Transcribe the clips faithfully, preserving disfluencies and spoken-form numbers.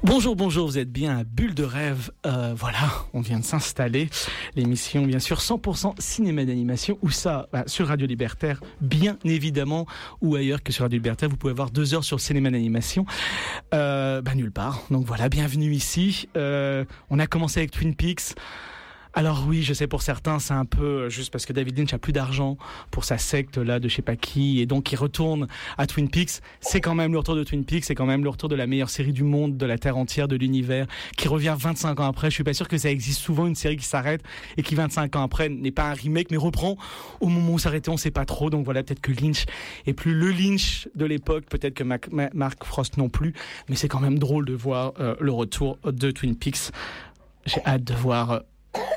Bonjour, bonjour, vous êtes bien à Bulle de Rêve. Euh, voilà, on vient de s'installer. L'émission, bien sûr, cent pour cent cinéma d'animation. Où ça bah, sur Radio Libertaire, bien évidemment, ou ailleurs que sur Radio Libertaire. Vous pouvez avoir deux heures sur le cinéma d'animation. Euh, bah, nulle part. Donc voilà, bienvenue ici. Euh, on a commencé avec Twin Peaks. Alors oui, je sais pour certains, c'est un peu juste parce que David Lynch a plus d'argent pour sa secte là de je sais pas qui et donc il retourne à Twin Peaks. C'est quand même le retour de Twin Peaks, c'est quand même le retour de la meilleure série du monde, de la terre entière, de l'univers, qui revient vingt-cinq ans après. Je suis pas sûr que ça existe souvent une série qui s'arrête et qui vingt-cinq ans après n'est pas un remake mais reprend au moment où s'arrêtait, on sait pas trop. Donc voilà, peut-être que Lynch est plus le Lynch de l'époque, peut-être que Mac- Ma- Mark Frost non plus, mais c'est quand même drôle de voir euh, le retour de Twin Peaks. J'ai hâte de voir euh,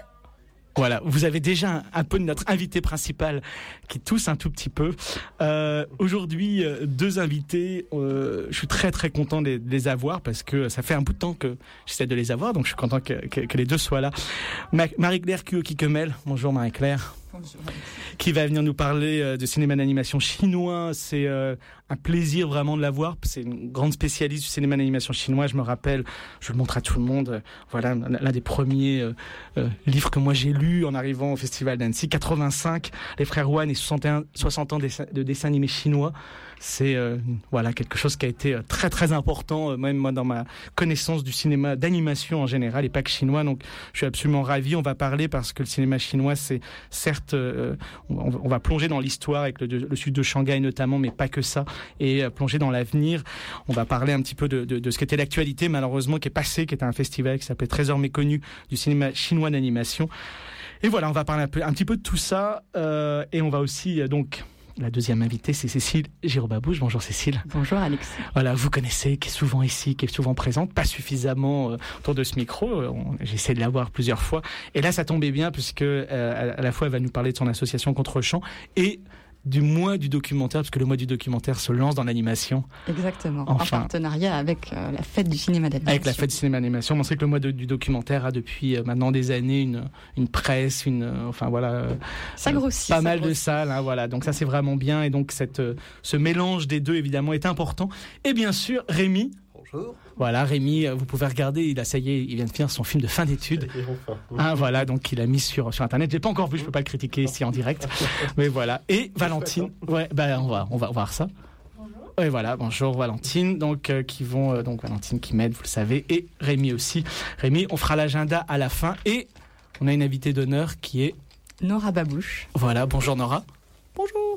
Voilà, vous avez déjà un, un peu de notre invité principal qui tousse un tout petit peu. Euh, aujourd'hui, euh, deux invités. Euh, je suis très très content de les, de les avoir parce que ça fait un bout de temps que j'essaie de les avoir, donc je suis content que, que, que les deux soient là. Ma- Marie-Claire Kuoki-Kemel, bonjour Marie-Claire. Bonjour. Qui va venir nous parler euh, de cinéma d'animation chinois. C'est euh, un plaisir vraiment de la voir. C'est une grande spécialiste du cinéma d'animation chinois. Je me rappelle, je le montre à tout le monde. Euh, voilà, l'un des premiers euh, euh, livres que moi j'ai lu en arrivant au Festival d'Annecy. quatre-vingt-cinq, les frères Wan et soixante et un, soixante ans de dessins animés chinois. C'est euh, voilà quelque chose qui a été très très important, euh, même moi dans ma connaissance du cinéma d'animation en général et pas que chinois. Donc je suis absolument ravi. On va parler parce que le cinéma chinois, c'est certes, euh, on, on va plonger dans l'histoire avec le, le sud de Shanghai notamment, mais pas que ça, et euh, plonger dans l'avenir. On va parler un petit peu de, de, de ce qu'était l'actualité malheureusement qui est passé, qui était un festival qui s'appelait Trésor méconnu du cinéma chinois d'animation. Et voilà, on va parler un, peu, un petit peu de tout ça, euh, et on va aussi euh, donc. La deuxième invitée, c'est Cécile Girobabouche. Bonjour Cécile. Bonjour Alex. Voilà, vous connaissez, qui est souvent ici, qui est souvent présente, pas suffisamment euh, autour de ce micro. Euh, J'ai essayé de la voir plusieurs fois. Et là, ça tombait bien, puisque euh, à la fois, elle va nous parler de son association Contre-Champ et du mois du documentaire, parce que le mois du documentaire se lance dans l'animation. Exactement, enfin, en partenariat avec euh, la fête du cinéma d'animation. Avec la fête du cinéma d'animation. On sait que le mois de, du documentaire a depuis euh, maintenant des années une, une presse, une, euh, enfin voilà, euh, ça grossit. Pas ça mal grossit. de salles, hein, voilà. Donc ça c'est vraiment bien et donc cette, euh, ce mélange des deux évidemment est important. Et bien sûr Rémi. Bonjour. Voilà, Rémi, vous pouvez regarder, il a, ça y est, il vient de finir son film de fin d'études. Enfin. Ah, voilà, donc il a mis sur, sur Internet. Je l'ai pas encore vu, je peux pas le critiquer ici en direct. Mais voilà. Et Valentine, ouais, bah, on va, on va voir ça. Bonjour. Et voilà, bonjour Valentine, donc, euh, qui vont, euh, donc Valentine qui m'aide, vous le savez, et Rémi aussi. Rémi, on fera l'agenda à la fin et on a une invitée d'honneur qui est Nora Babouche. Voilà, bonjour Nora. Bonjour.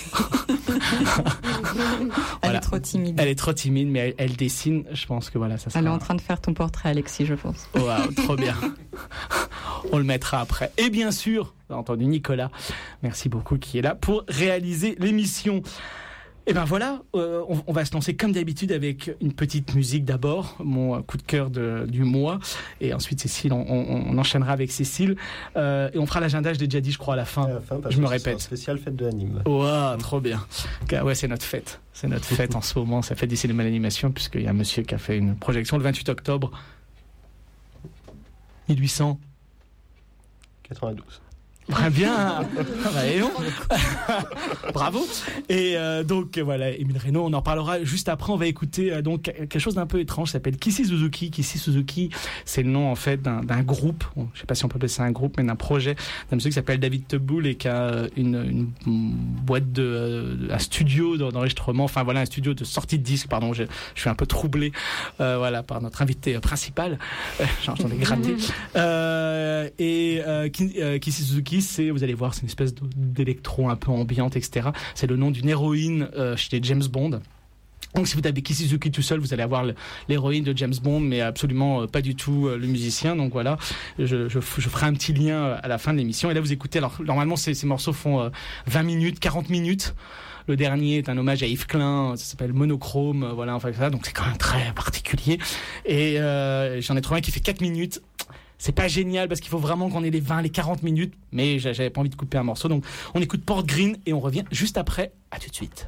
Elle Voilà. est trop timide. Elle est trop timide, mais elle, elle dessine. Je pense que voilà, ça sera. Elle est en train de faire ton portrait, Alexis, je pense. Waouh, trop bien. On le mettra après. Et bien sûr, vous avez entendu Nicolas, merci beaucoup, qui est là pour réaliser l'émission. Et ben voilà, euh, on, on va se lancer comme d'habitude avec une petite musique d'abord, mon coup de cœur de, du mois, et ensuite Cécile, on, on, on enchaînera avec Cécile, euh, et on fera l'agenda, je l'ai déjà dit, je crois à la fin. À la fin, parce je me que répète. C'est un spécial fête de l'anime. Waouh, trop bien. Ouais, c'est notre fête, c'est notre fête en ce moment, ça fait du cinéma d'animation, puisqu'il y a un monsieur qui a fait une projection le vingt-huit octobre mille huit cent quatre-vingt-douze. Très bien. Bravo. Et euh, donc voilà, Émile Reynaud, on en parlera juste après. On va écouter euh, donc quelque chose d'un peu étrange, ça s'appelle Kissy Suzuki. Kissy Suzuki, c'est le nom en fait d'un, d'un groupe, bon, je sais pas si on peut appeler ça un groupe, mais d'un projet d'un monsieur qui s'appelle David Teboul et qui a une, une boîte de, euh, un studio d'enregistrement, enfin voilà, un studio de sortie de disque, pardon, je, je suis un peu troublé, euh, voilà, par notre invité principal, euh, j'en ai gratté, euh, et euh, Kissy Suzuki, c'est, vous allez voir, c'est une espèce d'électro un peu ambiante, et cetera. C'est le nom d'une héroïne euh, chez James Bond. Donc si vous tapez Kissy Suzuki tout seul, vous allez avoir le, l'héroïne de James Bond, mais absolument euh, pas du tout euh, le musicien. Donc voilà, je, je, je ferai un petit lien à la fin de l'émission. Et là, vous écoutez, alors normalement, ces, ces morceaux font euh, vingt minutes, quarante minutes. Le dernier est un hommage à Yves Klein, ça s'appelle Monochrome, euh, voilà, enfin ça. Donc c'est quand même très particulier. Et euh, j'en ai trouvé un qui fait quatre minutes. C'est pas génial parce qu'il faut vraiment qu'on ait les vingt, les quarante minutes, mais j'avais pas envie de couper un morceau. Donc on écoute Port Green et on revient juste après. À tout de suite.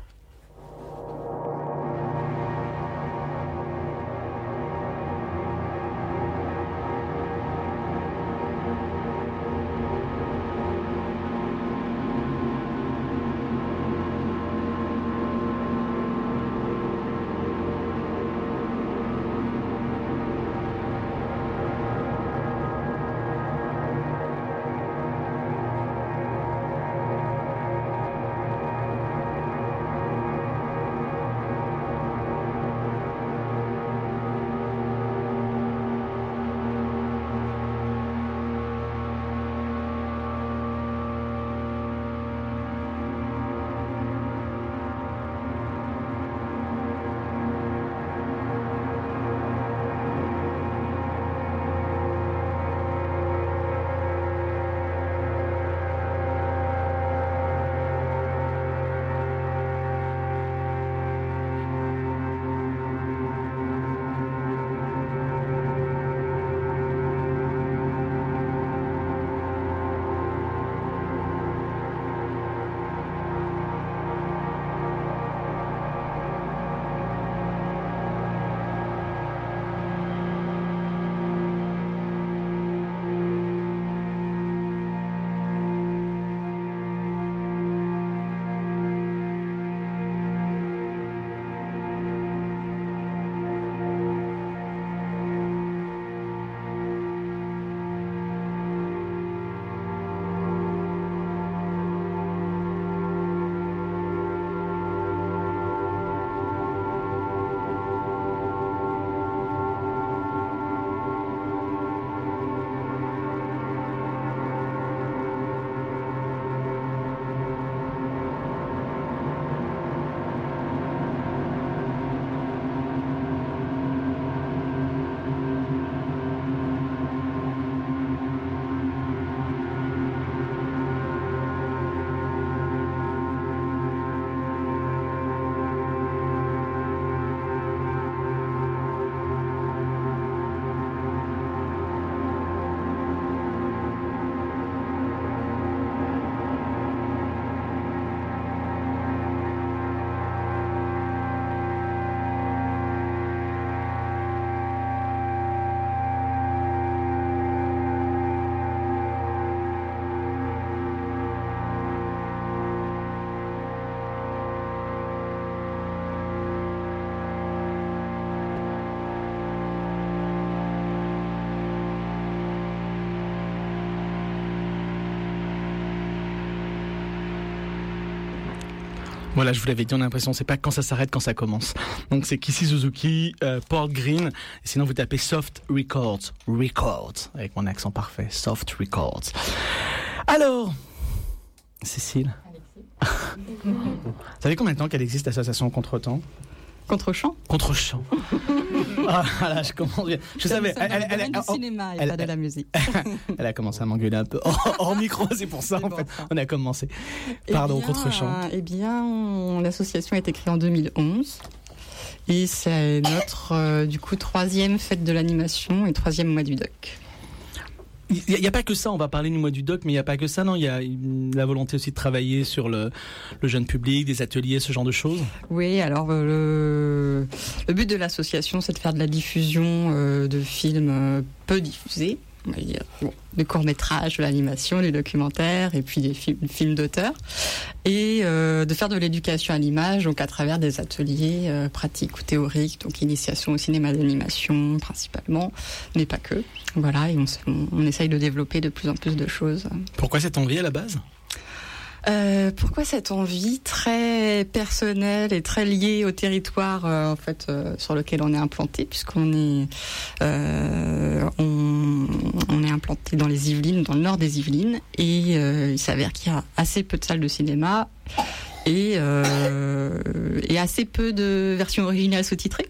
Voilà, je vous l'avais dit, on a l'impression, c'est pas quand ça s'arrête, quand ça commence. Donc c'est Kissy Suzuki, euh, Port Green. Et sinon, vous tapez Soft Records. Records. Avec mon accent parfait. Soft Records. Alors, Cécile. Vous savez combien de temps qu'elle existe, l'association Contretemps? Contre-champ. Contre-champ. Ah là, je commence. Je savais. Elle, elle, elle, elle, du oh, cinéma et elle, pas de la musique. Elle a commencé à m'engueuler un peu hors, hors micro, c'est pour ça c'est en bon, fait. Ça. On a commencé. Pardon, eh bien, Contre-champ. Eh bien, on, l'association a été créée en deux mille onze. Et c'est notre, euh, du coup, troisième fête de l'animation et troisième mois du doc. Il n'y a, a pas que ça, on va parler du mois du doc, mais il n'y a pas que ça, non? Il y a la volonté aussi de travailler sur le, le jeune public, des ateliers, ce genre de choses? Oui, alors le, le but de l'association, c'est de faire de la diffusion euh, de films euh, peu diffusés, on va dire, bon, des courts-métrages, de l'animation, des documentaires, et puis des films, films d'auteur, et euh, de faire de l'éducation à l'image, donc à travers des ateliers euh, pratiques ou théoriques, donc initiation au cinéma d'animation principalement, mais pas que. Voilà, et on, on, on essaye de développer de plus en plus de choses. Pourquoi cette envie à la base ? Euh, pourquoi cette envie très personnelle et très liée au territoire euh, en fait euh, sur lequel on est implanté, puisqu'on est euh, on, on est implanté dans les Yvelines, dans le nord des Yvelines, et euh, il s'avère qu'il y a assez peu de salles de cinéma et, euh, et assez peu de versions originales sous-titrées.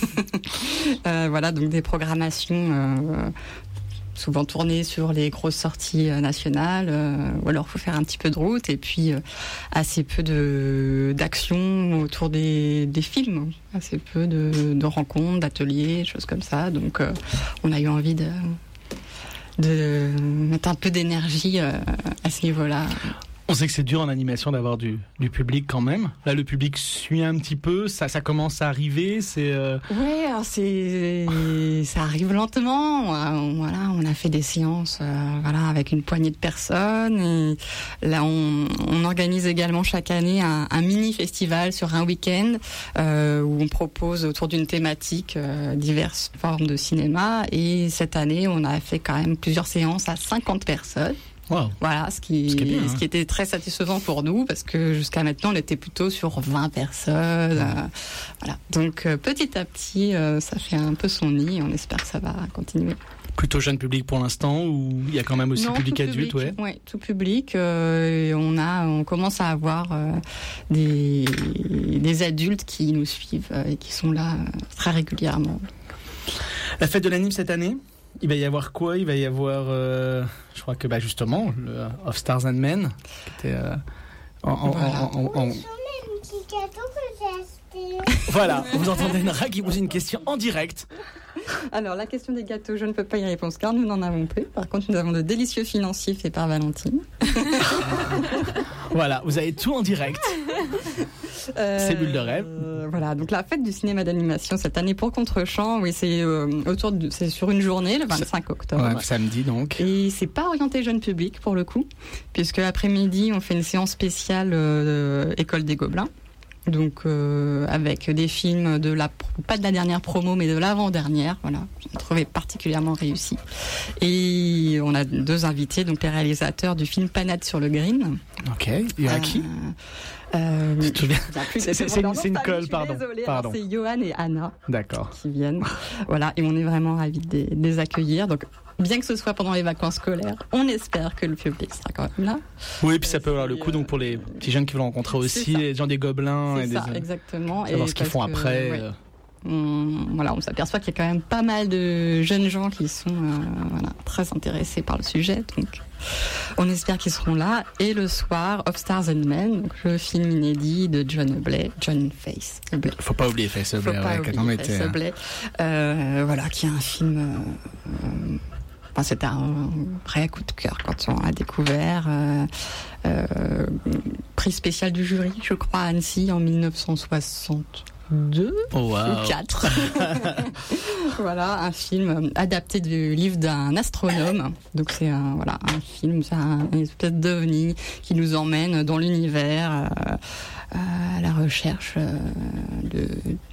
euh, voilà, donc des programmations euh, souvent tournées sur les grosses sorties nationales, euh, ou alors il faut faire un petit peu de route, et puis euh, assez peu de d'action autour des, des films, assez peu de, de rencontres, d'ateliers, choses comme ça. Donc euh, on a eu envie de, de mettre un peu d'énergie euh, à ce niveau-là. On sait que c'est dur en animation d'avoir du, du public quand même. Là, le public suit un petit peu, ça, ça commence à arriver. C'est euh... ouais, alors c'est ça arrive lentement. Voilà, on a fait des séances, euh, voilà, avec une poignée de personnes. Et là, on, on organise également chaque année un, un mini festival sur un week-end euh, où on propose autour d'une thématique euh, diverses formes de cinéma. Et cette année, on a fait quand même plusieurs séances à cinquante personnes. Wow. Voilà, ce qui, ce, qui est bien, hein. ce qui était très satisfaisant pour nous, parce que jusqu'à maintenant, on était plutôt sur vingt personnes. Euh, voilà. Donc, euh, petit à petit, euh, ça fait un peu son nid. On espère que ça va continuer. Plutôt jeune public pour l'instant, ou il y a quand même aussi non, public tout adulte, public, ouais. Ouais, tout public. Euh, et on a, on commence à avoir euh, des, des adultes qui nous suivent euh, et qui sont là euh, très régulièrement. La fête de l'anime cette année, il va y avoir quoi? Il va y avoir, euh, je crois que bah justement, le Of Stars and Men, qui était euh, en, en, voilà. en, en, en... Voilà, vous entendez Nara qui pose une question en direct. Alors, la question des gâteaux, je ne peux pas y répondre car nous n'en avons plus. Par contre, nous avons de délicieux financiers faits par Valentine. Voilà, vous avez tout en direct. Euh, C'est Bulle de rêve. Euh, voilà, donc la fête du cinéma d'animation cette année pour Contre-champ, oui, c'est euh, autour de, c'est sur une journée, le vingt-cinq octobre. Ouais, samedi donc. Et c'est pas orienté jeune public pour le coup, puisque l'après-midi on fait une séance spéciale euh, École des Gobelins. Donc euh, avec des films de la pas de la dernière promo mais de l'avant-dernière, voilà, j'ai trouvé particulièrement réussi. Et on a deux invités, donc les réalisateurs du film Panade sur le Green. Ok, il y a euh, qui euh, Je te souviens. C'est, c'est, c'est une, c'est une colle, pardon. pardon. C'est Johan et Anna. D'accord. Qui viennent. Voilà, et on est vraiment ravis de les, de les accueillir. Donc, bien que ce soit pendant les vacances scolaires, on espère que le public sera quand même là. Oui, et puis ça peut avoir le coup donc pour les petits jeunes qui veulent rencontrer aussi les gens des Gobelins. C'est et ça, des... exactement. Savoir et ce qu'ils font que, après. Ouais. Euh... On, voilà, on s'aperçoit qu'il y a quand même pas mal de jeunes gens qui sont euh, voilà, très intéressés par le sujet. Donc, on espère qu'ils seront là. Et le soir, Of Stars and Men, donc le film inédit de John Blay, John Face Blay. Faut pas oublier Face Blay. Faut pas ouais, oublier Face Blay. Euh, voilà, qui est un film. Euh, Enfin, c'était un vrai coup de cœur quand on l'a découvert. Euh, euh, prix spécial du jury, je crois, à Annecy en dix-neuf cent soixante-deux oh, wow. ou quatre. Voilà, un film adapté du livre d'un astronome. Donc c'est un, voilà, un film, c'est un, une espèce d'ovni qui nous emmène dans l'univers euh, à la recherche euh, de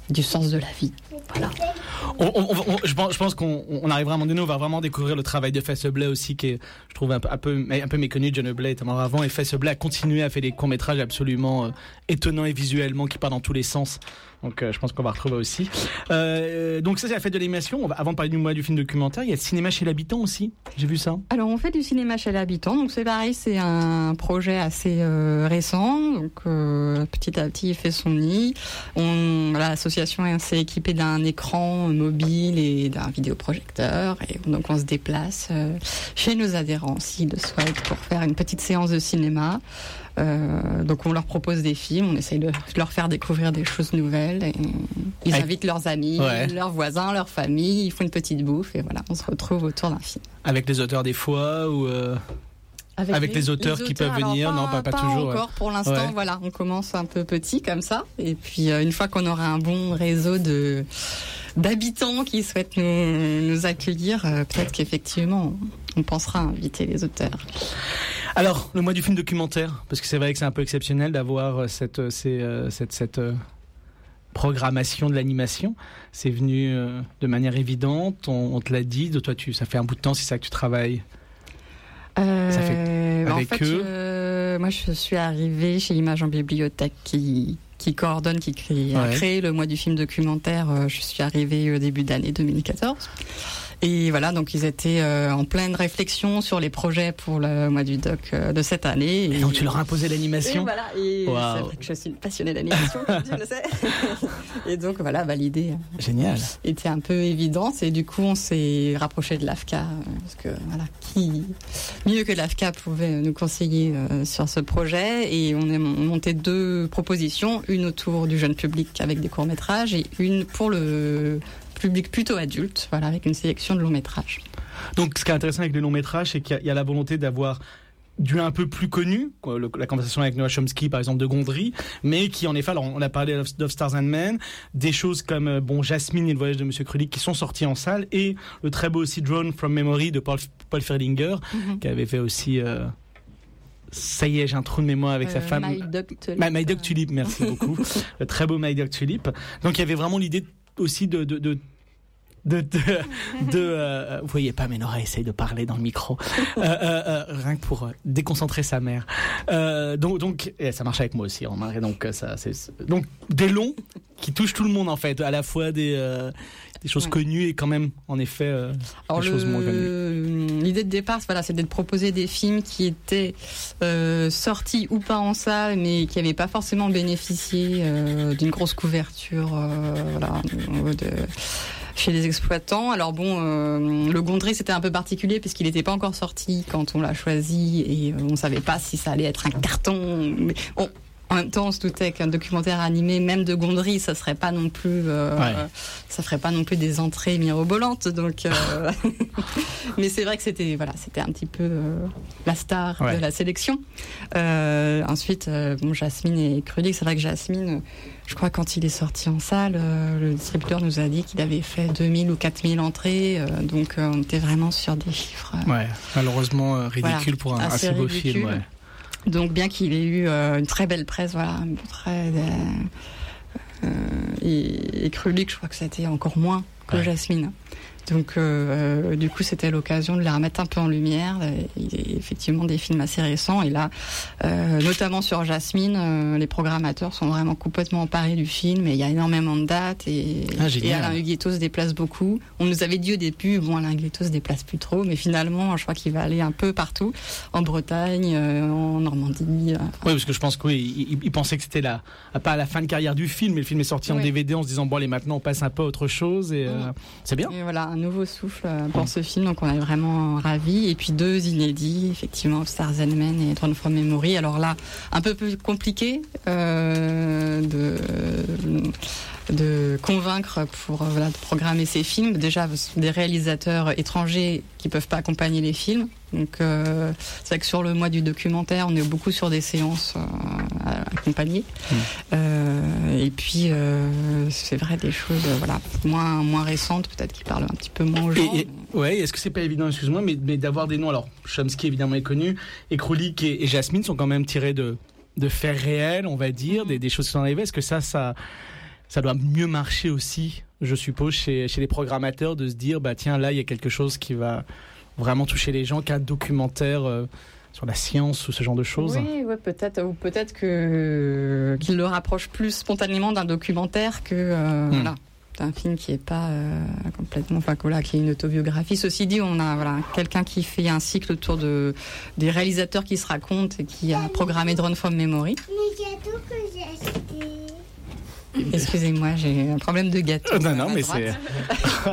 du sens de la vie. Voilà. On, on, on, je pense, je pense qu'on on arrivera à un moment donné, on va vraiment découvrir le travail de Faith Blay aussi, qui est, je trouve, un peu, un peu, un peu méconnu. John Blay était mort avant, et Faith Blay a continué à faire des courts-métrages absolument euh, étonnants et visuellement, qui partent dans tous les sens. Donc, euh, je pense qu'on va retrouver aussi. Euh, donc, ça, c'est la fête de l'animation. On va, avant de parler du mois du film documentaire, il y a le cinéma chez l'habitant aussi. J'ai vu ça. Alors, on fait du cinéma chez l'habitant. Donc, c'est pareil, c'est un projet assez euh, récent. Donc, euh, petit à petit, il fait son nid. On, l'association s'est équipée d'un écran mobile et d'un vidéoprojecteur. Et donc, on se déplace euh, chez nos adhérents s'ils le souhaitent pour faire une petite séance de cinéma. Euh, donc on leur propose des films, on essaye de leur faire découvrir des choses nouvelles. Et ils Avec... invitent leurs amis, ouais. leurs voisins, leur famille, ils font une petite bouffe et voilà, on se retrouve autour d'un film. Avec les auteurs des fois ou euh... Avec, Avec les, les, auteurs les auteurs qui peuvent venir, pas, non pas, pas, pas toujours. Encore ouais. pour l'instant, ouais. voilà, on commence un peu petit comme ça, et puis euh, une fois qu'on aura un bon réseau de d'habitants qui souhaitent nous, nous accueillir, euh, peut-être qu'effectivement on pensera à inviter les auteurs. Alors, le mois du film documentaire, parce que c'est vrai que c'est un peu exceptionnel d'avoir cette, ces, cette, cette euh, programmation de l'animation. C'est venu euh, de manière évidente, on, on te l'a dit, de toi, tu, ça fait un bout de temps, c'est ça que tu travailles euh, ça fait avec en fait, eux euh, moi, je suis arrivée chez Images en Bibliothèque qui, qui coordonne, qui crée, ouais. a créé le mois du film documentaire. Je suis arrivée au début d'année deux mille quatorze. Et voilà, donc ils étaient euh, en pleine réflexion sur les projets pour le mois du doc euh, de cette année. Et, et donc tu leur as imposé l'animation. Et voilà, et wow. c'est vrai que je suis une passionnée d'animation, comme tu le sais. Et donc voilà, valider. Génial. Était un peu évident, et du coup on s'est rapproché de l'A F C A, parce que voilà, qui mieux que l'A F C A pouvait nous conseiller euh, sur ce projet, et on a monté deux propositions, une autour du jeune public avec des courts-métrages et une pour le public plutôt adulte, voilà, avec une sélection de longs métrages. Donc, ce qui est intéressant avec les longs métrages, c'est qu'il y a, il y a la volonté d'avoir du un peu plus connu, quoi, le, la conversation avec Noah Chomsky, par exemple, de Gondry, mais qui, en effet, alors, on a parlé of, of Stars and Men, des choses comme, bon, Jasmine et le voyage de Monsieur Krulik qui sont sortis en salle, et le très beau aussi Drawn from Memory de Paul, Paul Ferlinger, mm-hmm. qui avait fait aussi, euh, ça y est, j'ai un trou de mémoire avec euh, sa femme. My Dog Tulip. My, My Dog Tulip, merci beaucoup. Le très beau My Dog Tulip. Donc, il y avait vraiment l'idée aussi de, de, de de, de, de euh, vous voyez pas, mais Nora essaye de parler dans le micro, euh, euh, euh, rien que pour euh, déconcentrer sa mère. Euh, donc, donc, et ça marche avec moi aussi, hein, donc ça, c'est, donc des longs qui touchent tout le monde en fait, à la fois des euh, des choses ouais. connues et quand même, en effet, euh, Alors des le, choses moins connues. L'idée de départ, voilà, c'était de proposer des films qui étaient euh, sortis ou pas en salle, mais qui n'avaient pas forcément bénéficié euh, d'une grosse couverture, euh, voilà, de chez les exploitants. Alors bon, euh, le Gondry c'était un peu particulier puisqu'il n'était pas encore sorti quand on l'a choisi et euh, on savait pas si ça allait être un carton. Mais bon, en même temps, on se doutait qu'un documentaire animé, même de Gondry, ça serait pas non plus, euh, ouais. ça ferait pas non plus des entrées mirobolantes. Donc, euh, mais c'est vrai que c'était, voilà, c'était un petit peu euh, la star ouais. de la sélection. Euh, ensuite, euh, bon, Jasmine et Krulik, c'est vrai que Jasmine, je crois quand il est sorti en salle, euh, le distributeur nous a dit qu'il avait fait deux mille ou quatre mille entrées, euh, donc euh, on était vraiment sur des chiffres. Euh, ouais, malheureusement euh, ridicule voilà, pour un assez, assez beau ridicule. film. Ouais. Donc bien qu'il ait eu euh, une très belle presse, voilà, très, euh, euh, et, et Krulik, je crois que c'était encore moins que ouais. Jasmine. Donc euh, du coup c'était l'occasion de les remettre un peu en lumière. Il y a effectivement des films assez récents et là, euh, notamment sur Jasmine, euh, les programmateurs sont vraiment complètement emparés du film et il y a énormément de dates et, ah, et Alain Huguetto se déplace beaucoup. On nous avait dit au début, bon Alain Huguetto se déplace plus trop, mais finalement je crois qu'il va aller un peu partout, en Bretagne, euh, en Normandie. Enfin. Oui, parce que je pense qu'il il, il pensait que c'était la, pas à la fin de carrière du film, mais le film est sorti oui. en D V D en se disant bon allez maintenant on passe un peu à autre chose et euh, mmh. c'est bien. Et voilà. nouveau souffle pour mmh. ce film, donc on est vraiment ravis. Et puis deux inédits, effectivement, Stars and Men et Drawn from Memory. Alors là, un peu plus compliqué euh, de, de convaincre pour voilà, de programmer ces films. Déjà, des réalisateurs étrangers qui peuvent pas accompagner les films. Donc euh, c'est vrai que sur le mois du documentaire, on est beaucoup sur des séances euh, accompagnées. Mmh. Euh, et puis euh, c'est vrai des choses euh, voilà moins moins récentes, peut-être qui parlent un petit peu moins aux gens. Et, et, ouais, est-ce que c'est pas évident, excuse-moi, mais, mais d'avoir des noms. Alors Chomsky évidemment est connu, et Krulik et, et Jasmine sont quand même tirés de de faits réels, on va dire, mmh. des, des choses qui sont arrivées. Est-ce que ça ça ça doit mieux marcher aussi, je suppose, chez, chez les programmateurs, de se dire, bah tiens, là, il y a quelque chose qui va vraiment toucher les gens, qu'un documentaire euh, sur la science ou ce genre de choses. Oui, ouais, peut-être, ou peut-être que qu'il le rapproche plus spontanément d'un documentaire que euh, Hmm. voilà, d'un film qui est pas euh, complètement, enfin voilà, qui est une autobiographie. Ceci dit, on a voilà quelqu'un qui fait un cycle autour de des réalisateurs qui se racontent et qui a programmé Drone from Memory. Les gâteaux que j'ai achetés. Excusez-moi, j'ai un problème de gâteau. Euh, non, non, à mais droite. c'est...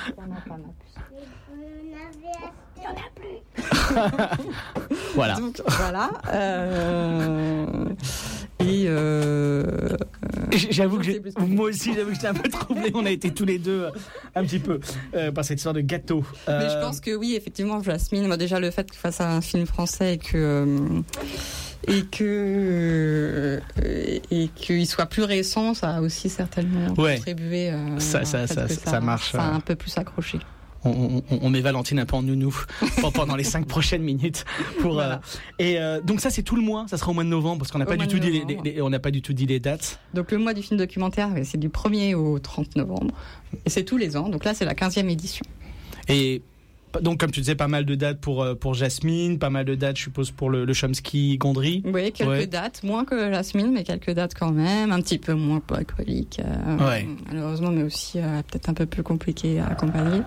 Il y en a plus. Voilà. Donc voilà. Euh... Et euh... J'avoue que j'ai... Je sais plus ce que j'ai moi aussi, j'avoue que j'étais un peu troublé. On a été tous les deux euh, un petit peu euh, par cette histoire de gâteau. Euh... Mais je pense que oui, effectivement, Jasmine, moi déjà le fait qu'il fasse un film français et que euh, et que euh, et qu'il soit plus récent, ça a aussi certainement Ouais. contribué. Euh, Ça- au ça- fait ça- que ça marche, Ça a euh. un peu plus accroché. On, on, on met Valentine un peu en nounou pendant les cinq prochaines minutes. Pour, Voilà. euh, et euh, donc ça, c'est tout le mois. Ça sera au mois de novembre parce qu'on n'a Au pas mois du tout de dit les, novembre. les- les- on n'a pas du tout dit les dates. Donc le mois du film documentaire, ouais, c'est du premier au trente novembre. Et c'est tous les ans. Donc là, c'est la quinzième édition. Et donc, comme tu disais, pas mal de dates pour euh, pour Jasmine, pas mal de dates, je suppose, pour le, le Chomsky Gondry. Oui, quelques Ouais. dates, moins que Jasmine, mais quelques dates quand même, un petit peu moins pour Alcoolique, euh, Ouais. malheureusement, mais aussi euh, peut-être un peu plus compliqué à accompagner.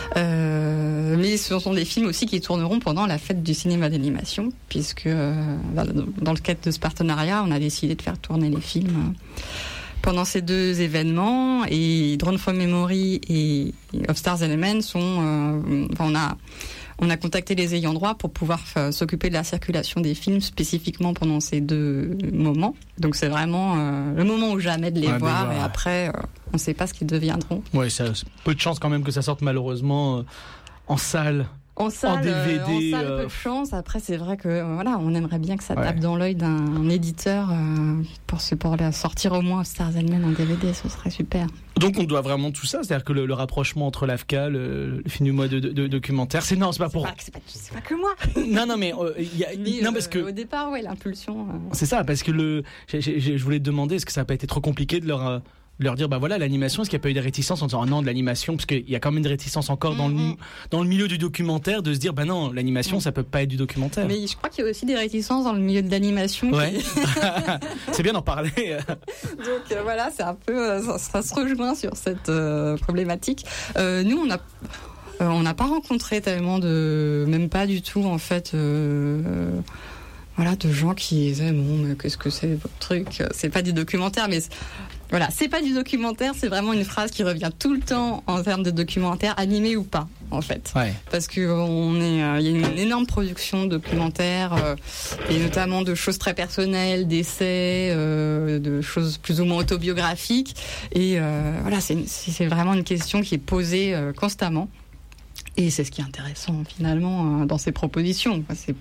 Euh, mais ce sont des films aussi qui tourneront pendant la fête du cinéma d'animation, puisque euh, dans le cadre de ce partenariat, on a décidé de faire tourner les films euh, pendant ces deux événements, et Drone from Memory et Of Stars and Men sont, euh, enfin, on a On a contacté les ayants droit pour pouvoir euh, s'occuper de la circulation des films spécifiquement pendant ces deux moments. Donc c'est vraiment euh, le moment ou jamais de les Ouais, de voir, voir, et ouais. après euh, on ne sait pas ce qu'ils deviendront. Ouais, ça, peu de chance quand même que ça sorte malheureusement euh, en salle. En salle, D V D, euh, en salle euh, peu de chance. Après c'est vrai que euh, voilà, on aimerait bien que ça Ouais. tape dans l'œil d'un éditeur euh, pour se pour la sortir au moins Stars and Men en D V D, ce serait super. Donc on doit vraiment tout ça, c'est-à-dire que le, le rapprochement entre l'A F C A, le, le film du mois de, de, de documentaire, c'est non, c'est pas pour. C'est pas, c'est pas, c'est pas que moi. Non, non, mais euh, y a, Mais, non euh, parce que au départ, ouais, l'impulsion. euh, c'est ça, parce que le, j'ai- j'ai- je voulais te demander, est-ce que ça n'a pas été trop compliqué de leur euh, de leur dire, bah voilà, l'animation, est-ce qu'il n'y a pas eu des réticences en disant, ah non, de l'animation, parce qu'il y a quand même des réticences encore dans, le, Mhm. dans le milieu du documentaire, de se dire, bah non, l'animation, Mhm. ça peut pas être du documentaire. Mais je crois qu'il y a aussi des réticences dans le milieu de l'animation. Ouais. qui- C'est bien d'en parler. Donc euh, voilà, c'est un peu, euh, ça, ça se rejoint sur cette euh, problématique. Euh, nous, on a, euh, on n'a pas rencontré tellement de, même pas du tout en fait, euh, euh, voilà, de gens qui disaient bon, mais qu'est-ce que c'est votre truc? C'est pas du documentaire, mais c'est- voilà, c'est pas du documentaire, c'est vraiment une phrase qui revient tout le temps en termes de documentaire, animé ou pas, en fait. Ouais. Parce que on est, euh, il y a une énorme production de documentaires, euh, et notamment de choses très personnelles, d'essais, euh, de choses plus ou moins autobiographiques. Et euh, voilà, c'est, une- c'est vraiment une question qui est posée euh, constamment. Et c'est ce qui est intéressant finalement euh, dans ces propositions. Quoi. C'est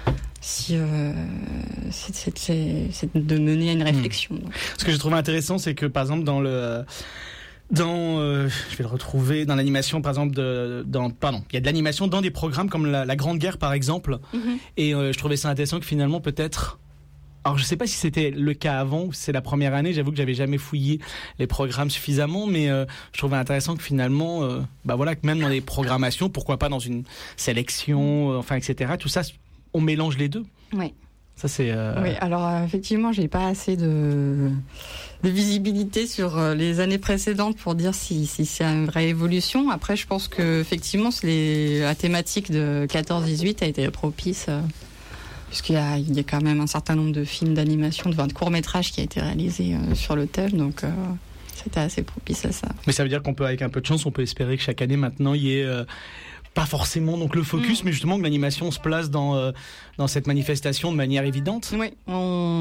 si euh, c'est, c'est, c'est, c'est de mener à une réflexion. Donc. Ce que j'ai trouvé intéressant, c'est que par exemple dans le dans euh, je vais le retrouver dans l'animation par exemple de dans pardon il y a de l'animation dans des programmes comme la, la Grande Guerre par exemple, Mm-hmm. et euh, je trouvais ça intéressant que finalement peut-être, alors je sais pas si c'était le cas avant ou si c'est la première année, j'avoue que j'avais jamais fouillé les programmes suffisamment, mais euh, je trouvais intéressant que finalement euh, bah voilà, que même dans les programmations, pourquoi pas dans une sélection, euh, enfin etc, tout ça on mélange les deux. Oui. Ça c'est euh, Oui, alors euh, effectivement, j'ai pas assez de, de visibilité sur euh, les années précédentes pour dire si, si c'est une vraie évolution. Après, je pense que effectivement, c'est les, la thématique de quatorze dix-huit a été propice, euh, puisqu'il y a, il y a quand même un certain nombre de films d'animation, de, enfin, de courts-métrages qui a été réalisé euh, sur le thème, donc euh, c'était assez propice à ça. mais ça veut dire qu'on peut, avec un peu de chance, on peut espérer que chaque année maintenant il y ait euh, pas forcément donc le focus, Mm. mais justement que l'animation se place dans euh, dans cette manifestation de manière évidente. Oui, on,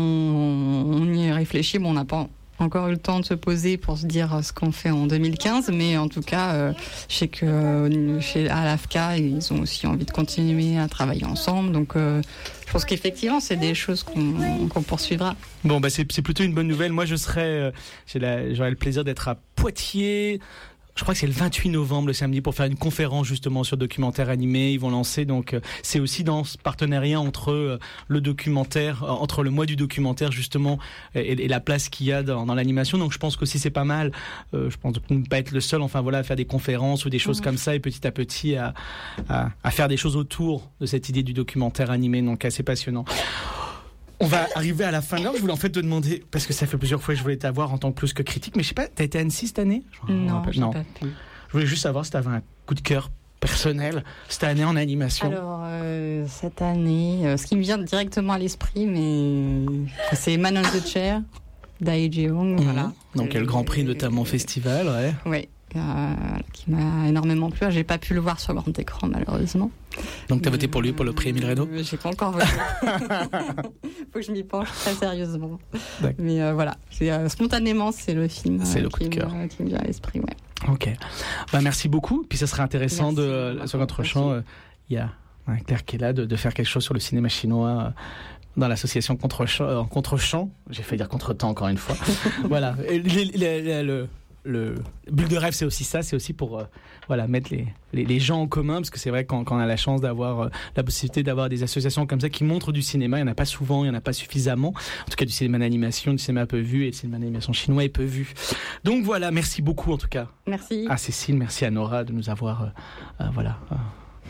on y réfléchit. Bon, on n'a pas encore eu le temps de se poser pour se dire ce qu'on fait en deux mille quinze, mais en tout cas, euh, je sais que euh, chez à l'A F C A, ils ont aussi envie de continuer à travailler ensemble. Donc, euh, je pense qu'effectivement, c'est des choses qu'on, qu'on poursuivra. Bon, bah c'est c'est plutôt une bonne nouvelle. Moi, je serai, euh, j'ai la- j'aurai le plaisir d'être à Poitiers. je crois que c'est le vingt-huit novembre, le samedi, pour faire une conférence justement sur documentaire animé. Ils vont lancer, donc euh, c'est aussi dans ce partenariat entre euh, le documentaire, euh, entre le mois du documentaire justement et, et la place qu'il y a dans, dans l'animation. Donc je pense qu'aussi c'est pas mal. Euh, je pense ne pas être le seul, enfin voilà, à faire des conférences ou des choses mmh. comme ça et petit à petit à, à, à faire des choses autour de cette idée du documentaire animé. Donc assez passionnant. On va arriver à la fin de l'heure. Je voulais en fait te demander, parce que ça fait plusieurs fois que je voulais t'avoir en tant que plus que critique, mais je sais pas, t'as été à Annecy cette année? Je Non, je non. Pas pu. Je voulais juste savoir si t'avais un coup de cœur personnel cette année en animation. Alors, euh, cette année, euh, ce qui me vient directement à l'esprit, mais c'est Man on the Chair d'Ae Ji-hong, mmh. voilà. Donc, il y a le Grand Prix notamment festival, ouais. Oui. Euh, qui m'a énormément plu. J'ai pas pu le voir sur grand écran malheureusement. Donc t'as voté pour lui pour le prix Émile Reynaud? euh, J'ai pas encore voté. Faut que je m'y penche très sérieusement. D'accord. Mais euh, voilà, c'est, euh, spontanément c'est le film c'est euh, le coup qui, de cœur. Me, qui me vient à l'esprit. Ouais. Ok. Bah merci beaucoup. Puis ça serait intéressant merci, de euh, sur notre champ. Il euh, y a un Claire qui est là de, de faire quelque chose sur le cinéma chinois. Euh, dans l'association Contre-Champ, euh, Contre-Champ, j'ai fait dire Contre-Temps encore une fois. Voilà. Et, les, les, les, le Le Bulle de rêve, c'est aussi ça, c'est aussi pour euh, voilà, mettre les, les, les gens en commun, parce que c'est vrai que quand, quand on a la chance d'avoir euh, la possibilité d'avoir des associations comme ça qui montrent du cinéma, il n'y en a pas souvent, il n'y en a pas suffisamment, en tout cas du cinéma d'animation, du cinéma peu vu, et du cinéma d'animation chinois est peu vu. Donc voilà, merci beaucoup en tout cas. Merci. À Cécile, merci à Nora de nous avoir euh, euh, voilà, euh,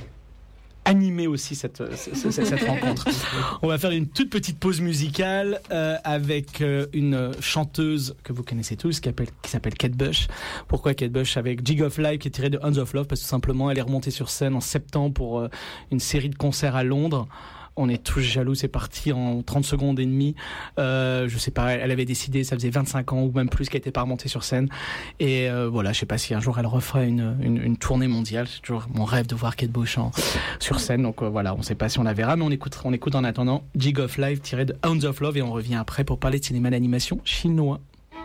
animé aussi cette, cette, cette rencontre. On va faire une toute petite pause musicale euh, avec euh, une chanteuse que vous connaissez tous qui, appelle, qui s'appelle Kate Bush. Pourquoi Kate Bush? Avec Jig of Life qui est tiré de Hounds of Love, parce que tout simplement elle est remontée sur scène en septembre pour euh, une série de concerts à Londres. On est tous jaloux, c'est parti en trente secondes et demie. Euh, je sais pas, elle avait décidé, ça faisait vingt-cinq ans ou même plus qu'elle était pas remontée sur scène. Et euh, voilà, je sais pas si un jour elle refera une, une, une tournée mondiale. C'est toujours mon rêve de voir Kate Bush en, sur scène. Donc euh, voilà, on sait pas si on la verra, mais on écoute, on écoute en attendant Jig of Life tiré de Hounds of Love et on revient après pour parler de cinéma d'animation chinois.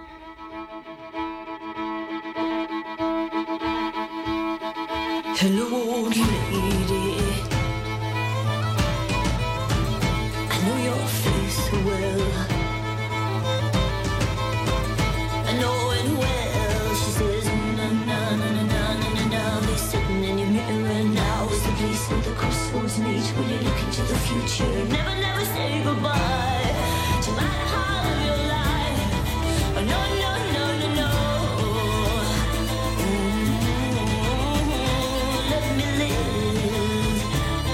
Hello, lady. Well, I know it well. She says, na na na na na na na. They're sitting in your mirror now. Is the place where the crossroads meet? When you look into the future, never, never say goodbye to my part of your life. Oh, no, no, no, no, no. Mm-hmm. Let me live.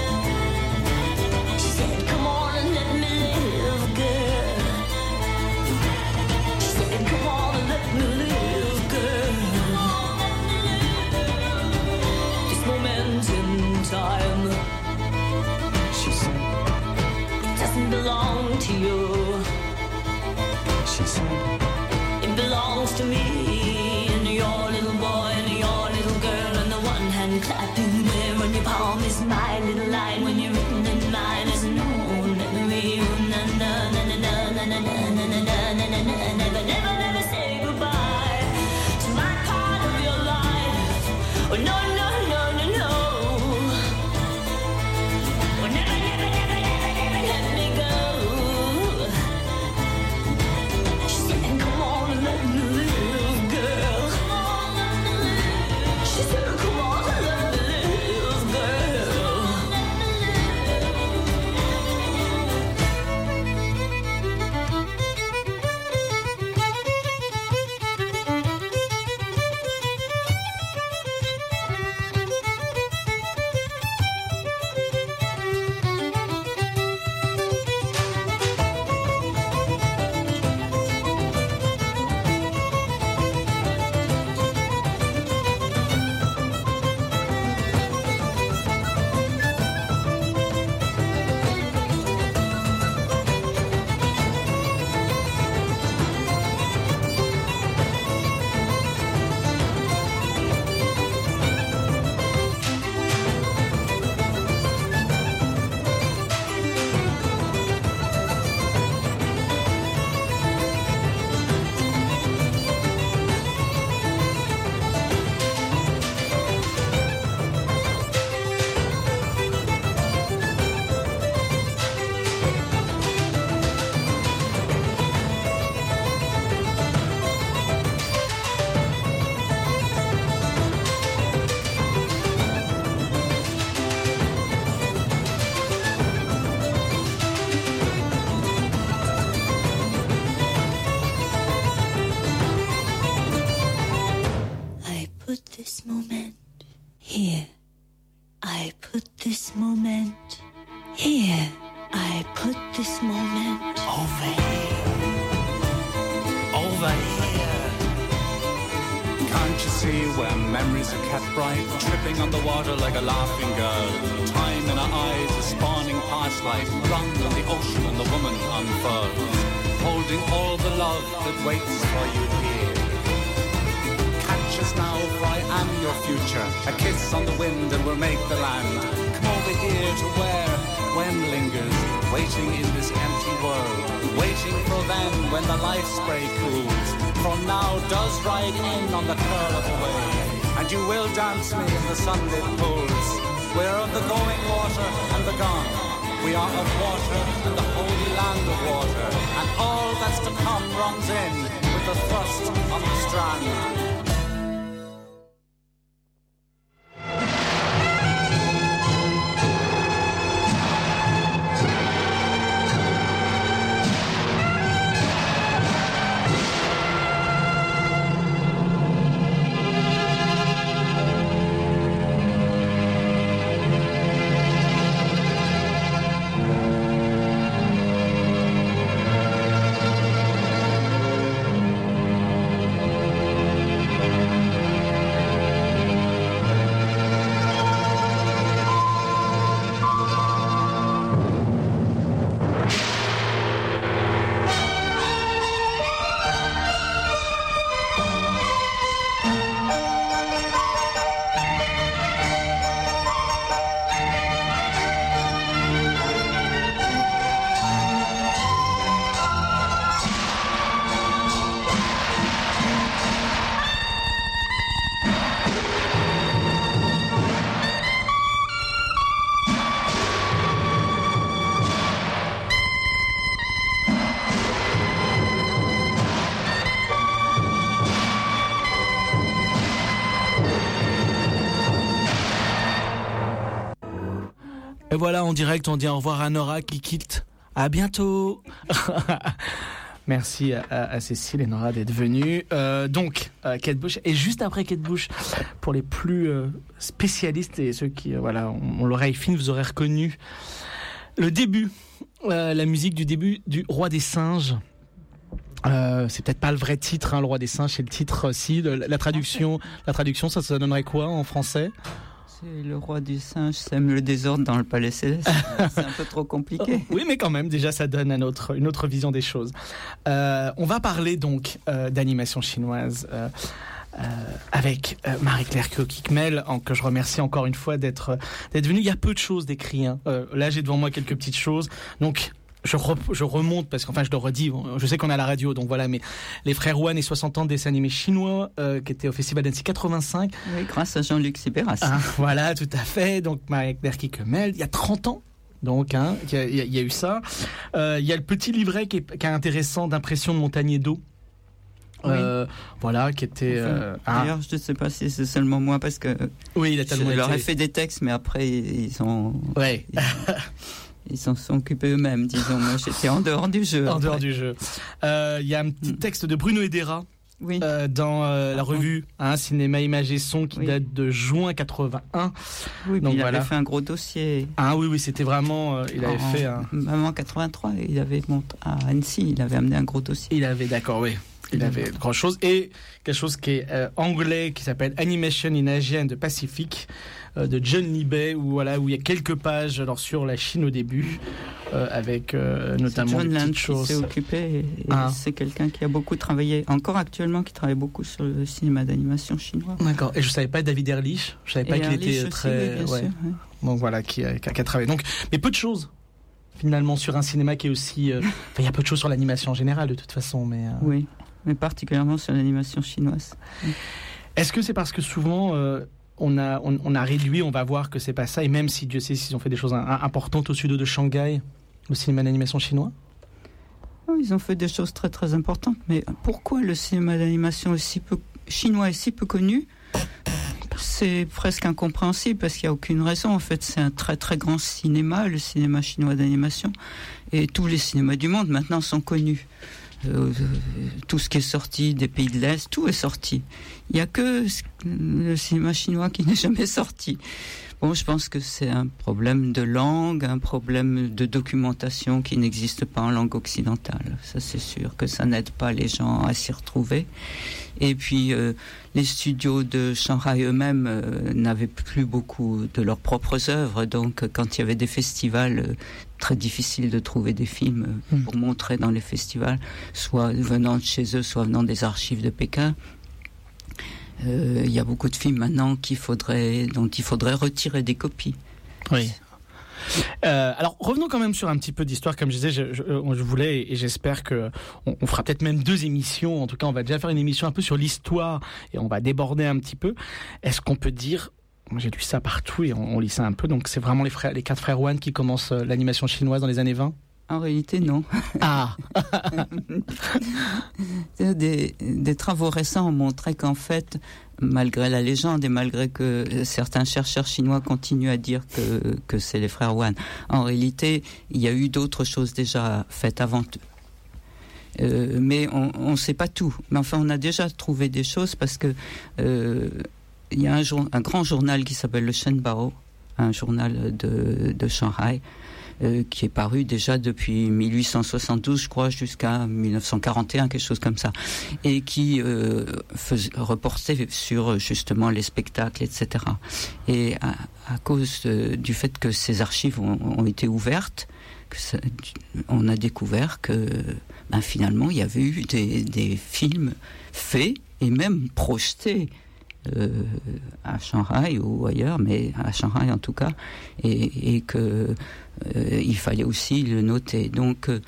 She said, come on and let me live, girl. She said, come on and let me live, girl. This moment in time, she said, it doesn't belong to you. She said, it belongs to me and your little boy and your little girl. And the one hand clapping there on your palm is my little line. When you're written in mine is no memory. Na na na na na na na na na na na na na. Never, never, never say goodbye to my part of your life. Oh no, no, no, no, no. Oh never, never, never, never, never let me go. She said, come on and let me live. Here, I put this moment over here. Over here. Can't you see where memories are kept bright, tripping on the water like a laughing girl? Time in our eyes is spawning past light, run on the ocean and the woman unfurls, holding all the love that waits for you here. Catch us now, for I am your future. A kiss on the wind and we'll make the land. Come over here to where, when lingers, waiting in this empty world, waiting for them when the life spray cools. From now does ride in on the curl of a wave, and you will dance me in the sunlit pools. We're of the going water and the gone. We are of water and the holy land of water, and all that's to come runs in with the thrust of the strand. Et voilà, en direct, on dit au revoir à Nora qui quitte. À bientôt. Merci à, à Cécile et Nora d'être venues. Euh, donc, euh, Kate Bush. Et juste après Kate Bush, pour les plus euh, spécialistes et ceux qui euh, voilà, ont, ont l'oreille fine, vous aurez reconnu le début, euh, la musique du début du Roi des Singes. Euh, c'est peut-être pas le vrai titre, hein, le Roi des Singes, c'est le titre aussi. La, la traduction, la traduction, ça, ça donnerait quoi en français ? C'est le roi du singe sème le désordre dans le palais céleste. C'est un peu trop compliqué. Oui, mais quand même, déjà, ça donne un autre, une autre vision des choses. Euh, on va parler donc euh, d'animation chinoise euh, euh, avec euh, Marie-Claire Kio-Kikmel, que je remercie encore une fois d'être, d'être venue. Il y a peu de choses d'écrites. Hein. Euh, là, j'ai devant moi quelques petites choses. Donc, Je, re, je remonte parce qu'enfin je le redis, je sais qu'on est à la radio donc voilà, mais les frères Wan et soixante ans de dessins animés chinois euh, qui étaient au Festival d'Annecy quatre-vingt-cinq. Oui, grâce à Jean-Luc Sibéras. Ah, voilà, tout à fait. Donc Marie-Claire Kikmel, il y a trente ans. Donc, hein, il y a, il y a eu ça. Euh, il y a le petit livret qui est, qui est intéressant d'impression de Montagnier d'eau. Oui. Euh, voilà, qui était. Enfin, euh, d'ailleurs, ah. je ne sais pas si c'est seulement moi parce que. Oui, il a tellement je leur ai été... fait des textes, mais après ils sont. Ouais. Ils... Ils s'en sont occupés eux-mêmes, disons. Moi, j'étais en dehors du jeu. En après. dehors du jeu. Il euh, y a un petit texte de Bruno Hedera. Oui. Euh, dans euh, la revue hein, Cinéma, Images et Son qui oui. date de juin quatre-vingt-un. Oui, donc il voilà. avait fait un gros dossier. Ah oui, oui, c'était vraiment. Euh, il avait en, fait un. Même en quatre-vingt-trois, il avait monté à Annecy, il avait amené un gros dossier. Il avait, d'accord, oui. Il avait grand chose. Et quelque chose qui est euh, anglais, qui s'appelle Animation in Asia and the Pacific, euh, de John Libet, où, voilà, où il y a quelques pages alors, sur la Chine au début, euh, avec euh, notamment John des Land petites choses. qui s'est occupé, et, et ah. c'est quelqu'un qui a beaucoup travaillé, encore actuellement, qui travaille beaucoup sur le cinéma d'animation chinois. D'accord. Et je ne savais pas David Ehrlich, je ne savais pas et qu'il Ehrlich était aussi, très... oui, bien ouais. sûr, oui. Donc voilà, qui a, qui a travaillé. Donc, mais peu de choses. Finalement, sur un cinéma qui est aussi... Euh... Enfin, il y a peu de choses sur l'animation en général, de toute façon, mais... Euh... Oui, mais particulièrement sur l'animation chinoise. Oui. Est-ce que c'est parce que souvent, euh, on, a, on, on a réduit, on va voir que c'est pas ça, et même si Dieu sait s'ils ont fait des choses importantes au sud de Shanghai, le cinéma d'animation chinois ? Oh, ils ont fait des choses très très importantes, mais pourquoi le cinéma d'animation est si peu, chinois est si peu connu ? C'est presque incompréhensible parce qu'il n'y a aucune raison. En fait, c'est un très très grand cinéma, le cinéma chinois d'animation. Et tous les cinémas du monde maintenant sont connus. Euh, tout ce qui est sorti des pays de l'Est, tout est sorti. Il n'y a que le cinéma chinois qui n'est jamais sorti. Bon, je pense que c'est un problème de langue, un problème de documentation qui n'existe pas en langue occidentale. Ça, c'est sûr que ça n'aide pas les gens à s'y retrouver. Et puis, euh, les studios de Shanghai eux-mêmes euh, n'avaient plus beaucoup de leurs propres œuvres. Donc, quand il y avait des festivals, euh, très difficile de trouver des films euh, pour montrer dans les festivals, soit venant de chez eux, soit venant des archives de Pékin. Il euh, y a beaucoup de films maintenant qu'il faudrait, dont il faudrait retirer des copies. Oui. Euh, alors revenons quand même sur un petit peu d'histoire, comme je disais, je, je, je voulais et j'espère que on, on fera peut-être même deux émissions. En tout cas, on va déjà faire une émission un peu sur l'histoire et on va déborder un petit peu. Est-ce qu'on peut dire, j'ai lu ça partout et on, on lit ça un peu, donc c'est vraiment les frères, les quatre frères Wan qui commencent l'animation chinoise dans les années vingt? En réalité, non. Ah. des, des travaux récents ont montré qu'en fait, malgré la légende et malgré que certains chercheurs chinois continuent à dire que, que c'est les frères Wan, en réalité, il y a eu d'autres choses déjà faites avant eux. Euh, mais on ne sait pas tout. Mais enfin, on a déjà trouvé des choses parce que euh, il y a un, jour, un grand journal qui s'appelle le Shenbao, un journal de, de Shanghai, Euh, qui est paru déjà depuis dix-huit cent soixante-douze, je crois, jusqu'à dix-neuf cent quarante et un, quelque chose comme ça, et qui euh, faisait, reportait sur justement les spectacles, et cetera. Et à, à cause de, du fait que ces archives ont, ont été ouvertes, que ça, on a découvert que ben, finalement il y avait eu des, des films faits et même projetés Euh, à Shanghai ou ailleurs, mais à Shanghai en tout cas, et, et que euh, il fallait aussi le noter. Donc euh,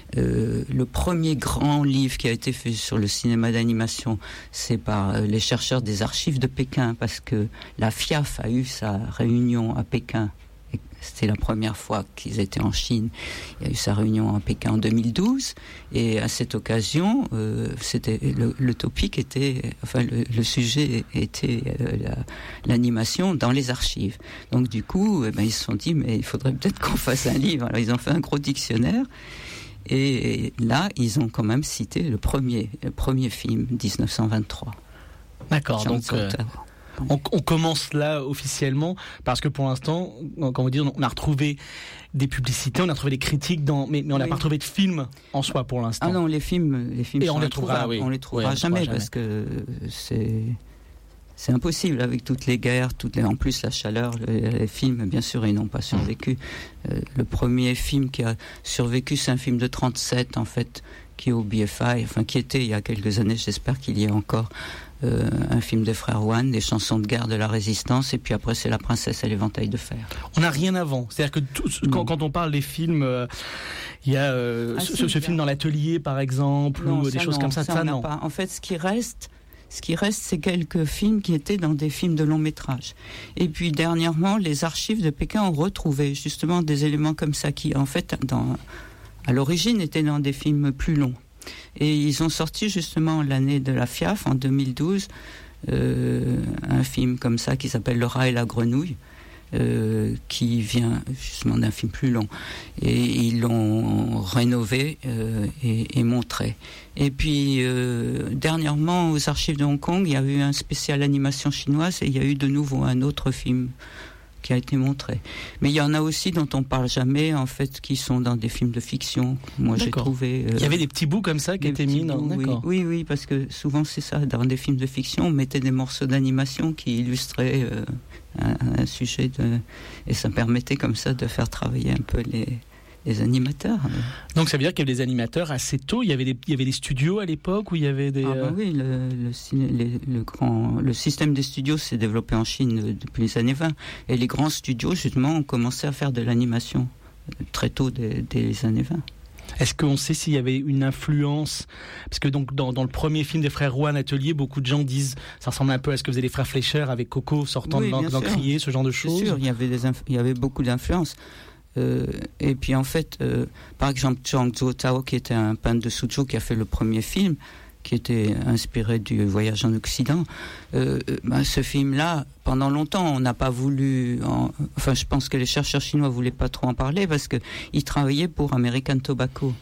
le premier grand livre qui a été fait sur le cinéma d'animation, c'est par euh, les chercheurs des archives de Pékin, parce que la F I A F a eu sa réunion à Pékin. C'était la première fois qu'ils étaient en Chine. Il y a eu sa réunion à Pékin en deux mille douze, et à cette occasion, euh, c'était le, le topic était, enfin le, le sujet était euh, la, l'animation dans les archives. Donc du coup, eh ben, ils se sont dit mais il faudrait peut-être qu'on fasse un livre. Alors ils ont fait un gros dictionnaire, et là ils ont quand même cité le premier, le premier film, dix-neuf cent vingt-trois. D'accord, Jean donc. Euh... On, on commence là officiellement parce que pour l'instant, comment dire, on a retrouvé des publicités, on a trouvé des critiques, dans, mais, mais on n'a oui. pas retrouvé de films en soi pour l'instant. Ah non, les films, les films et sont on les trouvera, oui. on les trouvera oui, on jamais, les trouvera parce que c'est c'est impossible avec toutes les guerres, toutes les, en plus la chaleur. Les, les films, bien sûr, ils n'ont pas survécu. Euh, le premier film qui a survécu, c'est un film de trente-sept en fait, qui est au B F I, enfin qui était il y a quelques années. J'espère qu'il y ait encore. Euh, un film des frères Wan, des chansons de guerre de la résistance, et puis après c'est La princesse et l'éventail de fer. On n'a rien avant, c'est-à-dire que tout, quand, quand on parle des films, il euh, y a euh, ah, ce, si, ce film dans l'atelier par exemple, non, ou des choses non, comme ça, ça, ça on non. Pas. En fait, ce qui reste, ce qui reste, c'est quelques films qui étaient dans des films de long métrage. Et puis dernièrement, les archives de Pékin ont retrouvé justement des éléments comme ça qui, en fait, dans, à l'origine, étaient dans des films plus longs. Et ils ont sorti justement l'année de la F I A F en deux mille douze euh, un film comme ça qui s'appelle Le rat et la grenouille, euh, qui vient justement d'un film plus long, et ils l'ont rénové euh, et, et montré. Et puis euh, dernièrement aux archives de Hong Kong, il y a eu un spécial animation chinoise, et il y a eu de nouveau un autre film qui a été montré. Mais il y en a aussi dont on parle jamais, en fait, qui sont dans des films de fiction. Moi, d'accord. J'ai trouvé... Euh, il y avait des petits bouts comme ça qui étaient mis dans... Oui, d'accord. oui, oui, parce que souvent, c'est ça. Dans des films de fiction, on mettait des morceaux d'animation qui illustraient euh, un, un sujet. De... Et ça permettait comme ça de faire travailler un peu les... les animateurs. Donc ça veut dire qu'il y avait des animateurs assez tôt. Il y avait des, il y avait des studios à l'époque où il y avait des. Ah ben oui, le, le, ciné, les, le grand, le système des studios s'est développé en Chine depuis les années vingt, et les grands studios justement ont commencé à faire de l'animation très tôt, dès, dès les années vingt. Est-ce qu'on sait s'il y avait une influence? Parce que donc dans, dans le premier film des frères Wan Atelier, beaucoup de gens disent ça ressemble un peu à ce que faisaient les frères Fleischer avec Coco sortant oui, de l'encrier, ce genre de choses. C'est sûr, il y avait des inf- il y avait beaucoup d'influences. Euh, et puis en fait, euh, par exemple, Zhang Zuotao, qui était un peintre de Suzhou, qui a fait le premier film, qui était inspiré du voyage en Occident, euh, ben, ce film-là, pendant longtemps, on n'a pas voulu... En, enfin, je pense que les chercheurs chinois ne voulaient pas trop en parler, parce qu'ils travaillaient pour American Tobacco.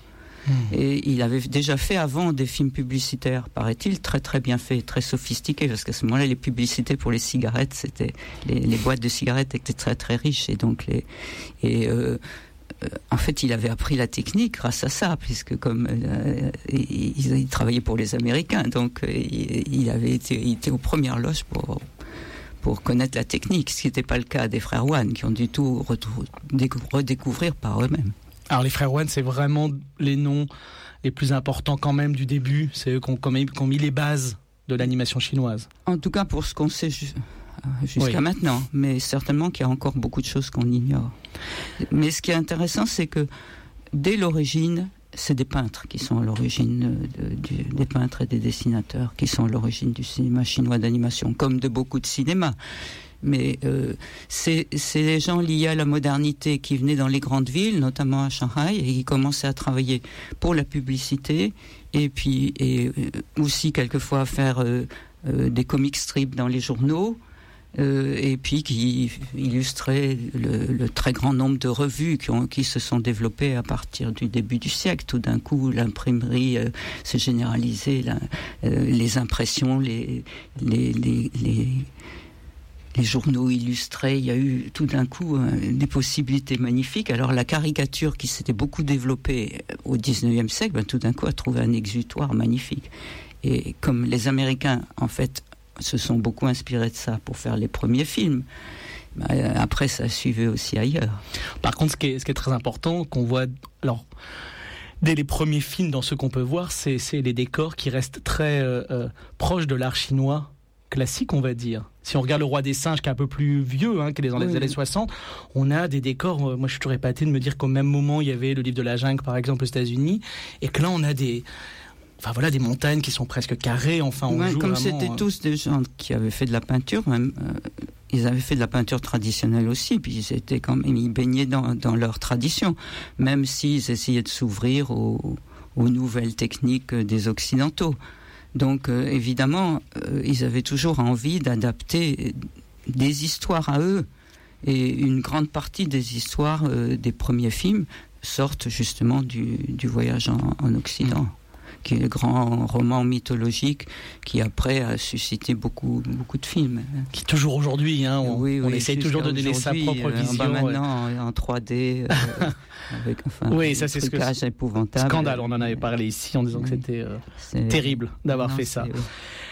Mmh. Et il avait déjà fait avant des films publicitaires, paraît-il, très très bien faits, très sophistiqués, parce qu'à ce moment-là, les publicités pour les cigarettes, c'était les, les boîtes de cigarettes étaient très très riches, et donc les et euh, en fait, il avait appris la technique grâce à ça, puisque comme euh, il, il travaillait pour les Américains, donc il, il avait été, il était aux premières loges pour pour connaître la technique, ce qui n'était pas le cas des frères Wan, qui ont dû tout redécouvrir par eux-mêmes. Alors les frères Wan, c'est vraiment les noms les plus importants quand même du début, c'est eux qui ont, qui ont mis les bases de l'animation chinoise. En tout cas pour ce qu'on sait ju- jusqu'à oui. maintenant, mais certainement qu'il y a encore beaucoup de choses qu'on ignore. Mais ce qui est intéressant, c'est que dès l'origine, c'est des peintres qui sont à l'origine, de, de, des peintres et des dessinateurs qui sont à l'origine du cinéma chinois d'animation, comme de beaucoup de cinémas. Mais euh, c'est, c'est les gens liés à la modernité qui venaient dans les grandes villes, notamment à Shanghai, et qui commençaient à travailler pour la publicité, et puis et aussi quelquefois à faire euh, euh, des comic strips dans les journaux, euh, et puis qui illustraient le, le très grand nombre de revues qui, ont, qui se sont développées à partir du début du siècle. Tout d'un coup, l'imprimerie euh, s'est généralisée, la, euh, les impressions, les... les, les, les les journaux illustrés, il y a eu tout d'un coup euh, des possibilités magnifiques. Alors la caricature qui s'était beaucoup développée au dix-neuvième siècle, ben, tout d'un coup a trouvé un exutoire magnifique. Et comme les Américains, en fait, se sont beaucoup inspirés de ça pour faire les premiers films, ben, après ça suivait aussi ailleurs. Par contre, ce qui est, ce qui est très important, qu'on voit... alors. Dès les premiers films, dans ce qu'on peut voir, c'est, c'est les décors qui restent très euh, euh, proches de l'art chinois classique, on va dire. Si on regarde Le Roi des Singes, qui est un peu plus vieux, hein, qui est dans les oui. années soixante, on a des décors, euh, moi je suis toujours épaté de me dire qu'au même moment, il y avait le livre de la jungle, par exemple, aux États-Unis, et que là, on a des... Enfin voilà, des montagnes qui sont presque carrées, enfin on ouais, joue comme vraiment, c'était euh... tous des gens qui avaient fait de la peinture, même, euh, ils avaient fait de la peinture traditionnelle aussi, puis ils étaient quand même, ils baignaient dans, dans leur tradition, même s'ils essayaient de s'ouvrir aux, aux nouvelles techniques des Occidentaux. Donc euh, évidemment, euh, ils avaient toujours envie d'adapter des histoires à eux, et une grande partie des histoires euh, des premiers films sortent justement du, du voyage en, en Occident. Mmh. Qui est le grand roman mythologique qui après a suscité beaucoup beaucoup de films. Qui toujours aujourd'hui, hein, on, oui, oui, on essaye toujours de donner sa propre euh, vision. Bah maintenant ouais. en, en trois D, euh, avec enfin oui, ça c'est ce que épouvantable. Scandale, on en avait parlé ici en disant oui. que c'était euh, terrible d'avoir non, fait ça. Oui.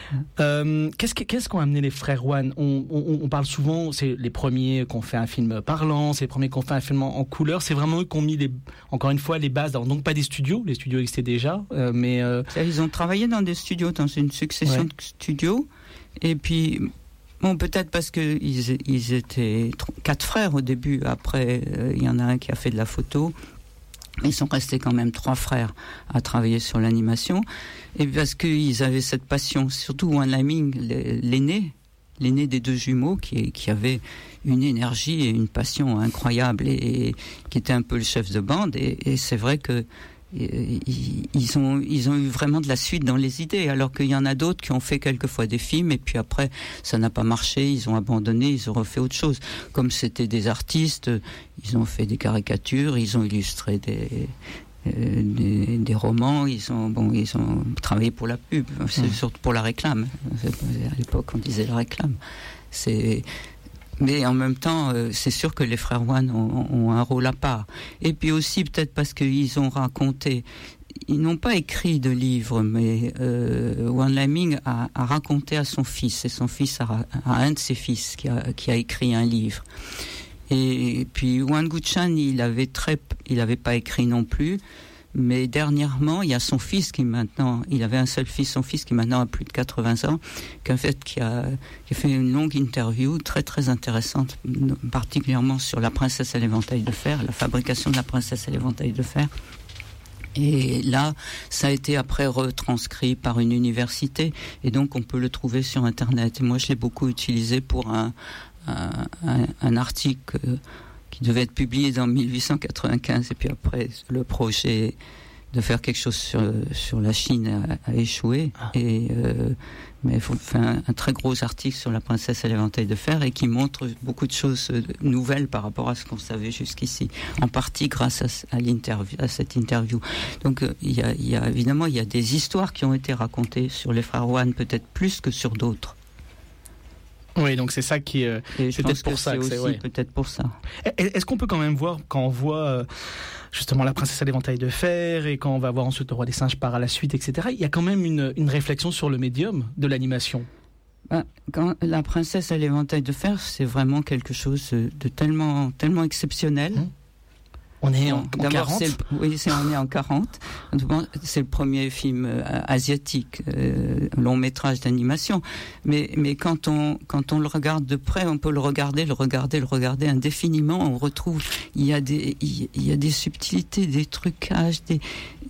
Euh, qu'est-ce, qu'est-ce qu'ont amené les frères Wan? on, on, on parle souvent, c'est les premiers qui ont fait un film parlant, c'est les premiers qui ont fait un film en, en couleur, c'est vraiment eux qui ont mis, les, encore une fois, les bases. Alors, donc pas des studios, les studios existaient déjà, euh, mais... Euh... Ils ont travaillé dans des studios, dans une succession ouais. de studios, et puis... Bon, peut-être parce que ils, ils étaient quatre frères au début, après, euh, il y en a un qui a fait de la photo... Ils sont restés quand même trois frères à travailler sur l'animation, et parce qu'ils avaient cette passion, surtout Wan Laming, l'aîné, l'aîné des deux jumeaux, qui, qui avait une énergie et une passion incroyables, et, et qui était un peu le chef de bande, et, et c'est vrai que ils ont, ils ont eu vraiment de la suite dans les idées, alors qu'il y en a d'autres qui ont fait quelquefois des films et puis après ça n'a pas marché, ils ont abandonné, ils ont refait autre chose. Comme c'était des artistes, ils ont fait des caricatures, ils ont illustré des, euh, des, des romans, ils ont, bon, ils ont travaillé pour la pub, c'est mmh. surtout pour la réclame. À l'époque on disait la réclame. C'est... Mais en même temps, euh, c'est sûr que les frères Wan ont, ont un rôle à part. Et puis aussi, peut-être parce qu'ils ont raconté... Ils n'ont pas écrit de livre, mais euh, Wan Laming a, a raconté à son fils. Et son fils a, a un de ses fils qui a, qui a écrit un livre. Et, et puis Wan Guchan, il avait très, il n'avait pas écrit non plus. Mais dernièrement, il y a son fils qui maintenant, il avait un seul fils, son fils qui maintenant a plus de quatre-vingts ans, qui a fait, qui a, qui a fait une longue interview très très intéressante, particulièrement sur la princesse à l'éventail de fer, la fabrication de la princesse à l'éventail de fer. Et là, ça a été après retranscrit par une université, et donc on peut le trouver sur Internet. Et moi, je l'ai beaucoup utilisé pour un, un, un, un article qui devait être publié en mille huit cent quatre-vingt-quinze, et puis après le projet de faire quelque chose sur, sur la Chine a, a échoué. Ah. Et, euh, mais il faut faire un, un très gros article sur la princesse à l'éventail de fer et qui montre beaucoup de choses nouvelles par rapport à ce qu'on savait jusqu'ici. En partie grâce à, à, l'interview, à cette interview. Donc il y a, il y a, évidemment, il y a des histoires qui ont été racontées sur les frères Wan, peut-être plus que sur d'autres. Oui, donc c'est ça qui euh, est. C'est peut-être pour ça. C'est que aussi c'est, ouais. peut-être pour ça. Est-ce qu'on peut quand même voir quand on voit euh, justement la princesse à l'éventail de fer et quand on va voir ensuite le roi des singes par la suite, et cetera. Il y a quand même une, une réflexion sur le médium de l'animation. Ben, quand la princesse à l'éventail de fer, c'est vraiment quelque chose de tellement, tellement exceptionnel. Mmh. On est en, en quarante. C'est le, oui, c'est, on est en quarante. C'est le premier film euh, asiatique, euh, long métrage d'animation. Mais, mais quand on, quand on le regarde de près, on peut le regarder, le regarder, le regarder indéfiniment. On retrouve, il y a des, il, il y a des subtilités, des trucages, des,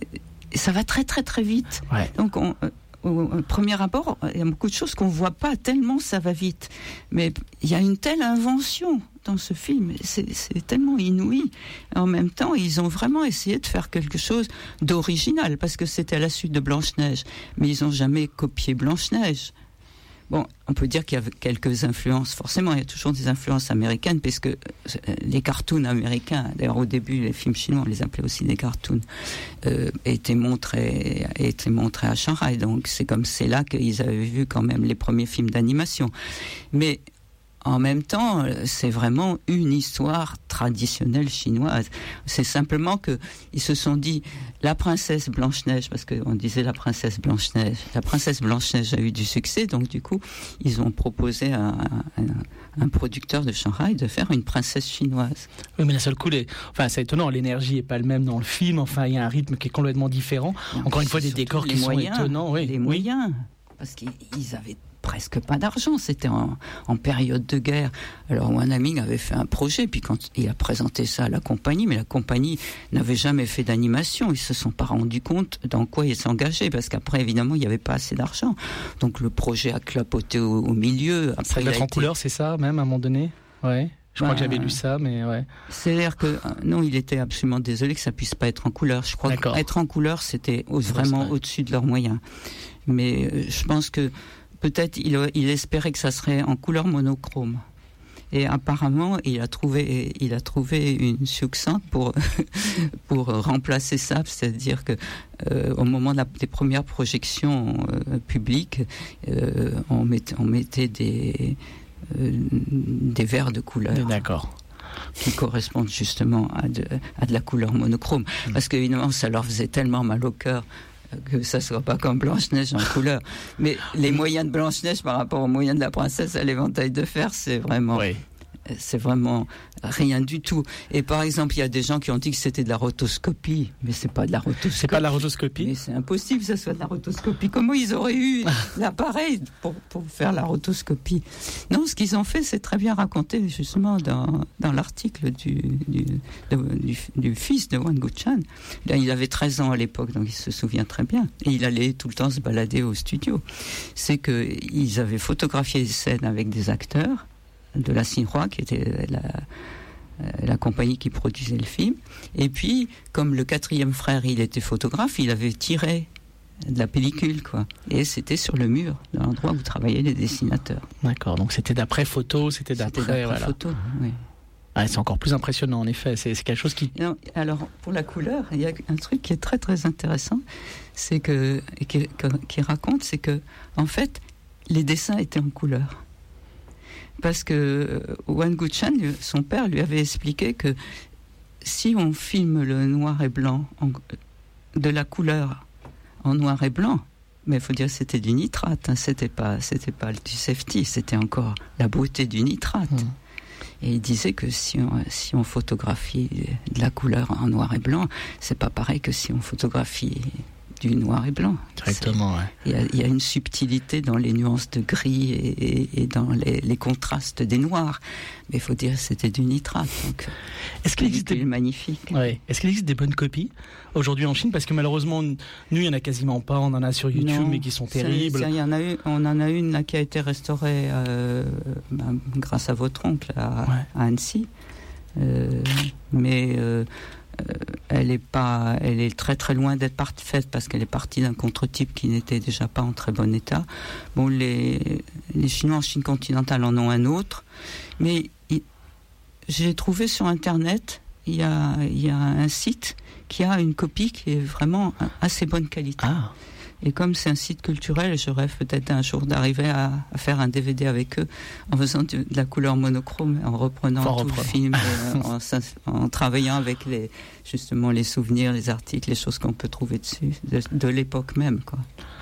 ça va très très très vite. Ouais. Donc on, au, au premier abord, il y a beaucoup de choses qu'on voit pas tellement ça va vite. Mais il y a une telle invention dans ce film, c'est, c'est tellement inouï. En même temps, ils ont vraiment essayé de faire quelque chose d'original, parce que c'était à la suite de Blanche-Neige, mais ils n'ont jamais copié Blanche-Neige. Bon, on peut dire qu'il y a quelques influences, forcément, il y a toujours des influences américaines, puisque les cartoons américains, d'ailleurs au début, les films chinois, on les appelait aussi des cartoons, euh, étaient montrés, étaient montrés à Shanghai, donc c'est comme c'est là qu'ils avaient vu quand même les premiers films d'animation. Mais en même temps, c'est vraiment une histoire traditionnelle chinoise. C'est simplement que ils se sont dit, la princesse Blanche-Neige, parce qu'on disait la princesse Blanche-Neige, la princesse Blanche-Neige a eu du succès, donc du coup, ils ont proposé à un, un producteur de Shanghai de faire une princesse chinoise. Oui, mais la seule coup, les... enfin, c'est étonnant, l'énergie n'est pas le même dans le film, enfin, il y a un rythme qui est complètement différent. Non, encore une fois, des décors qui moyens, sont étonnants. Oui. Les moyens, parce qu'ils avaient presque pas d'argent, c'était en, en période de guerre. Alors Wan Laming avait fait un projet, puis quand il a présenté ça à la compagnie, mais la compagnie n'avait jamais fait d'animation, ils se sont pas rendus compte dans quoi ils s'engageaient, parce qu'après évidemment il n'y avait pas assez d'argent, donc le projet a clapoté au, au milieu. Après, ça va être en été... couleur, c'est ça même à un moment donné? Ouais. Je crois bah, que j'avais lu ça, mais ouais. C'est-à-dire que, non, il était absolument désolé que ça puisse pas être en couleur. Je crois qu'être en couleur, c'était au, vraiment au-dessus de leurs moyens. Mais euh, je pense que peut-être il, il espérait que ça serait en couleur monochrome. Et apparemment, il a trouvé, il a trouvé une succincte pour pour remplacer ça, c'est-à-dire que euh, au moment de la, des premières projections euh, publiques, euh, on mettait, on mettait des euh, des verres de couleur. D'accord. Qui correspondent justement à de, à de la couleur monochrome, mmh. parce qu'évidemment, ça leur faisait tellement mal au cœur que ça soit pas comme Blanche-Neige en couleur. Mais les moyens de Blanche-Neige par rapport aux moyens de la princesse à l'éventail de fer, c'est vraiment, oui. c'est vraiment rien du tout. Et par exemple, il y a des gens qui ont dit que c'était de la rotoscopie, mais c'est pas de la rotoscopie. C'est pas de la rotoscopie. Mais c'est impossible que ça soit de la rotoscopie. Comment ils auraient eu l'appareil pour, pour faire la rotoscopie? Non, ce qu'ils ont fait, c'est très bien raconté justement dans, dans l'article du, du, de, du, du fils de Wan Guchan. Là, il avait treize ans à l'époque, donc il se souvient très bien. Et il allait tout le temps se balader au studio. C'est qu'ils avaient photographié des scènes avec des acteurs de la Xinhua, qui était la, la compagnie qui produisait le film. Et puis, comme le quatrième frère, il était photographe, il avait tiré de la pellicule, quoi. Et c'était sur le mur, dans l'endroit où travaillaient les dessinateurs. D'accord, donc c'était d'après photo, c'était d'après... C'était d'après voilà. photo, oui. Ah, c'est encore plus impressionnant, en effet. C'est, c'est quelque chose qui... Non, alors, pour la couleur, il y a un truc qui est très, très intéressant, c'est que... qui, qui raconte, c'est que, en fait, les dessins étaient en couleur. Parce que Wan Guchan, son père, lui avait expliqué que si on filme le noir et blanc, en, de la couleur en noir et blanc, mais il faut dire que c'était du nitrate, hein, c'était pas, c'était pas du safety, c'était encore la beauté du nitrate. Mmh. Et il disait que si on, si on photographie de la couleur en noir et blanc, c'est pas pareil que si on photographie du noir et blanc. Directement, ouais. Il y a, il y a une subtilité dans les nuances de gris et, et, et dans les, les contrastes des noirs. Mais il faut dire que c'était du nitrate. Donc, est-ce qu'il existe des... magnifique. Ouais. Est-ce qu'il existe des bonnes copies aujourd'hui en Chine? Parce que malheureusement, nous, il n'y en a quasiment pas. On en a sur YouTube, non, mais qui sont terribles. C'est, c'est, il y en a eu, on en a une là, qui a été restaurée euh, ben, grâce à votre oncle à, ouais. à Annecy. Euh, mais... Euh, Euh, elle est pas, elle est très très loin d'être parfaite parce qu'elle est partie d'un contre-type qui n'était déjà pas en très bon état. Bon, les, les Chinois en Chine continentale en ont un autre, mais il, j'ai trouvé sur Internet, il y a, il y a un site qui a une copie qui est vraiment assez bonne qualité. Ah. Et comme c'est un site culturel, je rêve peut-être un jour d'arriver à, à faire un D V D avec eux en faisant de, de la couleur monochrome, en reprenant Fort tout reprenant. le film, euh, en, en travaillant avec les, justement les souvenirs, les articles, les choses qu'on peut trouver dessus, de, de l'époque même, quoi.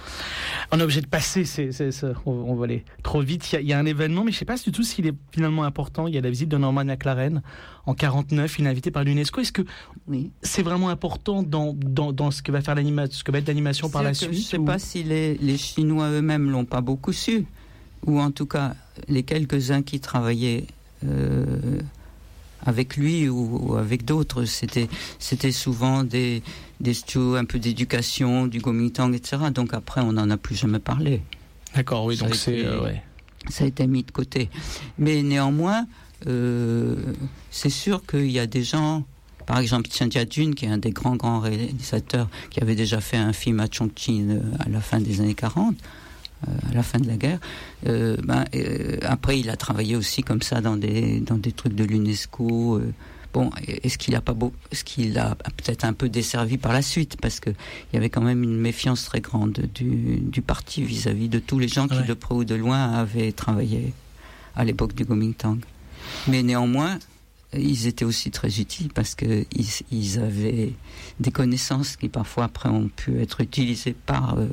On est obligé de passer, c'est, c'est, c'est, on, on va aller trop vite. Il y, a, il y a un événement, mais je ne sais pas du tout s'il est finalement important. Il y a la visite de Norman McLaren en quarante-neuf. Il est invité par l'UNESCO. Est-ce que Oui. c'est vraiment important dans, dans, dans ce que va faire l'animation, ce que va être l'animation par la suite? Je ne sais ou... pas si les, les Chinois eux-mêmes l'ont pas beaucoup su, ou en tout cas les quelques-uns qui travaillaient euh, avec lui ou, ou avec d'autres, c'était, c'était souvent des, des studios un peu d'éducation, du Kuomintang, et cetera. Donc après, on n'en a plus jamais parlé. D'accord, oui, Ça donc a c'est... été- euh, ouais. Ça a été mis de côté. Mais néanmoins, euh, c'est sûr qu'il y a des gens, par exemple Chen Jiajun, qui est un des grands, grands réalisateurs, qui avait déjà fait un film à Chongqing euh, à la fin des années quarante, euh, à la fin de la guerre. Euh, ben, euh, après, il a travaillé aussi comme ça dans des, dans des trucs de l'UNESCO. Euh, bon, est-ce qu'il a pas beau, est-ce qu'il a peut-être un peu desservi par la suite, parce que il y avait quand même une méfiance très grande du, du parti vis-à-vis de tous les gens qui, Ouais. de près ou de loin, avaient travaillé à l'époque du Kuomintang. Mais néanmoins, ils étaient aussi très utiles parce que ils, ils avaient des connaissances qui parfois après ont pu être utilisées par euh,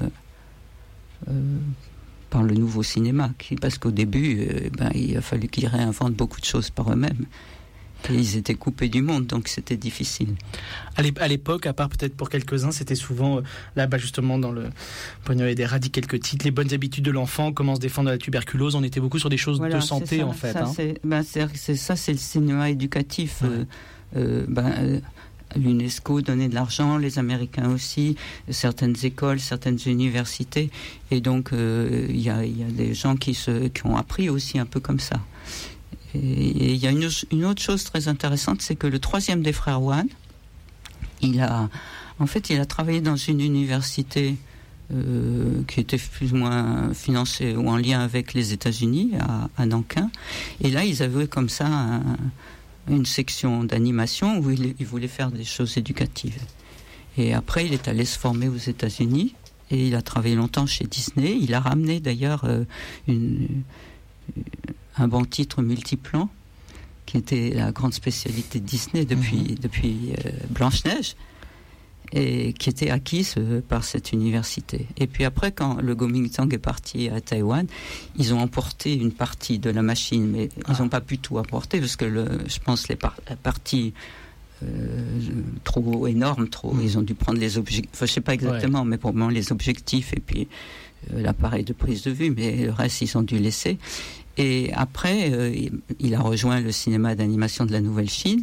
euh, par le nouveau cinéma, qui, parce qu'au début, euh, ben, il a fallu qu'ils réinventent beaucoup de choses par eux-mêmes. Et ils étaient coupés du monde, donc c'était difficile. À l'ép- à l'époque, à part peut-être pour quelques-uns, c'était souvent euh, là-bas justement dans le Pognon et des radis, quelques titres, les bonnes habitudes de l'enfant, comment se défendre de la tuberculose. On était beaucoup sur des choses Voilà, de c'est santé ça, en fait. Ça, hein. c'est, ben, c'est, c'est ça, c'est le cinéma éducatif. Ouais. Euh, euh, ben, euh, L'UNESCO donnait de l'argent, les Américains aussi, certaines écoles, certaines universités, et donc il euh, y, a, y a des gens qui, se, qui ont appris aussi un peu comme ça. Et il y a une, une autre chose très intéressante, c'est que le troisième des frères Wan, il a, en fait, il a travaillé dans une université euh, qui était plus ou moins financée ou en lien avec les États-Unis, à, à Nankin. Et là, ils avaient comme ça un, une section d'animation où il, il voulait faire des choses éducatives. Et après, il est allé se former aux États-Unis et il a travaillé longtemps chez Disney. Il a ramené d'ailleurs euh, une, un bon titre multiplan, qui était la grande spécialité de Disney depuis, mmh. depuis euh, Blanche-Neige, et qui était acquise euh, par cette université. Et puis après, quand le Kuomintang est parti à Taïwan, ils ont emporté une partie de la machine, mais ah. ils n'ont pas pu tout emporter, parce que le, je pense les par- la partie euh, trop énorme, trop, mmh. ils ont dû prendre les objectifs, enfin, je ne sais pas exactement, ouais. mais pour moi les objectifs et puis euh, l'appareil de prise de vue, mais le reste ils ont dû laisser. Et après, euh, il a rejoint le cinéma d'animation de la Nouvelle-Chine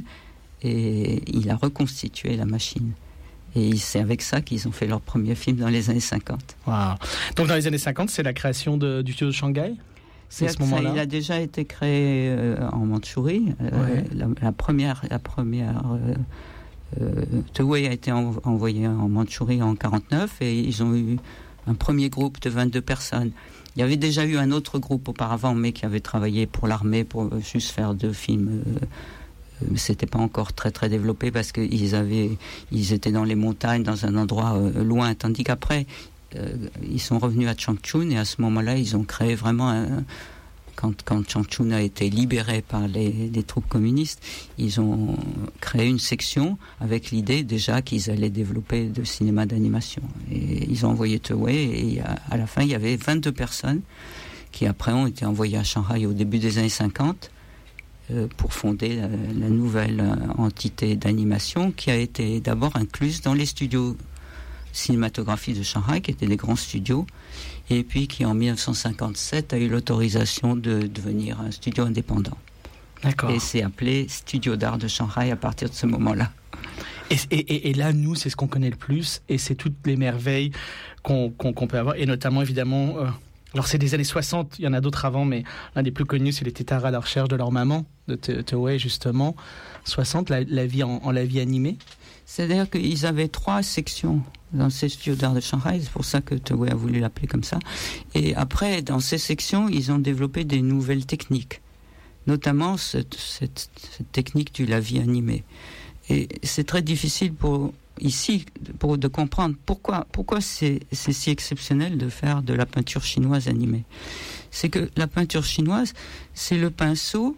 et il a reconstitué la machine. Et c'est avec ça qu'ils ont fait leur premier film dans les années cinquante. Wow. Donc dans les années cinquante, c'est la création de, du studio de Shanghai? C'est, c'est à ce moment-là? Il a déjà été créé euh, en Mandchourie. Euh, ouais. la, la première, la première euh, euh, Toei a été en, envoyé en Mandchourie en quarante-neuf et ils ont eu un premier groupe de vingt-deux personnes. Il y avait déjà eu un autre groupe auparavant, mais qui avait travaillé pour l'armée, pour juste faire deux films. Euh, euh, c'était pas encore très très développé parce qu'ils avaient, ils étaient dans les montagnes, dans un endroit euh, loin. Tandis qu'après, euh, ils sont revenus à Changchun et à ce moment-là, ils ont créé vraiment un, quand quand Changchun a été libéré par les, les troupes communistes, ils ont créé une section avec l'idée déjà qu'ils allaient développer de cinéma d'animation. Et ils ont envoyé Toei et à, à la fin, il y avait vingt-deux personnes qui après ont été envoyées à Shanghai au début des années cinquante euh, pour fonder la, la nouvelle entité d'animation qui a été d'abord incluse dans les studios cinématographiques de Shanghai, qui étaient des grands studios, et puis qui en dix-neuf cent cinquante-sept a eu l'autorisation de devenir un studio indépendant. D'accord. Et c'est appelé Studio d'art de Shanghai à partir de ce moment-là. Et, et, et là, nous, c'est ce qu'on connaît le plus, et c'est toutes les merveilles qu'on, qu'on, qu'on peut avoir, et notamment, évidemment, euh, alors c'est des années soixante, il y en a d'autres avant, mais l'un des plus connus, c'est les Tétards à la recherche de leur maman, de Toei, justement. soixante, la, la vie en, en la vie animée. C'est-à-dire qu'ils avaient trois sections dans ces studios d'art de Shanghai, c'est pour ça que Toei a voulu l'appeler comme ça. Et après, dans ces sections, ils ont développé des nouvelles techniques, notamment cette, cette, cette technique du la vie animée. Et c'est très difficile pour ici pour de comprendre pourquoi pourquoi c'est c'est si exceptionnel de faire de la peinture chinoise animée. C'est que la peinture chinoise, c'est le pinceau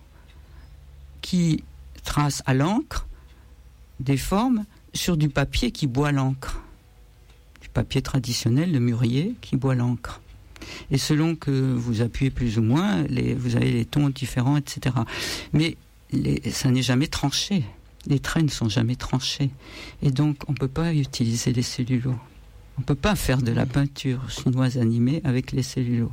qui trace à l'encre des formes sur du papier qui boit l'encre. Du papier traditionnel, le mûrier, qui boit l'encre. Et selon que vous appuyez plus ou moins, les, vous avez les tons différents, et cetera. Mais les, ça n'est jamais tranché. Les traits ne sont jamais tranchés. Et donc, on ne peut pas utiliser les cellulos. On ne peut pas faire de la peinture chinoise animée avec les cellulos.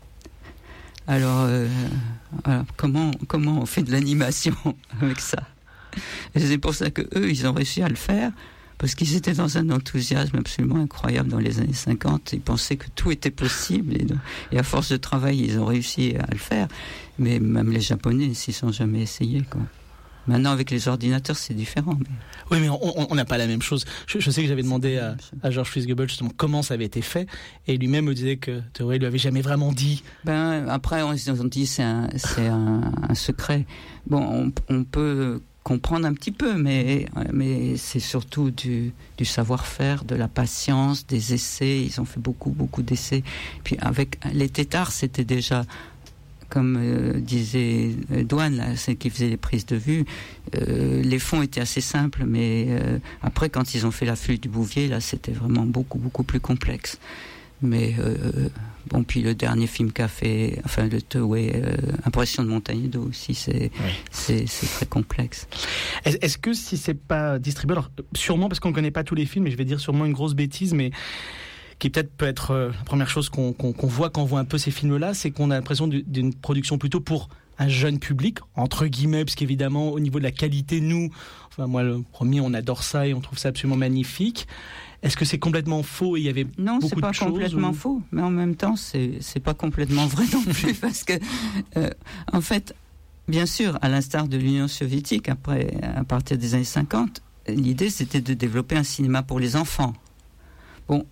Alors, euh, alors comment, comment on fait de l'animation avec ça ? Et c'est pour ça qu'eux, ils ont réussi à le faire, parce qu'ils étaient dans un enthousiasme absolument incroyable dans les années cinquante. Ils pensaient que tout était possible, et, et à force de travail, ils ont réussi à le faire. Mais même les Japonais ne s'y sont jamais essayés, quoi. Maintenant, avec les ordinateurs, c'est différent. Mais... Oui, mais on n'a pas la même chose. Je, je sais que j'avais demandé à, à Georges Fils-Goebbels justement comment ça avait été fait, et lui-même me disait que Toei lui avait jamais vraiment dit. Ben après, on s'est dit c'est un, c'est un, un secret. Bon, on, on peut comprendre un petit peu, mais mais c'est surtout du, du savoir-faire, de la patience, des essais. Ils ont fait beaucoup beaucoup d'essais. Puis avec les têtards, c'était déjà, comme euh, disait Douane, là, c'est qui faisait les prises de vue, euh, les fonds étaient assez simples, mais euh, après, quand ils ont fait la flûte du Bouvier, là, c'était vraiment beaucoup, beaucoup plus complexe. Mais euh, bon, puis le dernier film qu'a fait, enfin le Toei, euh, Impression de montagne d'eau aussi, c'est, oui. c'est, c'est très complexe. Est-ce, est-ce que si c'est pas distribué, alors sûrement parce qu'on ne connaît pas tous les films, et je vais dire sûrement une grosse bêtise, mais qui peut-être peut être euh, la première chose qu'on, qu'on, qu'on voit quand on voit un peu ces films-là, c'est qu'on a l'impression d'une production plutôt pour un jeune public, entre guillemets, parce qu'évidemment, au niveau de la qualité, nous, enfin moi le premier, on adore ça et on trouve ça absolument magnifique. Est-ce que c'est complètement faux et il y avait non, beaucoup de choses? Non, c'est pas complètement ou... faux, mais en même temps, c'est c'est pas complètement vrai non plus, parce que euh, en fait, bien sûr, à l'instar de l'Union soviétique, après, à partir des années cinquante, l'idée c'était de développer un cinéma pour les enfants. Bon.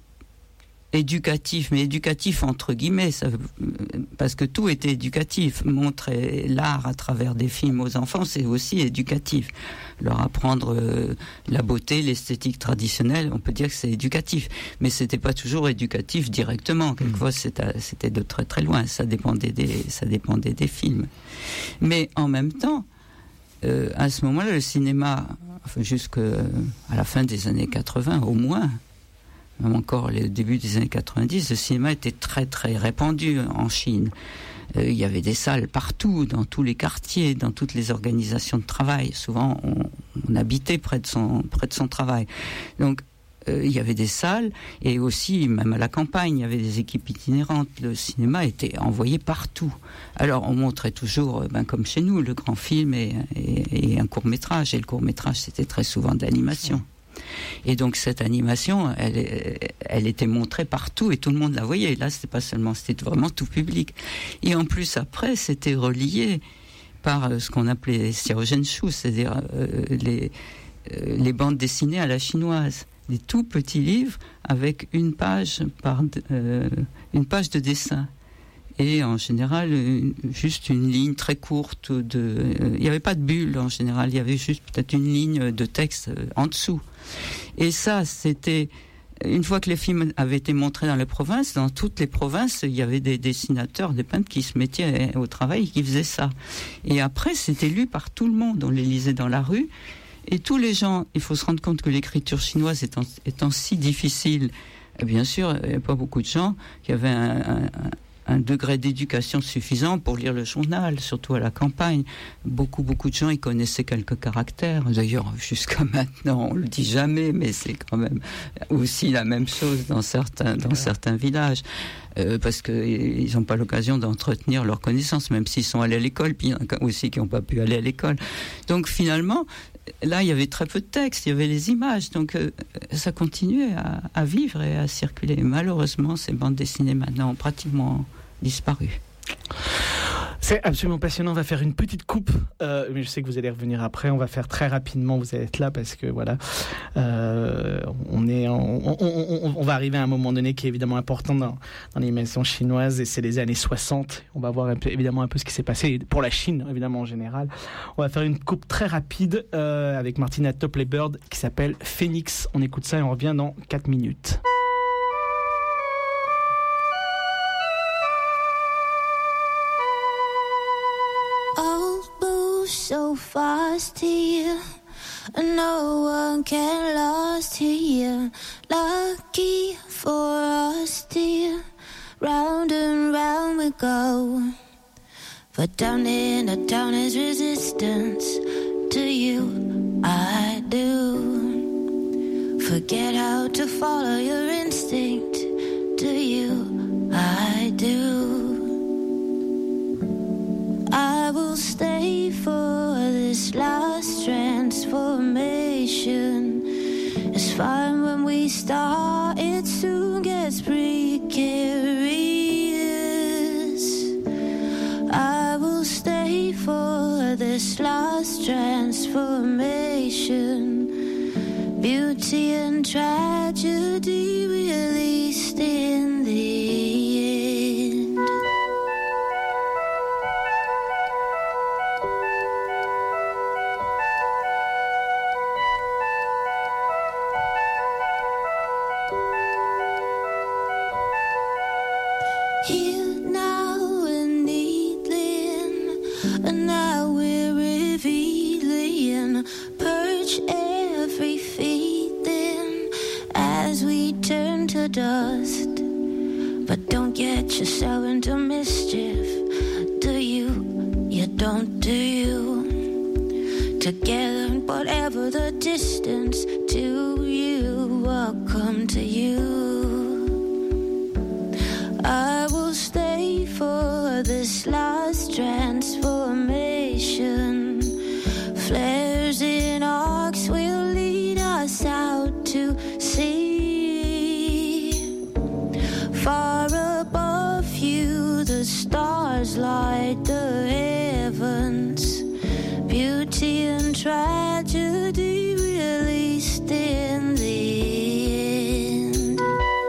Éducatif, mais éducatif entre guillemets, ça, parce que tout était éducatif. Montrer l'art à travers des films aux enfants, c'est aussi éducatif. Leur apprendre euh, la beauté, l'esthétique traditionnelle, on peut dire que c'est éducatif. Mais c'était pas toujours éducatif directement. Quelquefois, c'était, c'était de très très loin. Ça dépendait des, ça dépendait des films. Mais en même temps, euh, à ce moment-là, le cinéma, enfin, jusqu'à la fin des années quatre-vingts au moins, même encore le début des années quatre-vingt-dix, le cinéma était très très répandu en Chine. Euh, il y avait des salles partout, dans tous les quartiers, dans toutes les organisations de travail. Souvent, on, on habitait près de son près de son travail. Donc, euh, il y avait des salles, et aussi, même à la campagne, il y avait des équipes itinérantes. Le cinéma était envoyé partout. Alors, on montrait toujours, ben, comme chez nous, le grand film et, et, et un court-métrage. Et le court-métrage, c'était très souvent d'animation. Et donc cette animation, elle, elle était montrée partout et tout le monde la voyait. Là, c'était pas seulement, c'était vraiment tout public. Et en plus, après, c'était relié par ce qu'on appelait les xiaozhenshu, c'est-à-dire euh, les, euh, les bandes dessinées à la chinoise. Des tout petits livres avec une page par euh, une page de dessin. Et en général, une, juste une ligne très courte. De, euh, il n'y avait pas de bulle en général, il y avait juste peut-être une ligne de texte euh, en dessous. Et ça, c'était... Une fois que les films avaient été montrés dans les provinces, dans toutes les provinces, il y avait des dessinateurs, des peintres qui se mettaient au travail et qui faisaient ça. Et après, c'était lu par tout le monde. On les lisait dans la rue. Et tous les gens, il faut se rendre compte que l'écriture chinoise étant, étant si difficile, bien sûr, il n'y avait pas beaucoup de gens qui avaient un... un un degré d'éducation suffisant pour lire le journal, surtout à la campagne. Beaucoup, beaucoup de gens, ils connaissaient quelques caractères. D'ailleurs, jusqu'à maintenant, on le dit jamais, mais c'est quand même aussi la même chose dans certains, dans certains villages. Euh, parce qu'ils n'ont pas l'occasion d'entretenir leurs connaissances, même s'ils sont allés à l'école, puis il y en a aussi qui n'ont pas pu aller à l'école. Donc finalement, là, il y avait très peu de texte, il y avait les images, donc euh, ça continuait à, à vivre et à circuler. Malheureusement, ces bandes dessinées maintenant ont pratiquement disparu. C'est absolument passionnant. On va faire une petite coupe, euh, mais je sais que vous allez revenir après. On va faire très rapidement. Vous allez être là parce que voilà, euh, on est, en, on, on, on va arriver à un moment donné qui est évidemment important dans, dans l'animation chinoise, et c'est les années soixante. On va voir un peu, évidemment un peu ce qui s'est passé pour la Chine, évidemment en général. On va faire une coupe très rapide euh, avec Martina Topley-Bird qui s'appelle Phoenix. On écoute ça et on revient dans quatre minutes. So fast here, no one can last here. Lucky for us, dear, round and round we go. But down in the town is resistance to you, I do. Forget how to follow your instinct, to you, I do. I will stay for this last transformation. It's fine when we start, it soon gets precarious. I will stay for this last transformation. Beauty and tragedy released in the end. Dust, but don't get yourself into mischief. Do you? You don't, do you? Together, whatever the distance, to you, welcome to you. I will stay for this last transformation. Flares in arcs will lead us out to sea. Far above you, the stars light the heavens. Beauty and tragedy released in the end.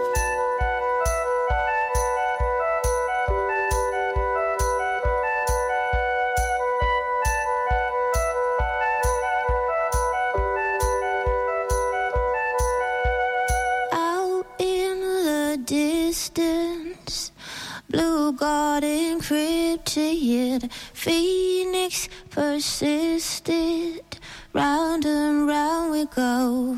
Out in the distance, blue garden cryptid, Phoenix persisted, round and round we go.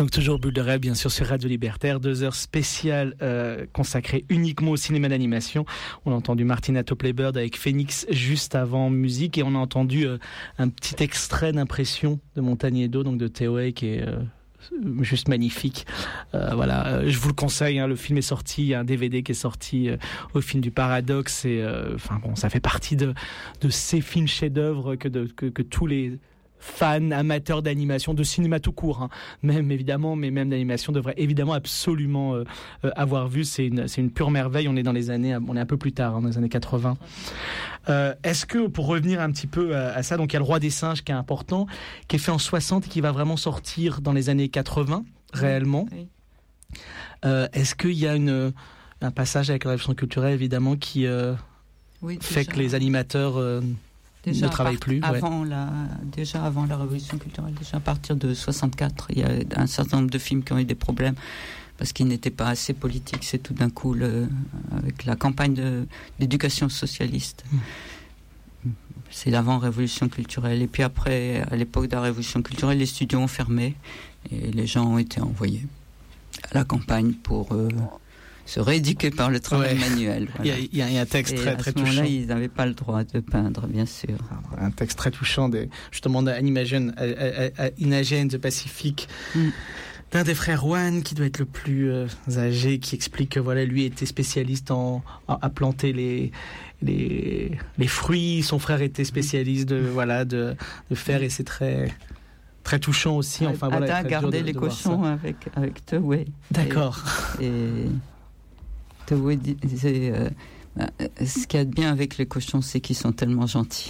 Donc toujours Bulle de rêve, bien sûr, sur Radio Libertaire, deux heures spéciales euh, consacrées uniquement au cinéma d'animation. On a entendu Martina Topley-Bird avec Phoenix juste avant musique, et on a entendu euh, un petit extrait d'impression de Montagne d'eau, donc de Théoé, qui est euh, juste magnifique. Euh, voilà, euh, je vous le conseille, hein, le film est sorti, il y a un D V D qui est sorti euh, au film du Paradoxe, et euh, enfin bon, ça fait partie de, de ces films chefs-d'œuvre que, de, que, que tous les fans, amateurs d'animation, de cinéma tout court, hein, même évidemment, mais même d'animation, devraient évidemment absolument euh, euh, avoir vu. C'est une, c'est une pure merveille. On est dans les années, on est un peu plus tard, hein, dans les années quatre-vingts. Euh, est-ce que, pour revenir un petit peu à, à ça, donc il y a Le Roi des singes qui est important, qui est fait en soixante et qui va vraiment sortir dans les années quatre-vingts, réellement. Oui. Euh, est-ce qu'il y a une, un passage avec la révolution culturelle, évidemment, qui euh, Oui, fait déjà. que les animateurs euh, Déjà ne travaillent part- plus, ouais. avant la, déjà avant la Révolution culturelle, déjà à partir de soixante-quatre, il y a un certain nombre de films qui ont eu des problèmes parce qu'ils n'étaient pas assez politiques. C'est tout d'un coup le, avec la campagne de, d'éducation socialiste. Mmh. C'est l'avant-révolution culturelle. Et puis après, à l'époque de la Révolution culturelle, les studios ont fermé et les gens ont été envoyés à la campagne pour euh, se rééduquer par le travail Ouais. manuel. Il y Voilà. a, il y a- il y a un texte Et très, à très ce moment-là, touchant. ils n'avaient pas le droit de peindre, bien sûr. Un texte très touchant, des, justement, d'Animation, Imagine the Pacific, Mm. d'un des frères Juan, qui doit être le plus euh, âgé, qui explique que voilà, lui était spécialiste en, en- à planter les, les, les fruits, son frère était spécialiste de, voilà, de, de faire, et c'est très, très touchant aussi. Enfin, voilà, Ada très dur gardait de- les de voir ça. cochons avec, avec Tewey. D'accord. Et, et Tewey disait euh, bah, ce qu'il y a de bien avec les cochons, c'est qu'ils sont tellement gentils.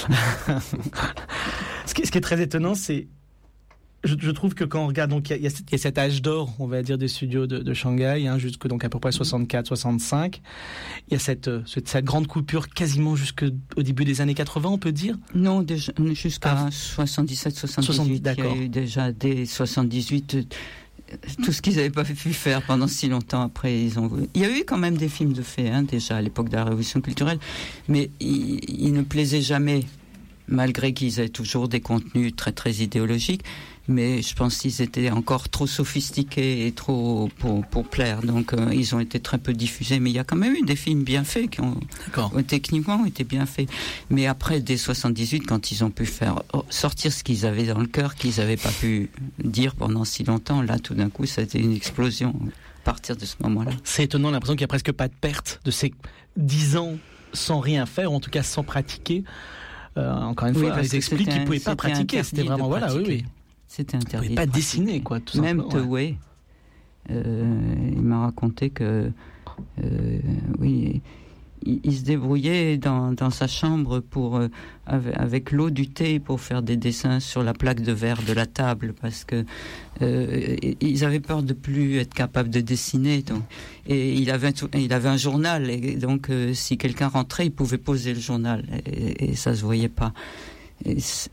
Ce qui, ce qui est très étonnant, c'est, je, je trouve que quand on regarde, donc il y a, il y a cet- il y a cet âge d'or, on va dire, des studios de, de Shanghai, hein, jusque donc à peu près soixante-quatre soixante-cinq. Il y a cette, euh, cette, cette grande coupure quasiment jusqu'au début des années quatre-vingts, on peut dire. Non, déjà, jusqu'à Ah. soixante-dix-sept soixante-dix-huit, soixante-dix, il y a d'accord. eu déjà dès soixante-dix-huit, euh, tout ce qu'ils n'avaient pas pu faire pendant si longtemps après, ils ont voulu. Il y a eu quand même des films de faits, hein, déjà à l'époque de la Révolution culturelle, mais ils, ils ne plaisaient jamais, malgré qu'ils aient toujours des contenus très très idéologiques. Mais je pense qu'ils étaient encore trop sophistiqués et trop pour, pour plaire. Donc euh, ils ont été très peu diffusés. Mais il y a quand même eu des films bien faits qui ont, D'accord. ont techniquement ont été bien faits. Mais après, dès soixante-dix-huit, quand ils ont pu faire sortir ce qu'ils avaient dans le cœur, qu'ils n'avaient pas pu dire pendant si longtemps, là tout d'un coup, ça a été une explosion à partir de ce moment-là. C'est étonnant, l'impression qu'il n'y a presque pas de perte de ces dix ans sans rien faire, ou en tout cas sans pratiquer. Euh, encore une Oui, fois, parce ils que expliquent qu'ils c'était ne pouvaient un- pas c'était pratiquer. interdit C'était de vraiment, voilà, oui, pratiquer. oui. C'était Ils ne interdit. pouvaient pas de dessiner, pratiquer. quoi, tout Même simplement. ouais. Tewey, euh, il m'a raconté que, euh, oui, il, il se débrouillait dans, dans sa chambre pour, euh, avec, avec l'eau du thé pour faire des dessins sur la plaque de verre de la table, parce que euh, ils avaient peur de plus être capables de dessiner. Donc, et il avait, un, il avait un journal, et donc euh, si quelqu'un rentrait, il pouvait poser le journal, et, et ça se voyait pas. Et c'est,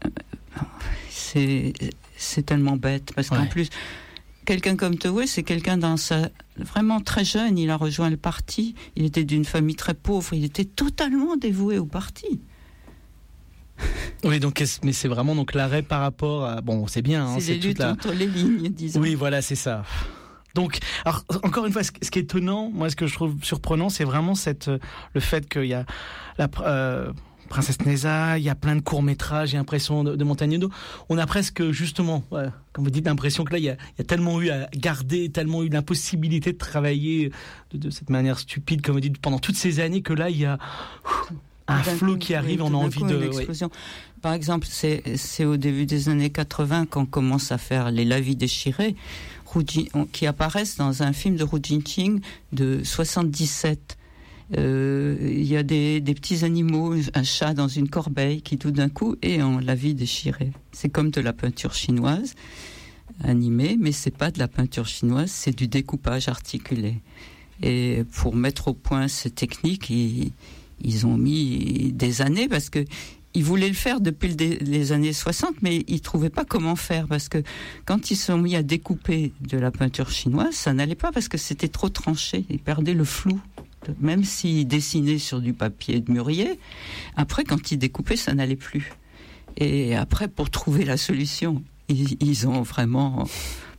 c'est, c'est tellement bête, parce qu'en Ouais. plus, quelqu'un comme Tewey, c'est quelqu'un dans sa, vraiment très jeune, il a rejoint le parti, il était d'une famille très pauvre, il était totalement dévoué au parti. Oui, donc, est-ce- mais c'est vraiment donc l'arrêt par rapport à. Bon, c'est bien, hein, c'est c'est les toute luttes la. entre les lignes, disons. Oui, voilà, c'est ça. Donc, alors, encore une fois, ce ce qui est étonnant, moi, ce que je trouve surprenant, c'est vraiment cette, euh, le fait qu'il y a la pr- euh, Princesse Neza, il y a plein de courts-métrages, j'ai l'impression de, de Montagne d'eau. On a presque, justement, ouais, comme vous dites, l'impression que là, il y, a, il y a tellement eu à garder, tellement eu l'impossibilité de travailler de, de cette manière stupide, comme vous dites, pendant toutes ces années, que là, il y a ouf, un D'un flot coup, qui oui, arrive, tout on a d'un envie coup, de. une ouais. explosion. Par exemple, c'est, c'est au début des années quatre-vingts qu'on commence à faire les lavis déchirés, Hu Jin- qui apparaissent dans un film de Hu Jinqing de soixante-dix-sept. Euh, Il y a des, des petits animaux, un chat dans une corbeille qui tout d'un coup est en lavis déchiré. C'est comme de la peinture chinoise animée, mais c'est pas de la peinture chinoise, c'est du découpage articulé. Et pour mettre au point ces techniques, ils, ils ont mis des années parce que ils voulaient le faire depuis le dé- les années soixante, mais ils trouvaient pas comment faire parce que quand ils se sont mis à découper de la peinture chinoise, ça n'allait pas parce que c'était trop tranché. Ils perdaient le flou. Même s'ils dessinaient sur du papier de mûrier, après, quand ils découpaient, ça n'allait plus. Et après, pour trouver la solution, ils, ils ont vraiment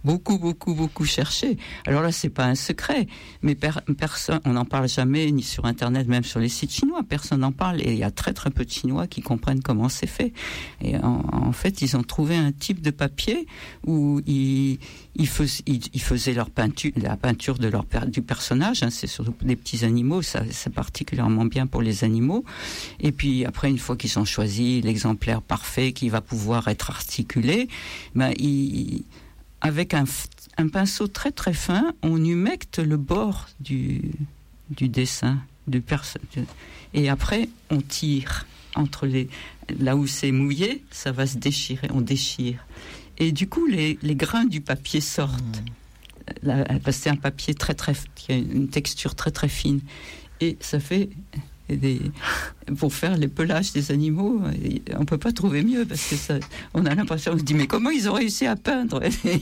beaucoup, beaucoup, beaucoup cherché. Alors là, c'est pas un secret, mais per, personne, on n'en parle jamais, ni sur Internet, même sur les sites chinois, personne n'en parle, et il y a très très peu de Chinois qui comprennent comment c'est fait. Et en, en fait, ils ont trouvé un type de papier où ils, ils, fais, ils, ils faisaient leur peinture, la peinture de leur, du personnage, hein, c'est surtout des petits animaux, ça, c'est particulièrement bien pour les animaux. Et puis après, une fois qu'ils ont choisi l'exemplaire parfait qui va pouvoir être articulé, ben, ils... avec un, un pinceau très très fin, on humecte le bord du, du dessin, du perso- et après on tire entre les, là où c'est mouillé, ça va se déchirer, on déchire. Et du coup, les, les grains du papier sortent. Mmh. Là, parce que c'est un papier très très, qui a une texture très très fine, et ça fait des, pour faire les pelages des animaux, on peut pas trouver mieux, parce que ça, on a l'impression, on se dit mais comment ils ont réussi à peindre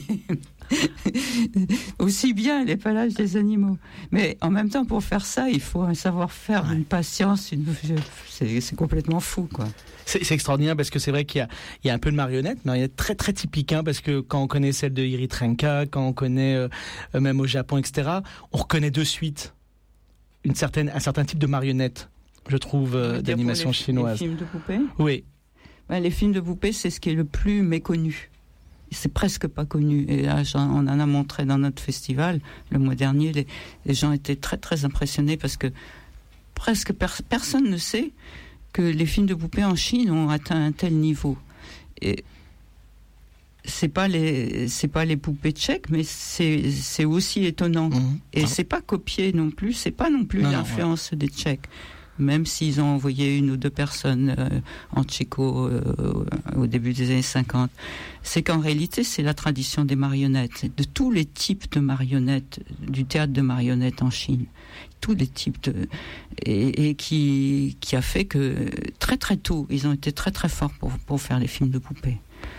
aussi bien les pelages des animaux. Mais en même temps, pour faire ça, il faut un savoir-faire, ouais. Une patience, une... C'est, c'est complètement fou, quoi. C'est, c'est extraordinaire, parce que c'est vrai qu'il y a, il y a un peu de marionnette, mais il y a très très typique, hein, parce que quand on connaît celle de Iri Trenka, quand on connaît euh, même au Japon, et cetera, on reconnaît de suite une certaine, un certain type de marionnette, je trouve, euh, d'animation les, chinoise. Les films de poupées ? Oui. Ben, les films de poupées, c'est ce qui est le plus méconnu. C'est presque pas connu. Et là, on en a montré dans notre festival le mois dernier. Les, les gens étaient très très impressionnés, parce que presque per- personne ne sait que les films de poupées en Chine ont atteint un tel niveau. Et c'est pas les c'est pas les poupées tchèques, mais c'est c'est aussi étonnant. Mmh. Et ah. c'est pas copié non plus. C'est pas non plus non, l'influence non, ouais. des Tchèques. Même s'ils ont envoyé une ou deux personnes euh, en Tchéco euh, au début des années cinquante, c'est qu'en réalité, c'est la tradition des marionnettes, de tous les types de marionnettes, du théâtre de marionnettes en Chine, tous les types de... Et, et qui, qui a fait que très très tôt, ils ont été très très forts pour, pour faire les films de poupées.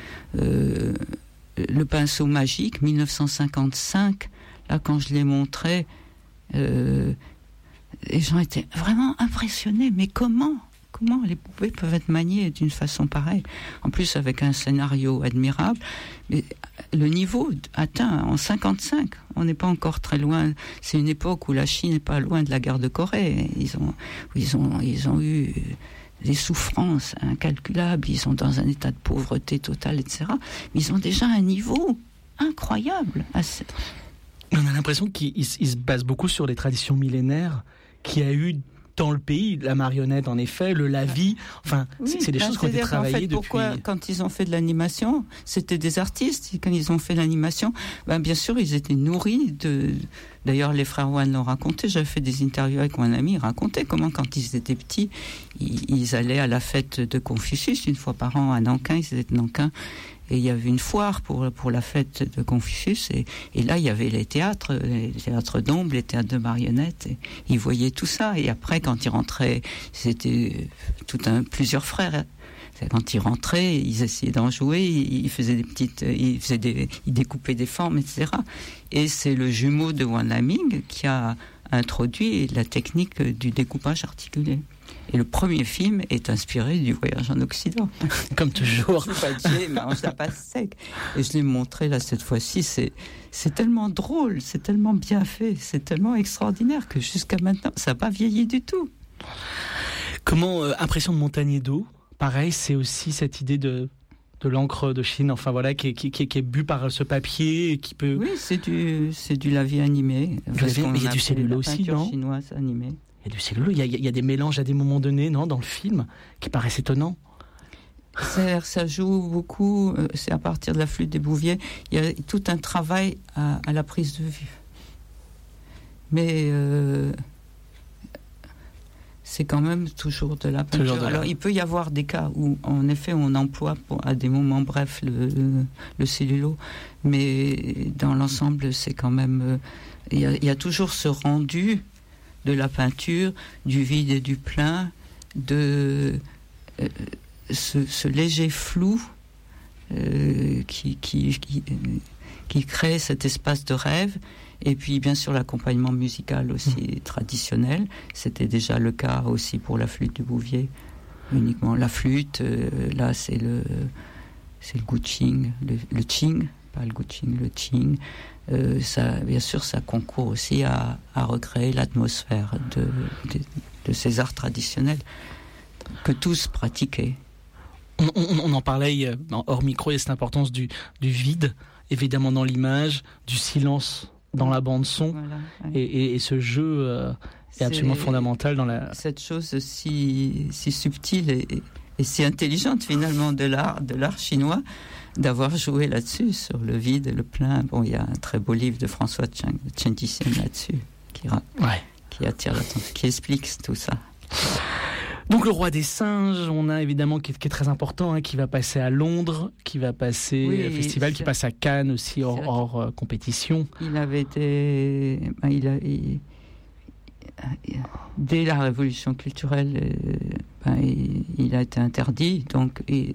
Euh, le pinceau magique, dix-neuf cent cinquante-cinq, là quand je l'ai montré... Euh, les gens étaient vraiment impressionnés. Mais comment Comment les poupées peuvent être maniées d'une façon pareille ? En plus, avec un scénario admirable. Mais le niveau atteint en cinquante-cinq. On n'est pas encore très loin. C'est une époque où la Chine n'est pas loin de la guerre de Corée. Ils ont, ils ont, ils ont eu des souffrances incalculables. Ils sont dans un état de pauvreté totale, et cetera. Mais ils ont déjà un niveau incroyable. On a l'impression qu'ils ils se basent beaucoup sur les traditions millénaires qu'il y a eu dans le pays, la marionnette en effet, le lavis, enfin oui, c'est, c'est des ben, choses qui ont été travaillées en fait, depuis... Pourquoi, quand ils ont fait de l'animation, c'était des artistes, quand ils ont fait l'animation, ben, bien sûr ils étaient nourris de... D'ailleurs les frères Wan l'ont raconté, j'avais fait des interviews avec mon ami, ils racontaient comment quand ils étaient petits, ils, ils allaient à la fête de Confucius, une fois par an à Nankin, ils étaient de Nankin, et il y avait une foire pour, pour la fête de Confucius, et, et là il y avait les théâtres, les théâtres d'ombre, les théâtres de marionnettes, et ils voyaient tout ça, et après quand ils rentraient, c'était tout un, plusieurs frères, quand ils rentraient, ils essayaient d'en jouer, ils faisaient des petites, ils faisaient des, ils découpaient des formes, et cetera. Et c'est le jumeau de Wan Laming qui a introduit la technique du découpage articulé. Et le premier film est inspiré du voyage en Occident. Comme toujours. Dieu mange la passe sec. Et je l'ai montré là cette fois-ci. C'est, c'est tellement drôle, c'est tellement bien fait, c'est tellement extraordinaire que jusqu'à maintenant, ça n'a pas vieilli du tout. Comment, euh, impression de Montagnier d'eau, pareil, c'est aussi cette idée de... de l'encre de Chine, enfin voilà, qui est, qui, qui, qui est bu par ce papier et qui peut... Oui, c'est du, c'est du lavis animé. Mais il y a du cellulo aussi, non ? Chinoise animée. Il y a du cellulo, il y a, il y a des mélanges à des moments donnés, non, dans le film, qui paraissent étonnants. Ça, ça joue beaucoup, c'est à partir de la flûte des Bouviers, il y a tout un travail à, à la prise de vue. Mais... Euh, c'est quand même toujours de la peinture. De Alors, il peut y avoir des cas où, en effet, on emploie pour, à des moments brefs le, le, le cellulo, mais dans l'ensemble, c'est quand même... Il y a, il y a toujours ce rendu de la peinture, du vide et du plein, de euh, ce, ce léger flou euh, qui, qui, qui, qui crée cet espace de rêve. Et puis, bien sûr, l'accompagnement musical aussi mmh. traditionnel. C'était déjà le cas aussi pour la flûte du Bouvier. Uniquement la flûte, euh, là, c'est le, c'est le guqing, le, le qing, pas le Guqing, le Qing. Euh, ça, bien sûr, ça concourt aussi à, à recréer l'atmosphère de, de, de ces arts traditionnels que tous pratiquaient. On, on, on en parlait hors micro, il y a cette importance du, du vide, évidemment dans l'image, du silence dans la bande son, voilà, ouais. et, et, et ce jeu euh, est absolument fondamental dans la... Cette chose si, si subtile et, et si intelligente finalement de l'art, de l'art chinois, d'avoir joué là-dessus, sur le vide et le plein. Bon, il y a un très beau livre de François Chen Tissien là-dessus, qui, ouais. qui attire l'attention, qui explique tout ça. Donc le Roi des Singes, on a évidemment qui est, qui est très important, hein, qui va passer à Londres, qui va passer oui, au festival, qui passe à Cannes aussi hors, hors euh, compétition. Il avait été... Ben, il a, il, dès la révolution culturelle, ben, il, il a été interdit, donc... Il,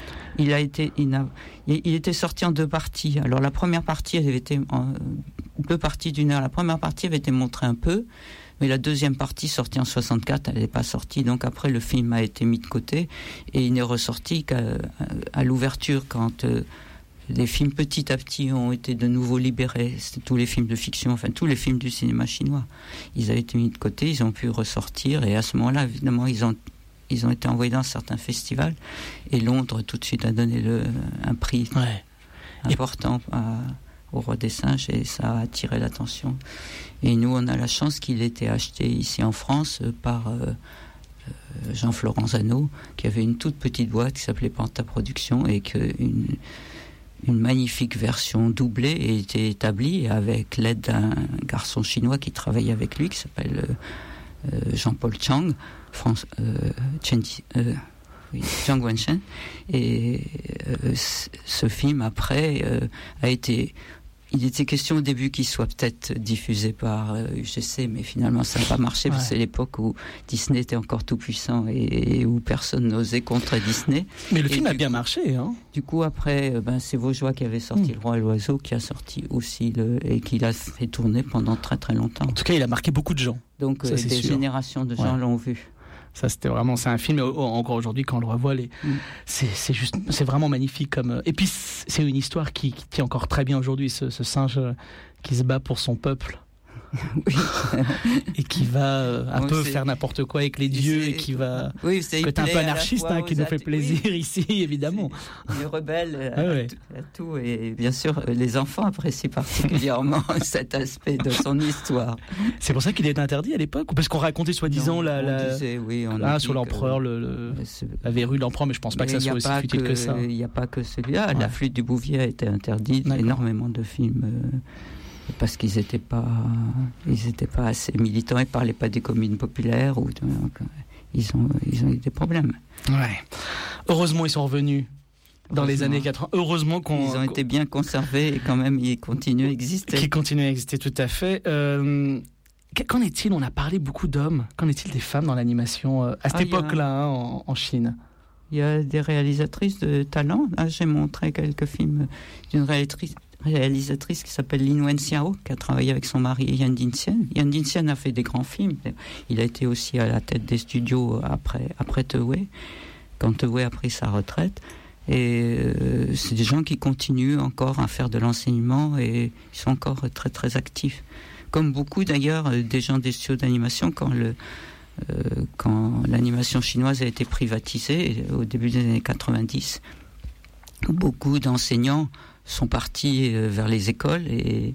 Il a été, il, a, il était sorti en deux parties. Alors la première partie, elle avait été en deux parties d'une heure. La première partie avait été montrée un peu, mais la deuxième partie, sortie en soixante-quatre, elle n'est pas sortie. Donc après, le film a été mis de côté et il n'est ressorti qu'à à l'ouverture, quand euh, les films petit à petit ont été de nouveau libérés. C'était tous les films de fiction, enfin tous les films du cinéma chinois. Ils avaient été mis de côté, ils ont pu ressortir et à ce moment-là, évidemment, ils ont Ils ont été envoyés dans certains festivals et Londres tout de suite a donné le, un prix ouais. important à, au Roi des Singes et ça a attiré l'attention. Et nous, on a la chance qu'il ait été acheté ici en France par euh, Jean-Florent Zano, qui avait une toute petite boîte qui s'appelait Panta Productions et qu'une une magnifique version doublée a été établie avec l'aide d'un garçon chinois qui travaillait avec lui, qui s'appelle euh, Jean-Paul Chang. France, euh, Chen, euh, oui, Jiang Wenshen. Et euh, c- ce film, après, euh, a été... Il était question au début qu'il soit peut-être diffusé par euh, U G C, mais finalement ça n'a pas marché, ouais. Parce que c'est l'époque où Disney était encore tout puissant et, et où personne n'osait contrer Disney. Mais le et film a bien coup, marché, hein. Du coup, après, euh, ben, c'est Vaugeois qui avait sorti mmh. Le Roi et l'Oiseau, qui a sorti aussi, le, et qui l'a fait tourner pendant très très longtemps. En tout cas, il a marqué beaucoup de gens. Donc ça, euh, des sûr. générations de gens ouais. l'ont vu. Ça, c'était vraiment, c'est un film, encore aujourd'hui, quand on le revoit, les, mm. c'est, c'est juste, c'est vraiment magnifique comme, et puis, c'est une histoire qui, qui tient encore très bien aujourd'hui, ce, ce singe qui se bat pour son peuple. Oui. Et qui va euh, un bon, peu faire n'importe quoi avec les dieux et qui va oui, c'est que t'es un peu anarchiste hein, qui nous fait plaisir oui. ici évidemment il est rebelle à, ah ouais. à, tout, à tout et bien sûr les enfants apprécient particulièrement cet aspect de son histoire. C'est pour ça qu'il est interdit à l'époque ou parce qu'on racontait soi-disant non, la, la... Disait, oui, on ah, sur l'empereur que... le, le... la verrue de l'empereur mais je pense pas mais que ça soit aussi futile que, que ça. Il n'y a pas que celui-là, ouais. La flûte du Bouvier a été interdite. D'accord. Énormément de films euh... parce qu'ils n'étaient pas, ils n'étaient pas assez militants, ils ne parlaient pas des communes populaires, ou donc, ils, ont, ils ont eu des problèmes. Ouais. Heureusement, ils sont revenus dans les années quatre-vingts. Heureusement qu'on... Ils ont été bien conservés et quand même, ils continuent à exister. Qui continuent à exister, tout à fait. Euh, qu'en est-il ? On a parlé beaucoup d'hommes. Qu'en est-il des femmes dans l'animation euh, à cette ah, époque-là, a... hein, en, en Chine ? Il y a des réalisatrices de talent. Là, j'ai montré quelques films d'une réalisatrice... réalisatrice qui s'appelle Lin Wenxiao, qui a travaillé avec son mari Yan Dinxian. Yan Dinxian a fait des grands films. Il a été aussi à la tête des studios après, après Tewei, quand Tewei a pris sa retraite. Et euh, c'est des gens qui continuent encore à faire de l'enseignement et ils sont encore très très actifs. Comme beaucoup d'ailleurs des gens des studios d'animation, quand le euh, quand l'animation chinoise a été privatisée au début des années quatre-vingt-dix, beaucoup d'enseignants sont partis vers les écoles et,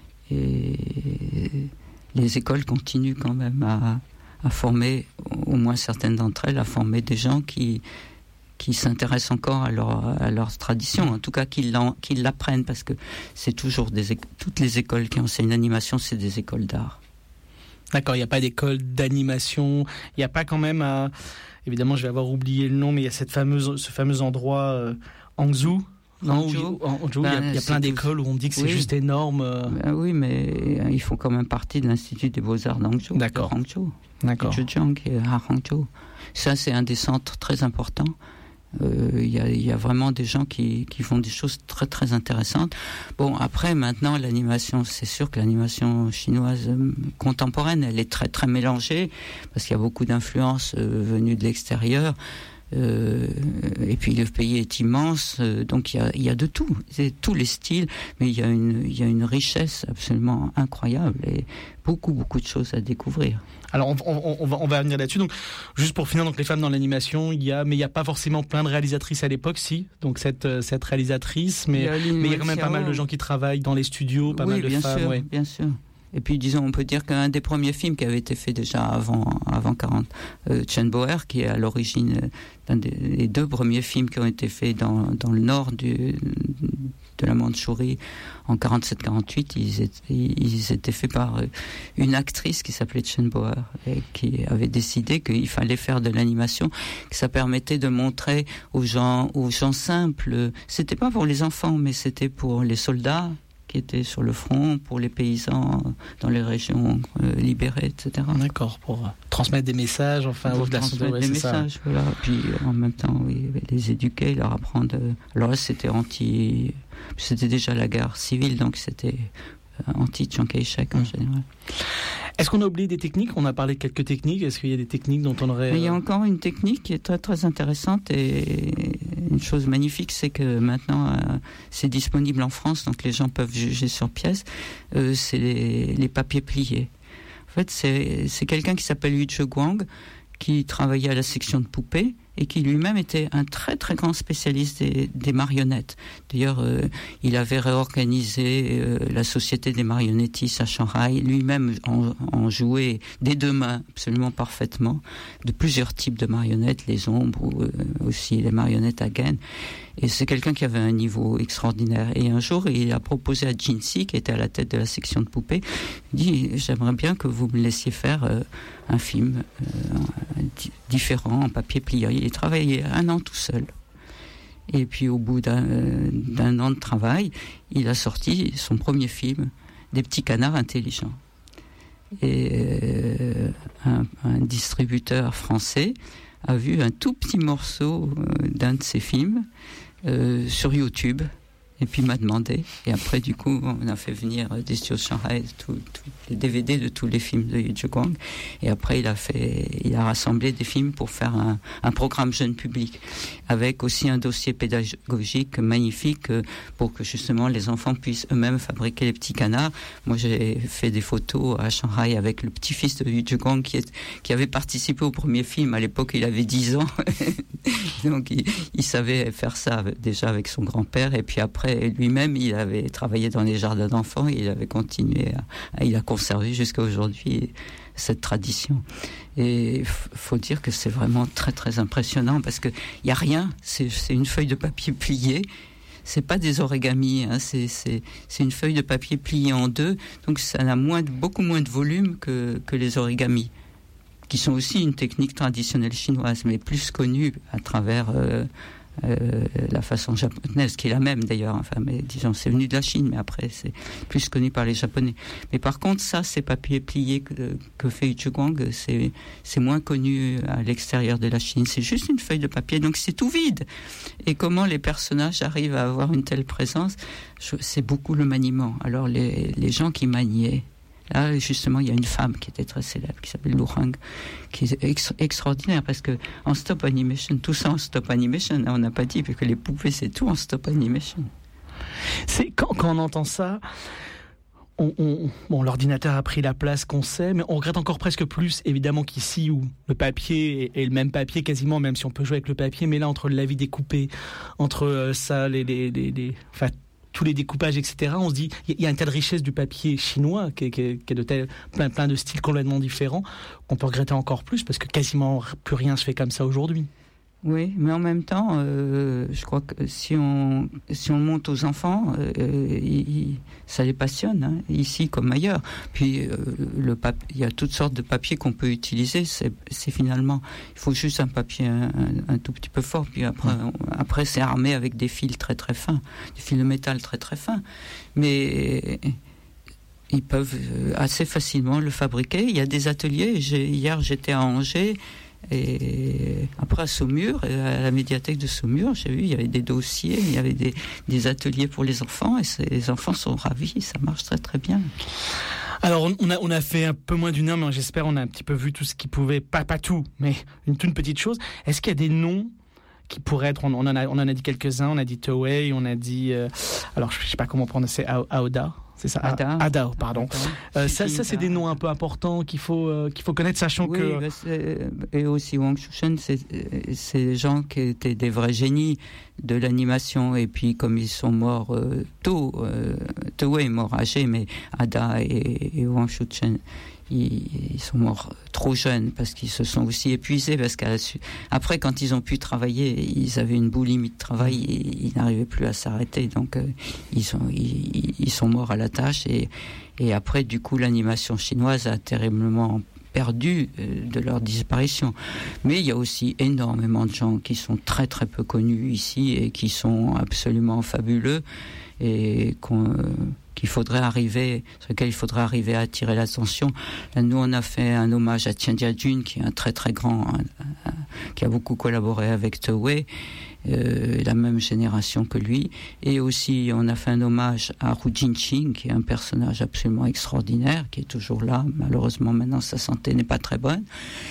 et les écoles continuent quand même à, à former, au moins certaines d'entre elles, à former des gens qui, qui s'intéressent encore à leur, à leur tradition, en tout cas qu'ils, qu'ils l'apprennent, parce que c'est toujours des toutes les écoles qui enseignent l'animation, c'est des écoles d'art. D'accord, il n'y a pas d'école d'animation, il n'y a pas quand même, à, évidemment je vais avoir oublié le nom, mais il y a cette fameuse, ce fameux endroit euh, Hangzhou. Non, Hangzhou, Hangzhou, ben, il y a, il y a plein d'écoles tout... où on dit que c'est oui. juste énorme. Ben oui, mais ils font quand même partie de l'Institut des Beaux-Arts d'Hangzhou. D'accord. De Hangzhou. D'accord. Zhejiang et à Hangzhou. Ça, c'est un des centres très importants. Euh, il y a, il y a vraiment des gens qui, qui font des choses très très intéressantes. Bon, après, maintenant, l'animation, c'est sûr que l'animation chinoise euh, contemporaine, elle est très très mélangée, parce qu'il y a beaucoup d'influences euh, venues de l'extérieur. Euh, et puis le pays est immense, euh, donc il y a, il y a de tout, c'est tous les styles, mais il y a une, il y a une richesse absolument incroyable et beaucoup, beaucoup de choses à découvrir. Alors on, on, on, va, on va venir là-dessus. Donc juste pour finir, donc les femmes dans l'animation, il y a, mais il y a pas forcément plein de réalisatrices à l'époque, si. Donc cette cette réalisatrice, mais il y a, mais il y a quand même pas mal de gens qui travaillent dans les studios, pas oui, mal de bien femmes. Sûr, ouais. bien sûr. Et puis, disons, on peut dire qu'un des premiers films qui avait été fait déjà avant, avant quarante, euh, Chen Boer, qui est à l'origine d'un des, des deux premiers films qui ont été faits dans, dans le nord du, de la Mandchourie en quarante-sept quarante-huit, ils étaient, ils étaient faits par une actrice qui s'appelait Chen Boer et qui avait décidé qu'il fallait faire de l'animation, que ça permettait de montrer aux gens, aux gens simples, c'était pas pour les enfants, mais c'était pour les soldats qui étaient sur le front, pour les paysans dans les régions euh, libérées, et cetera. D'accord, pour euh, transmettre des messages, enfin, pour au-delà transmettre de, des ouais, messages, ça. Voilà. Puis en même temps, oui, les éduquer, leur apprendre. Euh, alors là, c'était anti, c'était déjà la guerre civile, donc c'était euh, anti-Chiang Kai-shek en mmh. général. Est-ce qu'on a oublié des techniques ? On a parlé de quelques techniques. Est-ce qu'il y a des techniques dont on aurait... Mais il y a encore une technique qui est très très intéressante et une chose magnifique, c'est que maintenant euh, c'est disponible en France, donc les gens peuvent juger sur pièce. Euh, c'est les, les papiers pliés. En fait, c'est, c'est quelqu'un qui s'appelle Yu Zheguang, qui travaillait à la section de poupées et qui lui-même était un très très grand spécialiste des, des marionnettes. D'ailleurs, euh, il avait réorganisé euh, la société des marionnettistes à Shanghai. Lui-même en, en jouait des deux mains absolument parfaitement, de plusieurs types de marionnettes, les ombres ou euh, aussi les marionnettes à gaines. Et c'est quelqu'un qui avait un niveau extraordinaire. Et un jour, il a proposé à Jinsi, qui était à la tête de la section de poupées, il dit « J'aimerais bien que vous me laissiez faire euh, un film euh, d- différent, en papier plié. » Il travaillait un an tout seul. Et puis au bout d'un, euh, d'un an de travail, il a sorti son premier film, Des petits canards intelligents. Et euh, un, un distributeur français a vu un tout petit morceau euh, d'un de ses films euh, sur YouTube, et puis m'a demandé, et après du coup on a fait venir des studios de Shanghai tous les D V D de tous les films de Yu Zheguang, et après il a fait, il a rassemblé des films pour faire un, un programme jeune public, avec aussi un dossier pédagogique magnifique pour que justement les enfants puissent eux-mêmes fabriquer les petits canards. Moi j'ai fait des photos à Shanghai avec le petit-fils de Yu Zheguang qui, est, qui avait participé au premier film, à l'époque il avait dix ans, donc il, il savait faire ça déjà avec son grand-père, et puis après lui-même, il avait travaillé dans les jardins d'enfants et il avait continué, à, à, il a conservé jusqu'à aujourd'hui cette tradition. Et il f- faut dire que c'est vraiment très très impressionnant parce qu'il n'y a rien, c'est, c'est une feuille de papier pliée, c'est pas des origamis, hein, c'est, c'est, c'est une feuille de papier pliée en deux, donc ça a moins de, beaucoup moins de volume que, que les origamis, qui sont aussi une technique traditionnelle chinoise, mais plus connue à travers... Euh, Euh, la façon japonaise, qui est la même d'ailleurs, enfin, mais disons, c'est venu de la Chine, mais après c'est plus connu par les Japonais. Mais par contre, ça, ces papiers pliés que, que fait Yu Zheguang, c'est, c'est moins connu à l'extérieur de la Chine. C'est juste une feuille de papier, donc c'est tout vide. Et comment les personnages arrivent à avoir une telle présence, je, c'est beaucoup le maniement. Alors les, les gens qui maniaient, là, justement, il y a une femme qui était très célèbre, qui s'appelle Lu Hang, qui est ex- extraordinaire, parce que en stop animation, tout ça en stop animation, on n'a pas dit, parce que les poupées, c'est tout en stop animation. C'est, quand, quand on entend ça, on, on, bon, l'ordinateur a pris la place qu'on sait, mais on regrette encore presque plus, évidemment, qu'ici, où le papier est, est le même papier quasiment, même si on peut jouer avec le papier, mais là, entre la vie découpée, entre euh, ça, les... les, les, les enfin, tous les découpages, et cetera. On se dit, il y a une telle richesse du papier chinois, qui est, qui est, qui est de tel, plein, plein de styles complètement différents, qu'on peut regretter encore plus, parce que quasiment plus rien se fait comme ça aujourd'hui. Oui, mais en même temps, euh, je crois que si on si on monte aux enfants, euh, il, ça les passionne, hein, ici comme ailleurs. Puis euh, le papier, il y a toutes sortes de papiers qu'on peut utiliser. C'est, c'est finalement, il faut juste un papier un, un, un tout petit peu fort. Puis après, on, après c'est armé avec des fils très très fins, des fils de métal très très fins. Mais ils peuvent assez facilement le fabriquer. Il y a des ateliers. J'ai, hier, j'étais à Angers. Et après à Saumur, à la médiathèque de Saumur, j'ai vu, il y avait des dossiers, il y avait des, des ateliers pour les enfants, et les enfants sont ravis, ça marche très très bien. Alors, on a, on a fait un peu moins d'une heure, mais j'espère on a un petit peu vu tout ce qui pouvait, pas, pas tout, mais une toute petite chose. Est-ce qu'il y a des noms qui pourraient être, on, on, en, a, on en a dit quelques-uns, on a dit Toway, on a dit, euh, alors je ne sais pas comment prononcer, Aouda, c'est ça Ada. Ada, pardon. Euh, ça, ça, c'est des noms un peu importants qu'il faut, euh, qu'il faut connaître, sachant oui, que... Bah c'est, et aussi Wang Shushen, c'est, c'est des gens qui étaient des vrais génies de l'animation, et puis comme ils sont morts euh, tôt, euh, Toway est mort âgé, mais Ada et, et Wang Shushen, ils, ils sont morts trop jeunes parce qu'ils se sont aussi épuisés, parce qu'après, quand ils ont pu travailler, ils avaient une boulimie de travail et ils n'arrivaient plus à s'arrêter, donc euh, ils, sont, ils, ils sont morts à la tâche, et, et après, du coup, l'animation chinoise a terriblement perdu euh, de leur disparition. Mais il y a aussi énormément de gens qui sont très très peu connus ici et qui sont absolument fabuleux, et qu'on... Euh, qu'il faudrait arriver, sur lequel il faudrait arriver à attirer l'attention. Là, nous, on a fait un hommage à Tian Jia-jun, qui est un très très grand, un, un, qui a beaucoup collaboré avec Toway, euh, la même génération que lui. Et aussi, on a fait un hommage à Hu Jinqing, qui est un personnage absolument extraordinaire, qui est toujours là. Malheureusement, maintenant, sa santé n'est pas très bonne.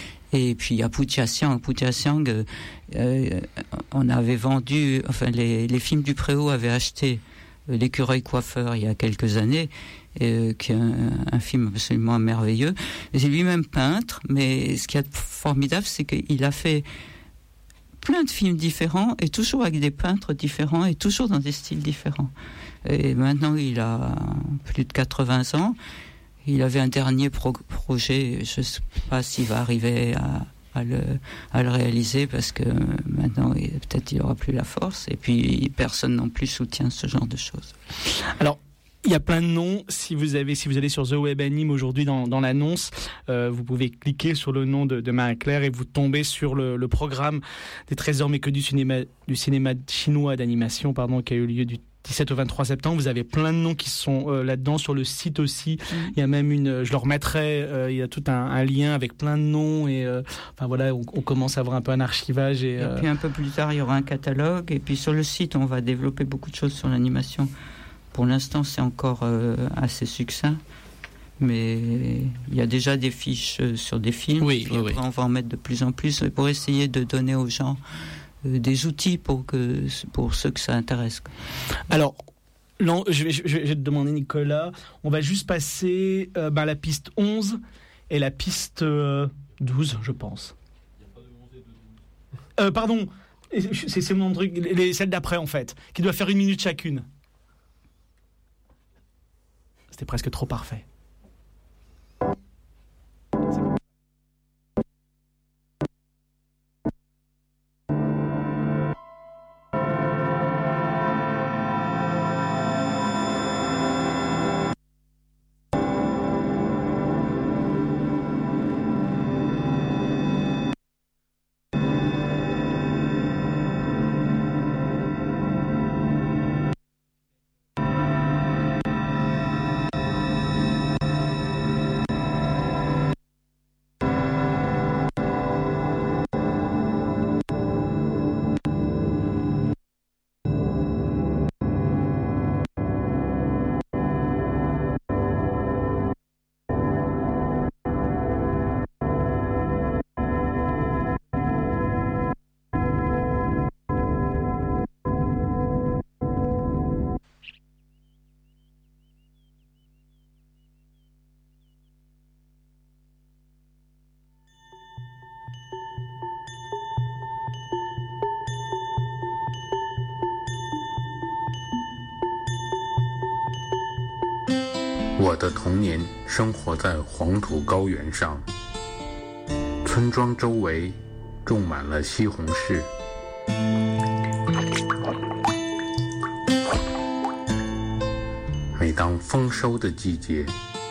Et puis il y a Pu Jiaxiang. Pu Jiaxiang, euh, euh, on avait vendu, enfin, les, les films du Préau avaient acheté L'écureuil coiffeur il y a quelques années, euh, qui est un, un film absolument merveilleux. Il est lui-même peintre, mais ce qui est formidable, c'est qu'il a fait plein de films différents, et toujours avec des peintres différents, et toujours dans des styles différents. Et maintenant, il a plus de quatre-vingts ans. Il avait un dernier pro- projet, je ne sais pas s'il va arriver à... À le, à le réaliser, parce que maintenant peut-être il n'aura plus la force, et puis personne non plus soutient ce genre de choses. Alors, il y a plein de noms. Si vous avez, si vous allez sur The Web Anime aujourd'hui dans, dans l'annonce, euh, vous pouvez cliquer sur le nom de, de Marie-Claire et vous tombez sur le, le programme des trésors méconnus du cinéma, du cinéma chinois d'animation, pardon, qui a eu lieu du dix-sept au vingt-trois septembre. Vous avez plein de noms qui sont euh, là-dedans, sur le site aussi. Mmh. Il y a même une, je leur mettrai, euh, il y a tout un, un lien avec plein de noms, et euh, enfin voilà, on, on commence à avoir un peu un archivage. Et, euh... et puis un peu plus tard, il y aura un catalogue, et puis sur le site, on va développer beaucoup de choses sur l'animation. Pour l'instant, c'est encore euh, assez succinct, mais il y a déjà des fiches sur des films. Oui, oui, oui. On va en mettre de plus en plus pour essayer de donner aux gens des outils pour, que, pour ceux que ça intéresse. Alors, non, je, vais, je, vais, je vais te demander, Nicolas, on va juste passer euh, ben, la piste onze et la piste euh, douze, je pense. Il n'y a pas de onze et de douze. Euh, pardon, c'est, c'est mon truc, les, celles d'après en fait, qui doivent faire une minute chacune. C'était presque trop parfait. C'est bon. 我的童年生活在黄土高原上，村庄周围种满了西红柿。每当丰收的季节，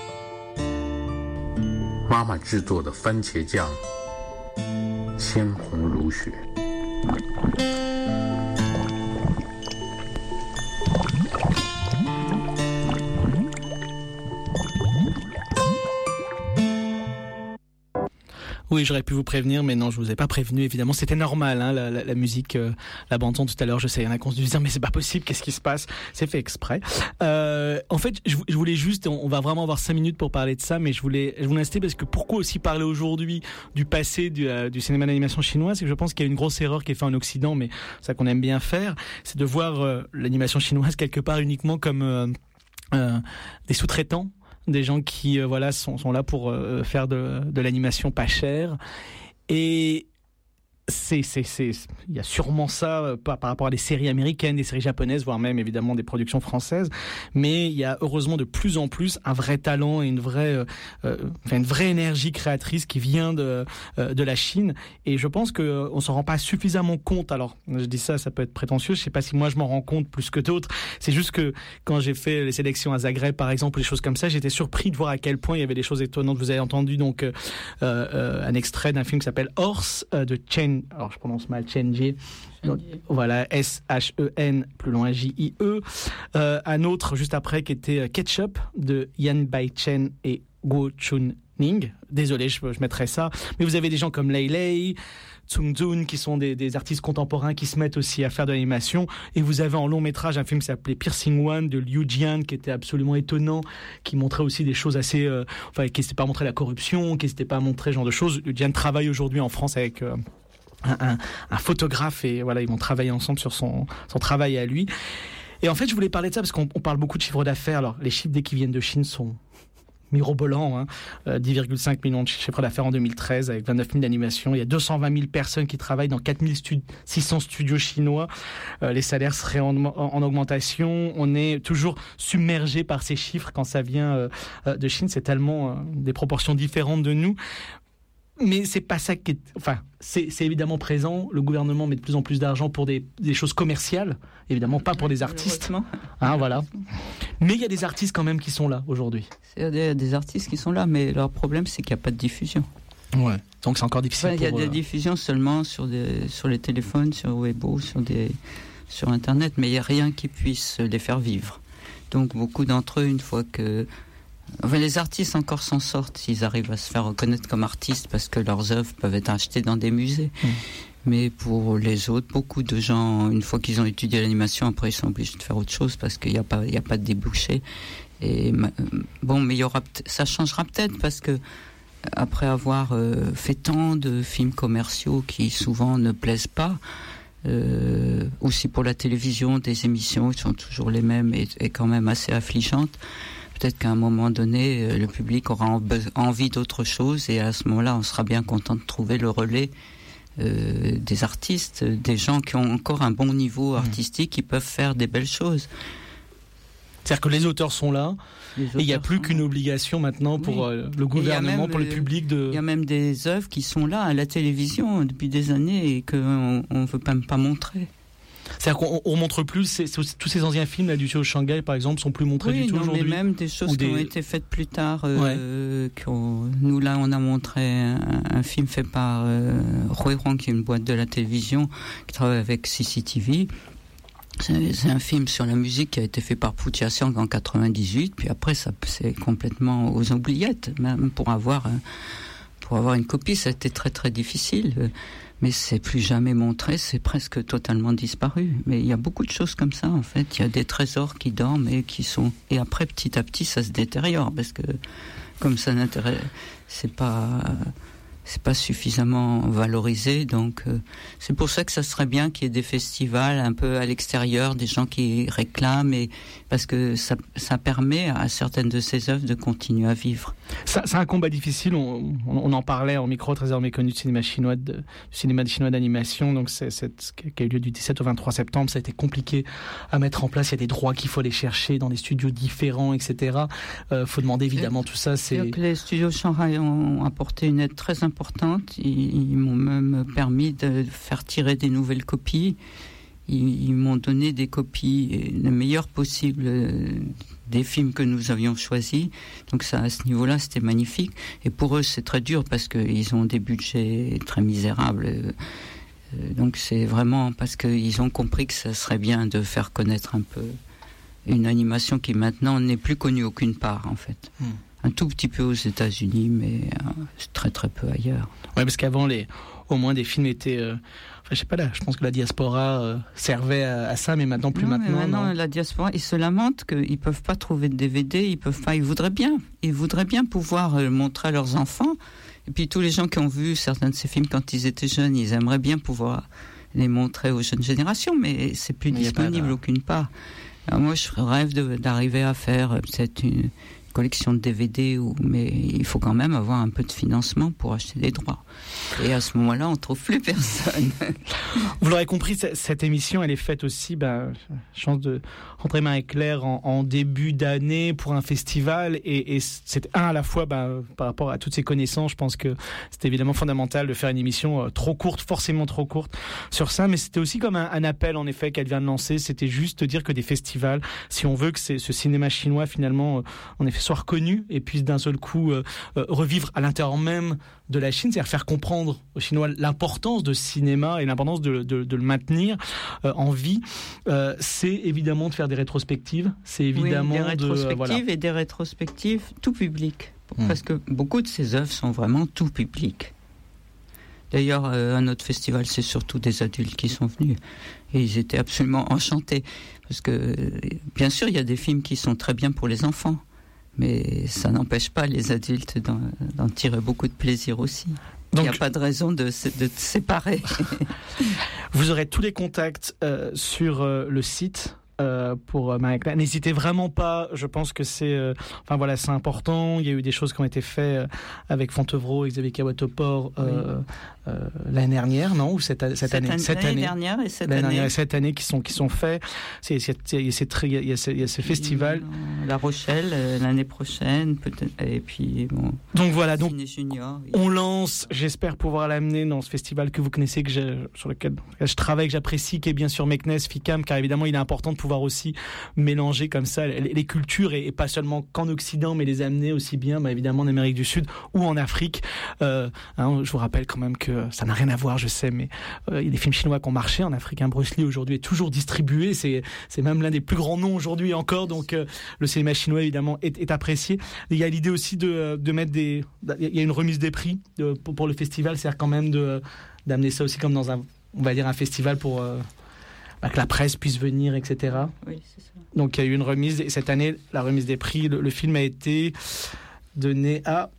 妈妈制作的番茄酱鲜红如血。 Oui, j'aurais pu vous prévenir, mais non, je vous ai pas prévenu. Évidemment, c'était normal, hein, la, la, la musique, euh, la bande son tout à l'heure. Je sais, il y en a qui se disent mais c'est pas possible, qu'est-ce qui se passe? C'est fait exprès. Euh, en fait, je, je voulais juste, on, on va vraiment avoir cinq minutes pour parler de ça, mais je voulais, je voulais insister parce que pourquoi aussi parler aujourd'hui du passé du, euh, du cinéma d'animation chinois, c'est que je pense qu'il y a une grosse erreur qui est faite en Occident, mais ça qu'on aime bien faire, c'est de voir euh, l'animation chinoise quelque part uniquement comme euh, euh, des sous-traitants. Des gens qui euh, voilà sont, sont là pour euh, faire de, de l'animation pas chère. Et c'est c'est c'est il y a sûrement ça euh, par, par rapport à des séries américaines, des séries japonaises, voire même évidemment des productions françaises, mais il y a heureusement de plus en plus un vrai talent et une vraie euh, euh, enfin une vraie énergie créatrice qui vient de euh, de la Chine, et je pense que euh, on s'en rend pas suffisamment compte. Alors je dis ça, ça peut être prétentieux, je sais pas si moi je m'en rends compte plus que d'autres, c'est juste que quand j'ai fait les sélections à Zagreb par exemple, les choses comme ça, j'étais surpris de voir à quel point il y avait des choses étonnantes. Vous avez entendu donc euh, euh, un extrait d'un film qui s'appelle Horse euh, de Chen, alors je prononce mal, Chen Jie. Donc, voilà, S H E N, plus loin J I E. Euh, un autre juste après qui était Ketchup de Yan Bai Chen et Guo Chun Ning. Désolé, je, je mettrai ça. Mais vous avez des gens comme Lei Lei, Tsung Zun, qui sont des, des artistes contemporains qui se mettent aussi à faire de l'animation. Et vous avez en long métrage un film qui s'appelait Piercing One de Liu Jian, qui était absolument étonnant, qui montrait aussi des choses assez, euh, enfin, qui n'hésitait pas à montrer la corruption, qui n'hésitait pas à montrer ce genre de choses. Liu Jian travaille aujourd'hui en France avec euh, un, un, un photographe, et voilà, ils vont travailler ensemble sur son, son travail à lui. Et en fait, je voulais parler de ça parce qu'on on parle beaucoup de chiffre d'affaires. Alors, les chiffres dès qu'ils viennent de Chine sont mirobolant, hein. euh, dix virgule cinq millions de chiffre d'affaires en deux mille treize avec vingt-neuf mille d'animations. Il y a deux cent vingt mille personnes qui travaillent dans quatre mille six cents studios chinois. Euh, les salaires seraient en, en, en augmentation. On est toujours submergé par ces chiffres quand ça vient euh, de Chine. C'est tellement euh, des proportions différentes de nous. Mais c'est pas ça qui est, enfin, c'est, c'est évidemment présent. Le gouvernement met de plus en plus d'argent pour des, des choses commerciales, évidemment pas pour des artistes. Hein, voilà. Mais il y a des artistes quand même qui sont là aujourd'hui. Il y a des, des artistes qui sont là, mais leur problème c'est qu'il n'y a pas de diffusion. Ouais. Donc c'est encore difficile. Enfin, il y a pour, des euh... diffusions seulement sur des, sur les téléphones, sur Weibo, sur des, sur Internet, mais il n'y a rien qui puisse les faire vivre. Donc beaucoup d'entre eux, une fois que Enfin, les artistes encore s'en sortent s'ils arrivent à se faire reconnaître comme artistes parce que leurs œuvres peuvent être achetées dans des musées. Mmh. Mais pour les autres, beaucoup de gens, une fois qu'ils ont étudié l'animation, après ils sont obligés de faire autre chose parce qu'il n'y a pas, il n'y a pas de débouché. Et bon, mais il y aura, ça changera peut-être parce que après avoir euh, fait tant de films commerciaux qui souvent ne plaisent pas, euh, aussi pour la télévision, des émissions qui sont toujours les mêmes et, et quand même assez affligeantes. Peut-être qu'à un moment donné, le public aura envie d'autre chose et à ce moment-là, on sera bien content de trouver le relais euh, des artistes, des gens qui ont encore un bon niveau artistique, qui peuvent faire des belles choses. C'est-à-dire que les auteurs sont là, et il n'y a plus qu'une obligation maintenant pour oui. euh, le gouvernement, même, pour le public de... Il y a même des œuvres qui sont là à la télévision depuis des années et qu'on ne veut même pas montrer. C'est-à-dire qu'on ne montre plus, c'est, c'est, tous ces anciens films, là, du Studio Shanghai, par exemple, sont plus montrés oui, du tout non, aujourd'hui. Oui, mais même des choses qui des... ont été faites plus tard. Euh, ouais. Nous, là, on a montré un, un film fait par euh, Huirong, qui est une boîte de la télévision, qui travaille avec C C T V. C'est, c'est un film sur la musique qui a été fait par Pu Jiaxiang en quatre-vingt-dix-huit, puis après, ça, c'est complètement aux oubliettes. Même pour avoir, pour avoir une copie, ça a été très, très difficile. Mais c'est plus jamais montré, c'est presque totalement disparu. Mais il y a beaucoup de choses comme ça, en fait. Il y a des trésors qui dorment et qui sont... Et après, petit à petit, ça se détériore, parce que comme ça n'intéresse... C'est pas... c'est pas suffisamment valorisé, donc euh, c'est pour ça que ça serait bien qu'il y ait des festivals un peu à l'extérieur, des gens qui réclament, et parce que ça, ça permet à certaines de ces œuvres de continuer à vivre. Ça, c'est un combat difficile, on, on, on en parlait en micro, très méconnu du cinéma chinois, de, du cinéma chinois d'animation, donc c'est, c'est ce qui a eu lieu du dix-sept au vingt-trois septembre, ça a été compliqué à mettre en place, il y a des droits qu'il faut aller chercher dans des studios différents, et cetera. Euh, faut demander évidemment et tout ça. C'est que les studios Shanghai ont apporté une aide très importante. Ils, ils m'ont même permis de faire tirer des nouvelles copies. Ils, ils m'ont donné des copies les meilleures possibles des films que nous avions choisis. Donc ça, à ce niveau-là, c'était magnifique. Et pour eux, c'est très dur parce qu'ils ont des budgets très misérables. Donc c'est vraiment parce qu'ils ont compris que ça serait bien de faire connaître un peu une animation qui maintenant n'est plus connue aucune part, en fait. Mmh. un tout petit peu aux États-Unis, mais euh, très très peu ailleurs. Ouais, parce qu'avant, les, au moins, des films étaient... Euh, enfin, je sais pas, là, je pense que la diaspora euh, servait à, à ça, mais maintenant, plus non, maintenant. Mais maintenant, non. la diaspora, ils se lamentent qu'ils peuvent pas trouver de D V D, ils peuvent pas, ils voudraient bien. Ils voudraient bien pouvoir euh, montrer à leurs enfants. Et puis, tous les gens qui ont vu certains de ces films quand ils étaient jeunes, ils aimeraient bien pouvoir les montrer aux jeunes générations, mais c'est plus mais disponible aucune part. Alors moi, je rêve de, d'arriver à faire euh, peut-être une collection de D V D, où, mais il faut quand même avoir un peu de financement pour acheter des droits. Et à ce moment-là, on ne trouve plus personne. Vous l'aurez compris, cette émission, elle est faite aussi, bah, chance de rentrer main et Claire en, en début d'année pour un festival. Et, et c'est un à la fois, bah, par rapport à toutes ces connaissances, je pense que c'était évidemment fondamental de faire une émission euh, trop courte, forcément trop courte sur ça. Mais c'était aussi comme un, un appel, en effet, qu'elle vient de lancer. C'était juste dire que des festivals, si on veut que c'est, ce cinéma chinois, finalement, euh, en effet, soit reconnu et puisse d'un seul coup euh, euh, revivre à l'intérieur même de la Chine, c'est-à-dire faire comprendre aux Chinois l'importance de ce cinéma et l'importance de, de, de le maintenir euh, en vie, euh, c'est évidemment de faire des rétrospectives, c'est évidemment oui, des rétrospectives de, euh, voilà. et des rétrospectives tout public, mmh. parce que beaucoup de ces œuvres sont vraiment tout public. D'ailleurs, euh, à notre festival, c'est surtout des adultes qui sont venus et ils étaient absolument enchantés, parce que bien sûr, il y a des films qui sont très bien pour les enfants. Mais ça n'empêche pas les adultes d'en, d'en tirer beaucoup de plaisir aussi. Donc, il n'y a pas de raison de, de se séparer. Vous aurez tous les contacts euh, sur euh, le site. Euh, pour euh, Marie-Claire. N'hésitez vraiment pas, je pense que c'est euh, enfin voilà, c'est important. Il y a eu des choses qui ont été faites euh, avec Fontevraud et Xavier Kawatopor euh, oui. euh, l'année dernière, non, ou cette, cette, cette année, année cette l'année année dernière et cette l'année année dernière et cette année qui sont qui sont faits. C'est c'est il y a ces il y a ce, il y a ce festival La Rochelle euh, l'année prochaine peut-être, et puis bon. Donc voilà, donc Junior, oui. On lance, j'espère pouvoir l'amener dans ce festival que vous connaissez, que j'ai, sur lequel je travaille, que j'apprécie, qui est bien sûr Meknès, Ficam, car évidemment il est important de pouvoir aussi mélanger comme ça les, les cultures et, et pas seulement qu'en Occident, mais les amener aussi bien, bah, évidemment en Amérique du Sud ou en Afrique. Euh, hein, je vous rappelle quand même que ça n'a rien à voir, je sais, mais euh, il y a des films chinois qui ont marché en Afrique. Hein, Bruce Lee aujourd'hui est toujours distribué, c'est c'est même l'un des plus grands noms aujourd'hui encore. Donc euh, le cinéma chinois évidemment est, est apprécié. Il y a l'idée aussi de de mettre des, il y a une remise des prix de, pour, pour le festival, c'est-à-dire quand même de d'amener ça aussi comme dans un, on va dire un festival pour euh, bah, que la presse puisse venir, et cetera. Oui, c'est ça. Donc il y a eu une remise, et cette année, la remise des prix, le, le film a été donné à,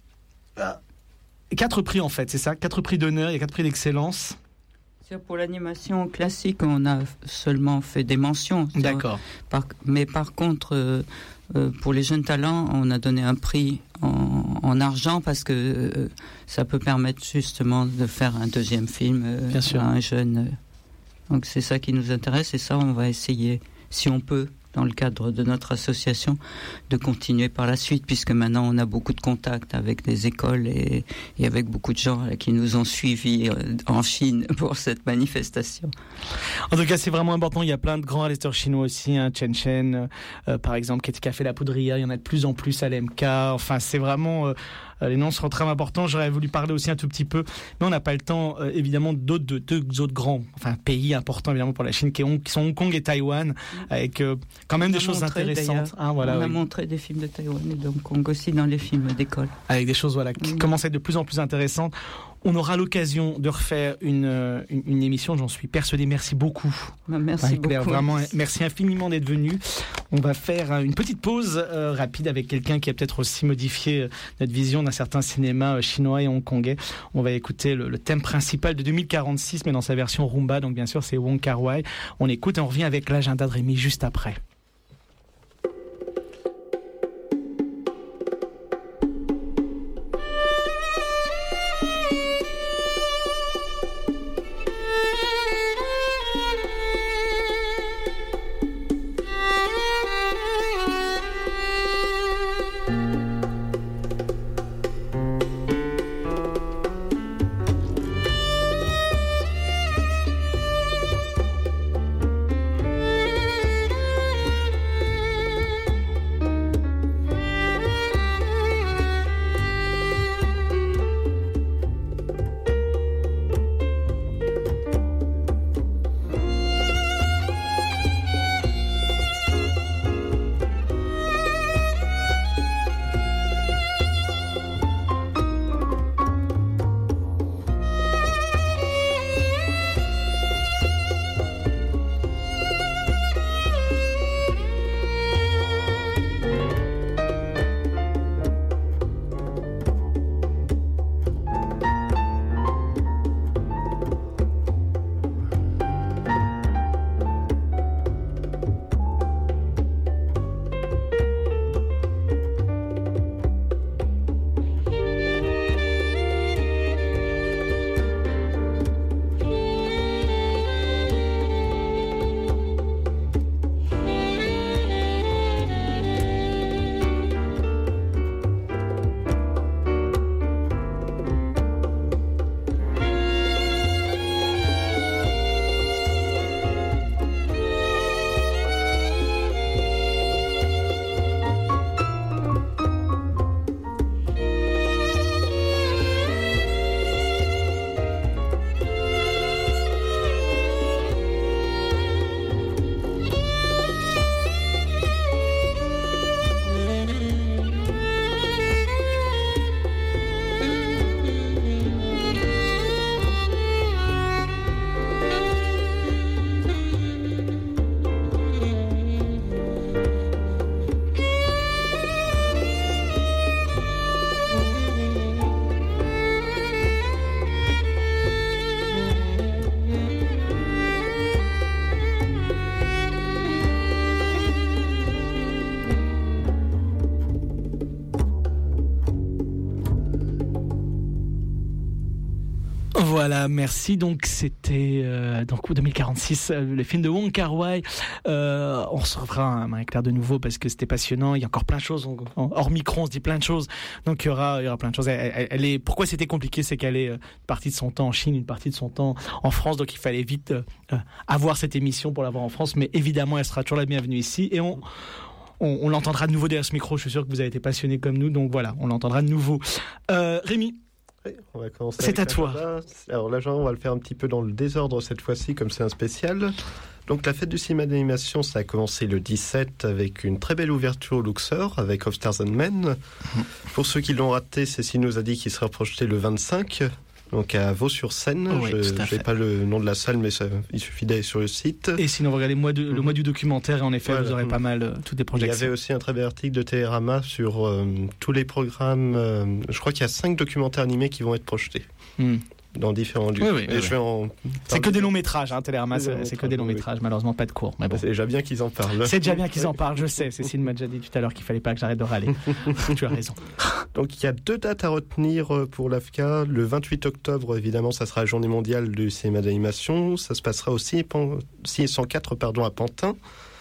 à quatre prix en fait, c'est ça, quatre prix d'honneur, il y a quatre prix d'excellence. Pour l'animation classique, on a seulement fait des mentions. D'accord. Par, mais par contre, euh, euh, pour les jeunes talents, on a donné un prix en, en argent parce que euh, ça peut permettre justement de faire un deuxième film euh, Bien sûr. à un jeune. Euh, donc c'est ça qui nous intéresse et ça, on va essayer, si on peut, dans le cadre de notre association, de continuer par la suite, puisque maintenant on a beaucoup de contacts avec des écoles et, et avec beaucoup de gens là, qui nous ont suivis euh, en Chine pour cette manifestation. En tout cas, c'est vraiment important. Il y a plein de grands réalisateurs chinois aussi, hein, Chen Chen, euh, par exemple, qui a fait La Poudrière. Il y en a de plus en plus à l'M K. Enfin, c'est vraiment... Euh, les noms seront très importants. J'aurais voulu parler aussi un tout petit peu, mais on n'a pas le temps. Euh, évidemment, d'autres de, deux autres grands, enfin pays importants évidemment pour la Chine, qui, ont, qui sont Hong Kong et Taïwan, avec euh, quand même des choses montré, intéressantes. Hein, voilà, on a oui. montré des films de Taïwan et de Hong Kong aussi dans les films d'école. Avec des choses voilà qui mmh. commencent à être de plus en plus intéressantes. On aura l'occasion de refaire une, une, une émission, j'en suis persuadé. Merci beaucoup. Merci Marie-Claire, beaucoup. Vraiment, merci infiniment d'être venue. On va faire une petite pause euh, rapide avec quelqu'un qui a peut-être aussi modifié euh, notre vision d'un certain cinéma euh, chinois et hongkongais. On va écouter le, le thème principal de deux mille quarante-six, mais dans sa version rumba. Donc bien sûr, c'est Wong Kar-wai. On écoute et on revient avec l'agenda de Rémi juste après. Voilà, merci. Donc c'était euh, donc deux mille quarante-six, euh, le film de Wong Kar-wai. Euh, on se refera un, un éclair de nouveau parce que c'était passionnant. Il y a encore plein de choses. On, on, hors micro, on se dit plein de choses. Donc il y aura, il y aura plein de choses. Elle, elle, elle est. Pourquoi c'était compliqué, c'est qu'elle est euh, une partie de son temps en Chine, une partie de son temps en France. Donc il fallait vite euh, avoir cette émission pour l'avoir en France. Mais évidemment, elle sera toujours la bienvenue ici et on. On, on l'entendra de nouveau derrière ce micro. Je suis sûr que vous avez été passionnés comme nous. Donc voilà, on l'entendra de nouveau. Euh, Rémi. Oui, on va commencer. C'est à toi. L'agenda. Alors l'agenda, on va le faire un petit peu dans le désordre cette fois-ci, comme c'est un spécial. Donc la fête du cinéma d'animation, ça a commencé le dix-sept avec une très belle ouverture au Luxor avec Of Stars and Men. Mmh. Pour ceux qui l'ont raté, Cécile nous a dit qu'il sera projeté le vingt-cinq. Donc à Vaux-sur-Seine, oh oui, je n'ai pas le nom de la salle, mais ça, il suffit d'aller sur le site. Et sinon, vous regardez le mois, de, le mois du documentaire, et en effet, voilà. Vous aurez pas mal euh, toutes les projections. Il y avait aussi un très bel article de Télérama sur euh, tous les programmes. Euh, je crois qu'il y a cinq documentaires animés qui vont être projetés. Mm. Dans différents lieux. Oui, oui, et oui, je vais en c'est que des longs métrages, hein, Télérama, c'est, c'est que des longs oui. métrages, malheureusement pas de cours. Mais bon. C'est déjà bien qu'ils en parlent. C'est déjà bien qu'ils en parlent, je sais. Cécile m'a déjà dit tout à l'heure qu'il fallait pas que j'arrête de râler. Tu as raison. Donc il y a deux dates à retenir pour l'A F C A. Le vingt-huit octobre, évidemment, ça sera la journée mondiale du cinéma d'animation. Ça se passera au C I E cent quatre pardon, à Pantin.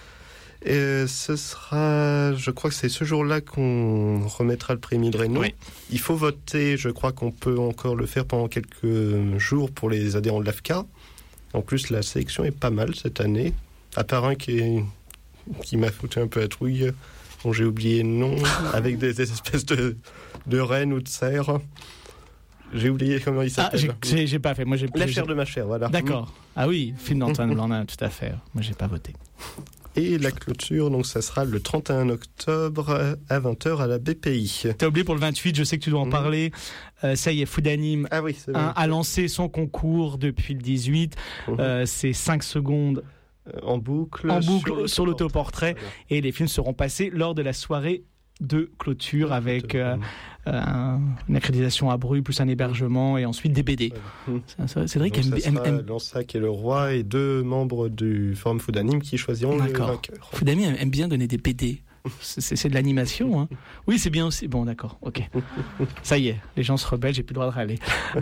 Et ce sera, je crois que c'est ce jour-là qu'on remettra le prix Émile Reynaud. Oui. Il faut voter, je crois qu'on peut encore le faire pendant quelques jours pour les adhérents de l'A F C A. En plus, la sélection est pas mal cette année. À part un qui, est, qui m'a foutu un peu la trouille, dont j'ai oublié le nom, avec des, des espèces de, de rennes ou de cerfs. J'ai oublié comment il s'appelle. Ah, j'ai, j'ai, j'ai pas fait. Moi, j'ai, La j'ai... chair de ma chair, voilà. D'accord. Ah oui, film d'Antoine Blandin, tout à fait. Moi, j'ai pas voté. Et la clôture, donc ça sera le trente et un octobre à vingt heures à la B P I. T'as oublié pour le vingt-huit, je sais que tu dois en mmh. parler. Euh, ça y est, Food Anime ah oui, hein, a lancé son concours depuis le dix-huit. Mmh. Euh, c'est cinq secondes euh, en boucle, en boucle sur, sur l'autoportrait. Voilà. Et les films seront passés lors de la soirée de clôture avec euh, euh, une accréditation à Bruy plus un hébergement et ensuite des B D. Voilà. Ça, ça, Cédric aime aime, aime... Lansac et le roi et deux membres du forum Food Anime qui choisiront d'accord. le vainqueur. Food Anime aime bien donner des B D. C'est, c'est, c'est de l'animation, hein. Oui, c'est bien aussi. Bon, d'accord, ok. Ça y est, les gens se rebellent, j'ai plus le droit de râler.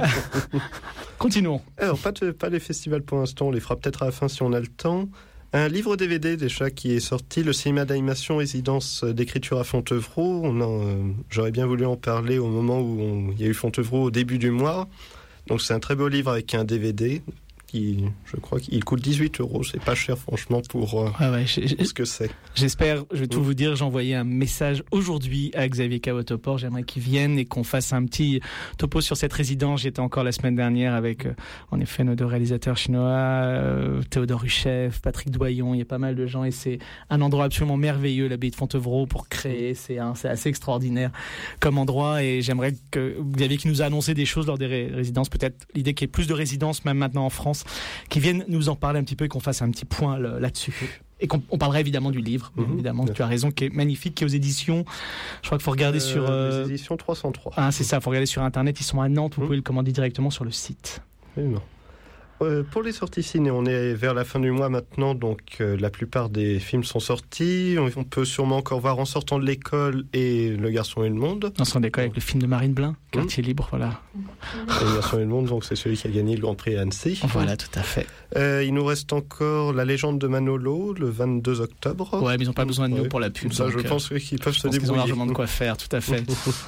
Continuons. Alors, pas, de, pas les festivals pour l'instant, on les fera peut-être à la fin si on a le temps. Un livre D V D déjà qui est sorti, le cinéma d'animation résidence d'écriture à Fontevraud. On en, euh, j'aurais bien voulu en parler au moment où on, il y a eu Fontevraud au début du mois. Donc c'est un très beau livre avec un D V D qui, je crois qu'il coûte dix-huit euros. C'est pas cher franchement pour, euh, ah ouais, j'ai, pour ce que c'est. J'espère, je vais tout mmh. vous dire, j'ai envoyé un message aujourd'hui à Xavier Cavotoport. J'aimerais qu'il vienne et qu'on fasse un petit topo sur cette résidence. J'étais encore la semaine dernière avec, euh, en effet, nos deux réalisateurs chinois, euh, Théodore Huchef, Patrick Doyon. Il y a pas mal de gens et c'est un endroit absolument merveilleux, l'abbaye de Fontevraud, pour créer. C'est, un, c'est assez extraordinaire comme endroit et j'aimerais que Xavier qui nous a annoncé des choses lors des ré- résidences, peut-être l'idée qu'il y ait plus de résidences, même maintenant en France, qui viennent nous en parler un petit peu et qu'on fasse un petit point là-dessus. Et qu'on on parlera évidemment du livre, mmh, évidemment, tu as raison, qui est magnifique, qui est aux éditions. Je crois qu'il faut regarder euh, sur... Euh... Les éditions trois cent trois. Ah, c'est ça, il faut regarder sur Internet, ils sont à Nantes, vous mmh. pouvez le commander directement sur le site. Oui, non. Euh, pour les sorties ciné, on est vers la fin du mois maintenant, donc euh, la plupart des films sont sortis. On, on peut sûrement encore voir En sortant de l'école et Le garçon et le monde. En sortant de l'école avec le film de Marine Blin, Quartier mmh. libre, voilà. Et Le garçon et le monde, donc c'est celui qui a gagné le Grand Prix à Annecy. Voilà, tout à fait. Euh, il nous reste encore La légende de Manolo, le vingt-deux octobre. Ouais, mais ils n'ont pas besoin de nous ouais. pour la pub. Ça, donc, je euh, pense qu'ils peuvent je se pense débrouiller. Ils ont largement de quoi faire, tout à fait.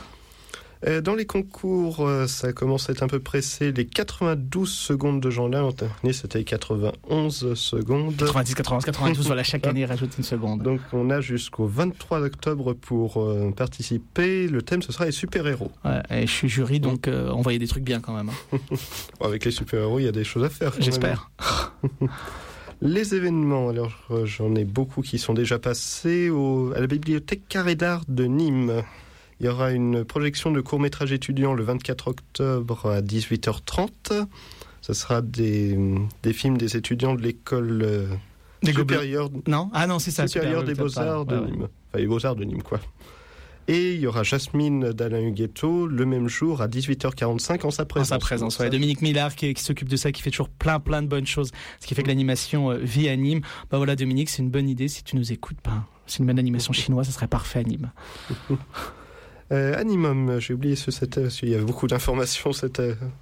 Dans les concours, ça commence à être un peu pressé. Les quatre-vingt-douze secondes de Jean Lin, l'an dernier c'était quatre-vingt-onze secondes. quatre-vingt-dix, quatre-vingt-onze, quatre-vingt-douze, voilà, chaque année rajoute une seconde. Donc on a jusqu'au vingt-trois octobre pour euh, participer. Le thème ce sera les super-héros. Ouais, et je suis jury, donc euh, on voyait des trucs bien quand même. Hein. Bon, avec les super-héros, il y a des choses à faire. J'espère. Les événements, alors j'en ai beaucoup qui sont déjà passés au, à la bibliothèque Carré d'Art de Nîmes. Il y aura une projection de court-métrage étudiant le vingt-quatre octobre à dix-huit heures trente. Ce sera des, des films des étudiants de l'école euh, supérieure... Non ah non, c'est ça. Supérieure des Beaux-Arts de ouais, Nîmes. Ouais. Enfin, les Beaux-Arts de Nîmes, quoi. Et il y aura Jasmine d'Alain Huguetto le même jour à dix-huit heures quarante-cinq en sa présence. En sa présence, ouais. Dominique Millard qui, qui s'occupe de ça, qui fait toujours plein plein de bonnes choses, ce qui fait que l'animation euh, vit à Nîmes. Bah voilà, Dominique, c'est une bonne idée. Si tu nous écoutes, bah, c'est une bonne animation chinoise, ça serait parfait à Nîmes. Euh, Animum, j'ai oublié ce, cette, il y a beaucoup d'informations cette,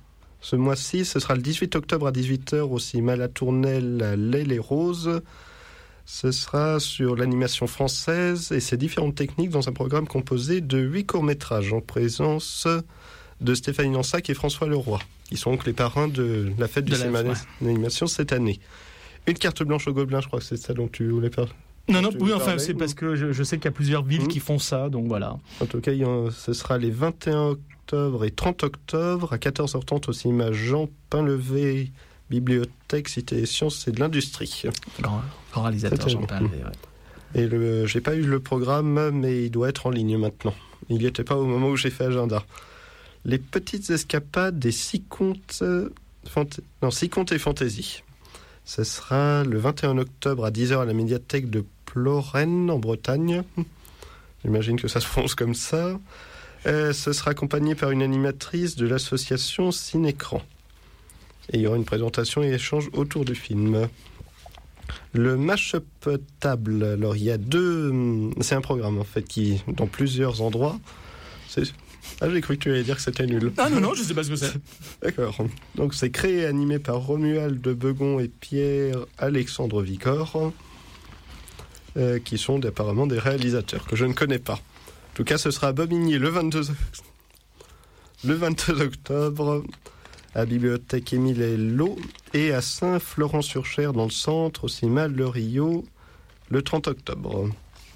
Ce mois-ci, ce sera le dix-huit octobre à dix-huit heures au cinéma La Tournelle à l'Aile-et-Rose. Ce sera sur l'animation française et ses différentes techniques dans un programme composé de huit courts-métrages en présence de Stéphanie Lansac et François Leroy, qui sont donc les parrains de la fête du De la- cinéma ouais. d'animation cette année. Une carte blanche au Gobelin, je crois que c'est ça dont tu voulais parler. Non, non, Tu oui, veux enfin, parler, c'est ou- parce que je, je sais qu'il y a plusieurs villes Mmh. qui font ça, donc voilà. En tout cas, il y en- ce sera les vingt et un octobre et trente octobre à quatorze heures trente au cinéma Jean Painlevé, Bibliothèque, Cité des Sciences et de l'Industrie. Grand, grand réalisateur, Totalement. Jean Painlevé, ouais. Et le, j'ai pas eu le programme, mais il doit être en ligne maintenant. Il n'y était pas au moment où j'ai fait agenda. Les petites escapades des six contes, euh, fant- non, six contes et fantaisie. Ce sera le vingt et un octobre à dix heures à la médiathèque de Plorennes en Bretagne. J'imagine que ça se prononce comme ça. Euh, ce sera accompagné par une animatrice de l'association Cinécran. Et il y aura une présentation et échange autour du film. Le Mashup Table, alors il y a deux... C'est un programme en fait qui, dans plusieurs endroits... C'est... Ah, j'ai cru que tu allais dire que c'était nul. Ah non, non, je sais pas ce que c'est. D'accord. Donc c'est créé et animé par Romuald de Begon et Pierre-Alexandre Vicor, euh, qui sont apparemment des réalisateurs que je ne connais pas. En tout cas, ce sera à Bobigny le vingt-deux, le vingt-deux octobre, à Bibliothèque Émile et Lot, et à Saint-Florent-sur-Cher, dans le centre, au cinéma Le Rio, le trente octobre.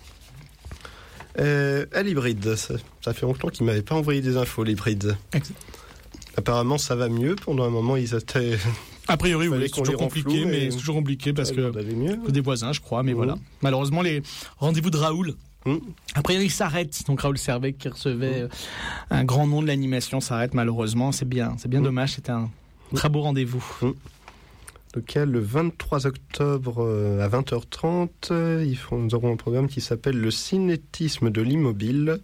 Euh, à l'hybride, ça, ça fait longtemps qu'ils ne m'avaient pas envoyé des infos, l'hybride. Exact. Apparemment, ça va mieux. Pendant un moment, ils étaient... A priori, Fallait oui, c'est qu'on toujours les rend compliqué, flous, mais et- c'est toujours compliqué parce que Ça allait mieux. des voisins, je crois, mais Mmh. voilà. Malheureusement, les rendez-vous de Raoul, Mmh. a priori, ils s'arrêtent. Donc Raoul Servec, qui recevait euh, un grand nom de l'animation, s'arrête malheureusement. C'est bien, c'est bien Mmh. dommage. C'était un très beau rendez-vous. Donc, le vingt-trois octobre euh, à vingt heures trente, euh, ils font, nous aurons un programme qui s'appelle le cinétisme de l'immobile.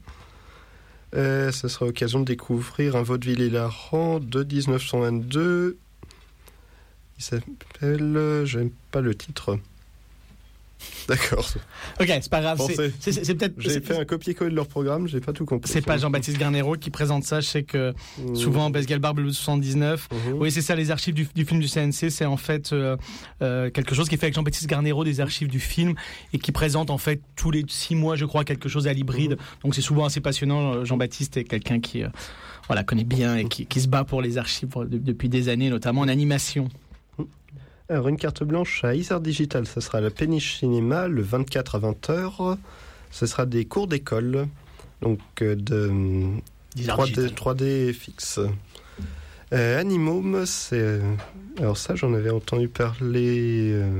Euh, ce sera l'occasion de découvrir un vaudeville hilarant de dix-neuf cent vingt-deux. Il s'appelle... euh, J'aime pas le titre. D'accord. Ok, c'est pas grave. Bon, c'est, c'est- c'est, c'est, c'est peut-être. J'ai c'est, fait un copier-coller de leur programme, j'ai pas tout compris. c'est pas Jean-Baptiste Garnero qui présente ça. Je sais que Mmh. souvent, Pascal Barbe, le soixante-dix-neuf. Mmh. Oui, c'est ça, les archives du, du film du C N C, c'est en fait euh, euh, quelque chose qui est fait avec Jean-Baptiste Garnero, des archives du film, et qui présente en fait tous les six mois, je crois, quelque chose à l'hybride. Mmh. Donc c'est souvent assez passionnant. Jean-Baptiste est quelqu'un qui euh, voilà, connaît bien et qui, qui se bat pour les archives pour- de- depuis des années, notamment en animation. Alors, une carte blanche à Isard Digital, ça sera à la Péniche Cinéma le vingt-quatre à vingt heures. Ce sera des cours d'école, donc euh, de Isard trois D, Digital. trois D fixe. Euh, Animome, c'est... Alors ça, j'en avais entendu parler euh,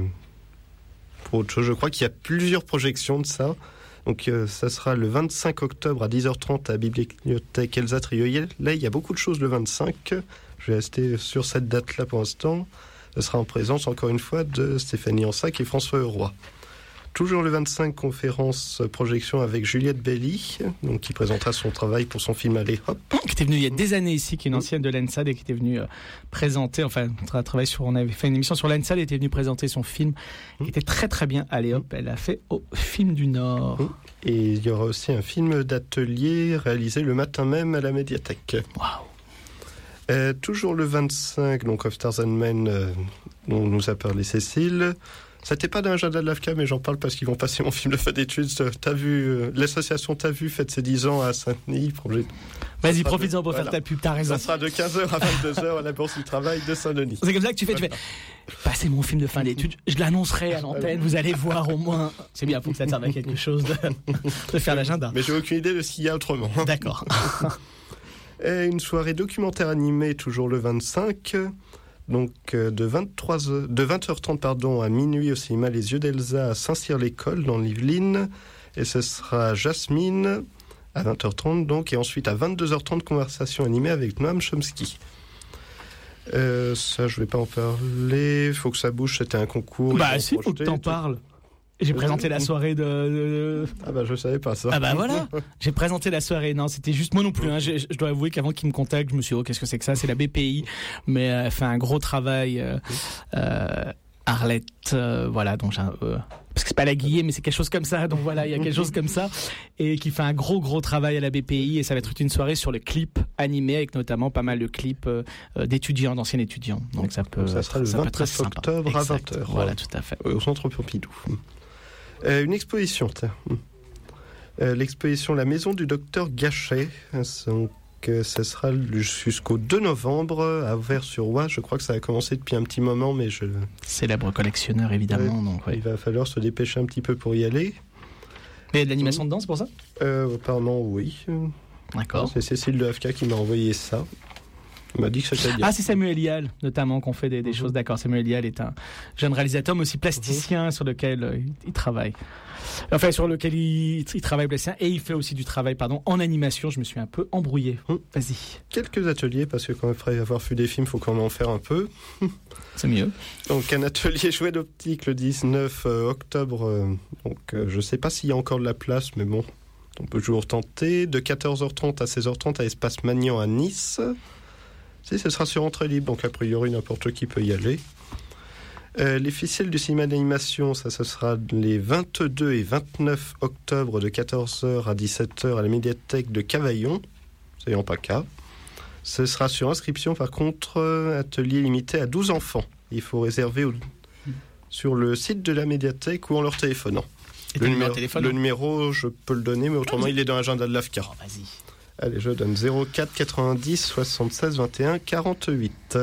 pour autre chose. Je crois qu'il y a plusieurs projections de ça. Donc euh, ça sera le vingt-cinq octobre à dix heures trente à la Bibliothèque Elsa Triolet. Là, il y a beaucoup de choses le vingt-cinq. Je vais rester sur cette date-là pour l'instant. Ce sera en présence, encore une fois, de Stéphanie Ansac et François Leroy. Toujours le vingt-cinq, conférence euh, projection avec Juliette Belly, donc qui présentera son travail pour son film Allez Hop. Qui était venue il y a des années ici, qui est une ancienne de l'A N S A D et qui était venue euh, présenter, enfin, on, a travaillé sur, on avait fait une émission sur l'A N S A D, elle était venue présenter son film, qui était très très bien. Allez hop, elle a fait au Film du Nord. Et il y aura aussi un film d'atelier réalisé le matin même à la médiathèque. Waouh. Euh, toujours le vingt-cinq, donc Of Stars and Men, euh, dont nous a parlé Cécile. C'était pas dans l'agenda de l'A F C A, mais j'en parle parce qu'ils vont passer mon film de fin d'études. T'as vu, euh, l'association T'as vu fête ses dix ans à Saint-Denis. Projet... Vas-y, sera profite-en de- pour voilà. faire ta pub, t'as raison. Ça sera de quinze heures à vingt-deux heures à la Bourse du Travail de Saint-Denis. C'est comme ça que tu fais, tu fais. Passez mon film de fin d'études, je l'annoncerai à l'antenne, vous allez voir au moins. C'est bien, faut que ça te serve à quelque chose de, de faire l'agenda. Mais j'ai aucune idée de ce qu'il y a autrement. D'accord. Et une soirée documentaire animée, toujours le vingt-cinq, donc euh, de, vingt-trois heures, de vingt heures trente pardon, à minuit au cinéma Les Yeux d'Elsa à Saint-Cyr-l'École, dans l'Yvelines. Et ce sera Jasmine à vingt heures trente, donc, et ensuite à vingt-deux heures trente, conversation animée avec Noam Chomsky. Euh, ça, je vais pas en parler. Faut que ça bouge, c'était un concours. ils Bah l'ont si, faut que projeté, t'en tout. parles. J'ai présenté la soirée de, de- Ah bah je savais pas ça. Ah bah voilà, j'ai présenté la soirée. Non, c'était juste moi non plus. Hein. Je, je dois avouer qu'avant qu'ils me contactent, je me suis dit, oh, qu'est-ce que c'est que ça? C'est la B P I, mais elle fait un gros travail. Euh, euh, Arlette, euh, voilà, donc j'ai un, euh, parce que c'est pas la Guillet, mais c'est quelque chose comme ça, donc voilà, il y a quelque chose comme ça, et qui fait un gros gros travail à la B P I, et ça va être une soirée sur le clip animé, avec notamment pas mal de clips euh, d'étudiants, d'anciens étudiants, donc ça peut, ça sera le ça vingt-neuf octobre exact. À vingt heures. Voilà, tout à fait. Au centre Pompidou. Euh, une exposition, euh, l'exposition La Maison du Docteur Gachet, donc euh, ça sera jusqu'au deux novembre à Auvers-sur-Oise. Je crois que ça a commencé depuis un petit moment, mais je... Célèbre collectionneur, évidemment. Ouais, donc, ouais. Il va falloir se dépêcher un petit peu pour y aller. Mais il y a de l'animation mmh. dedans, c'est pour ça euh, Apparemment, oui. D'accord. C'est Cécile de Hafka qui m'a envoyé ça. Il m'a dit que c'était bien. Ah, c'est Samuel Lial, notamment, qu'on fait des, des mmh. choses. D'accord, Samuel Lial est un jeune réalisateur, mais aussi plasticien, mmh. sur lequel euh, il, il travaille. Enfin, sur lequel il, il travaille plasticien, et il fait aussi du travail, pardon, en animation. Je me suis un peu embrouillé. Mmh. Vas-y. Quelques ateliers, parce que quand après avoir vu des films, il faut quand même en faire un peu. C'est mieux. Donc, un atelier jouet d'optique le dix-neuf octobre. Euh, donc, euh, je ne sais pas s'il y a encore de la place, mais bon, on peut toujours tenter. De quatorze heures trente à seize heures trente à Espace Magnan à Nice. Si, ce sera sur entrée libre, donc a priori n'importe qui peut y aller. Euh, les ficelles du cinéma d'animation, ça ce sera les vingt-deux et vingt-neuf octobre de quatorze heures à dix-sept heures à la médiathèque de Cavaillon, c'est en PACA. Ce sera sur inscription, par contre, euh, atelier limité à douze enfants. Il faut réserver au, sur le site de la médiathèque ou en leur téléphonant. Le numéro, le numéro, je peux le donner, mais autrement, ah, il est dans l'agenda de l'A F C A. Oh, vas-y. Allez, je donne zéro quatre quatre-vingt-dix soixante-seize vingt et un quarante-huit.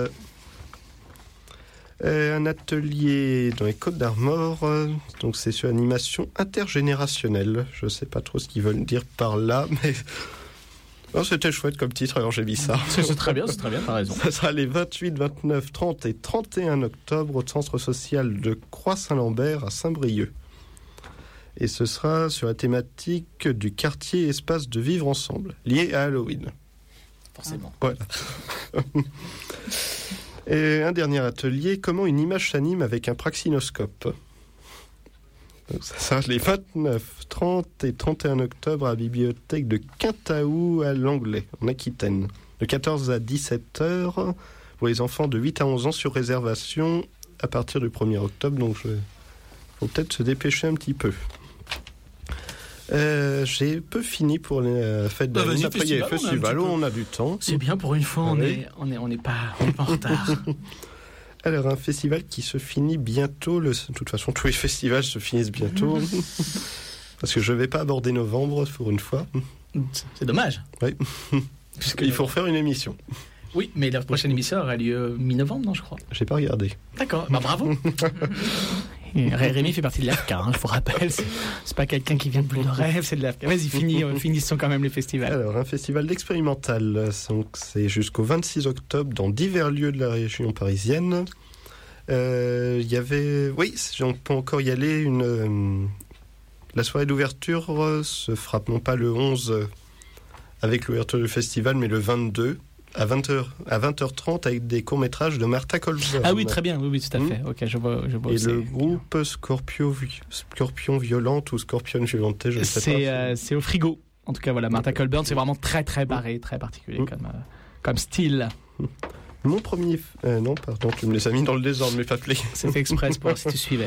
Euh, un atelier dans les Côtes d'Armor, euh, donc c'est sur animation intergénérationnelle. Je ne sais pas trop ce qu'ils veulent dire par là, mais non, c'était chouette comme titre, alors j'ai mis ça. C'est, c'est très bien, c'est très bien, t'as raison. Ça sera les vingt-huit, vingt-neuf, trente et trente et un octobre au centre social de Croix-Saint-Lambert à Saint-Brieuc. Et ce sera sur la thématique du quartier espace de vivre ensemble, lié à Halloween. Forcément. Voilà. Et un dernier atelier, comment une image s'anime avec un praxinoscope. Donc ça sera les vingt-neuf, trente et trente et un octobre à la bibliothèque de Quintaou à Langlais, en Aquitaine. De quatorze à dix-sept heures pour les enfants de huit à onze ans sur réservation à partir du premier octobre. Donc il faut peut-être se dépêcher un petit peu. Euh, j'ai peu fini pour les fêtes bah, d'année. Après, il y a les festivals où on a du temps. C'est bien pour une fois, on oui. est, on est, on n'est pas, on est pas en retard. Alors, un festival qui se finit bientôt. Le... De toute façon, tous les festivals se finissent bientôt. Parce que je ne vais pas aborder novembre pour une fois. C'est dommage. Oui. Il faut refaire une émission. Oui, mais la prochaine émission aura lieu mi-novembre, non, je crois. J'ai pas regardé. D'accord, bah bravo. Rémi fait partie de l'A F C A, hein, je vous rappelle, c'est, c'est pas quelqu'un qui vient de Bleu de Rêve, c'est de l'A F C A. Vas-y, finis, euh, finissons quand même les festivals. Alors, un festival d'expérimental, donc c'est jusqu'au vingt-six octobre dans divers lieux de la région parisienne. Il euh, y avait, oui, on peut encore y aller, une, euh, la soirée d'ouverture euh, se fera non pas le onze euh, avec l'ouverture du festival, mais le vingt-deux. À vingt heures, à vingt heures trente avec des courts-métrages de Martha Colburn. Ah oui, très bien, oui, oui tout à fait. Mmh. Ok, je vois, je vois. Et le groupe Scorpio, Scorpion Violente ou Scorpion Violente, je ne sais c'est, pas. Euh, c'est au frigo. En tout cas, voilà, Martha Colburn, c'est vraiment très, très barré, très particulier mmh. comme, euh, comme style. Mon premier... Euh, non, pardon, tu me les as mis dans le désordre, mais pas plaît. C'est fait exprès pour si tu suivais.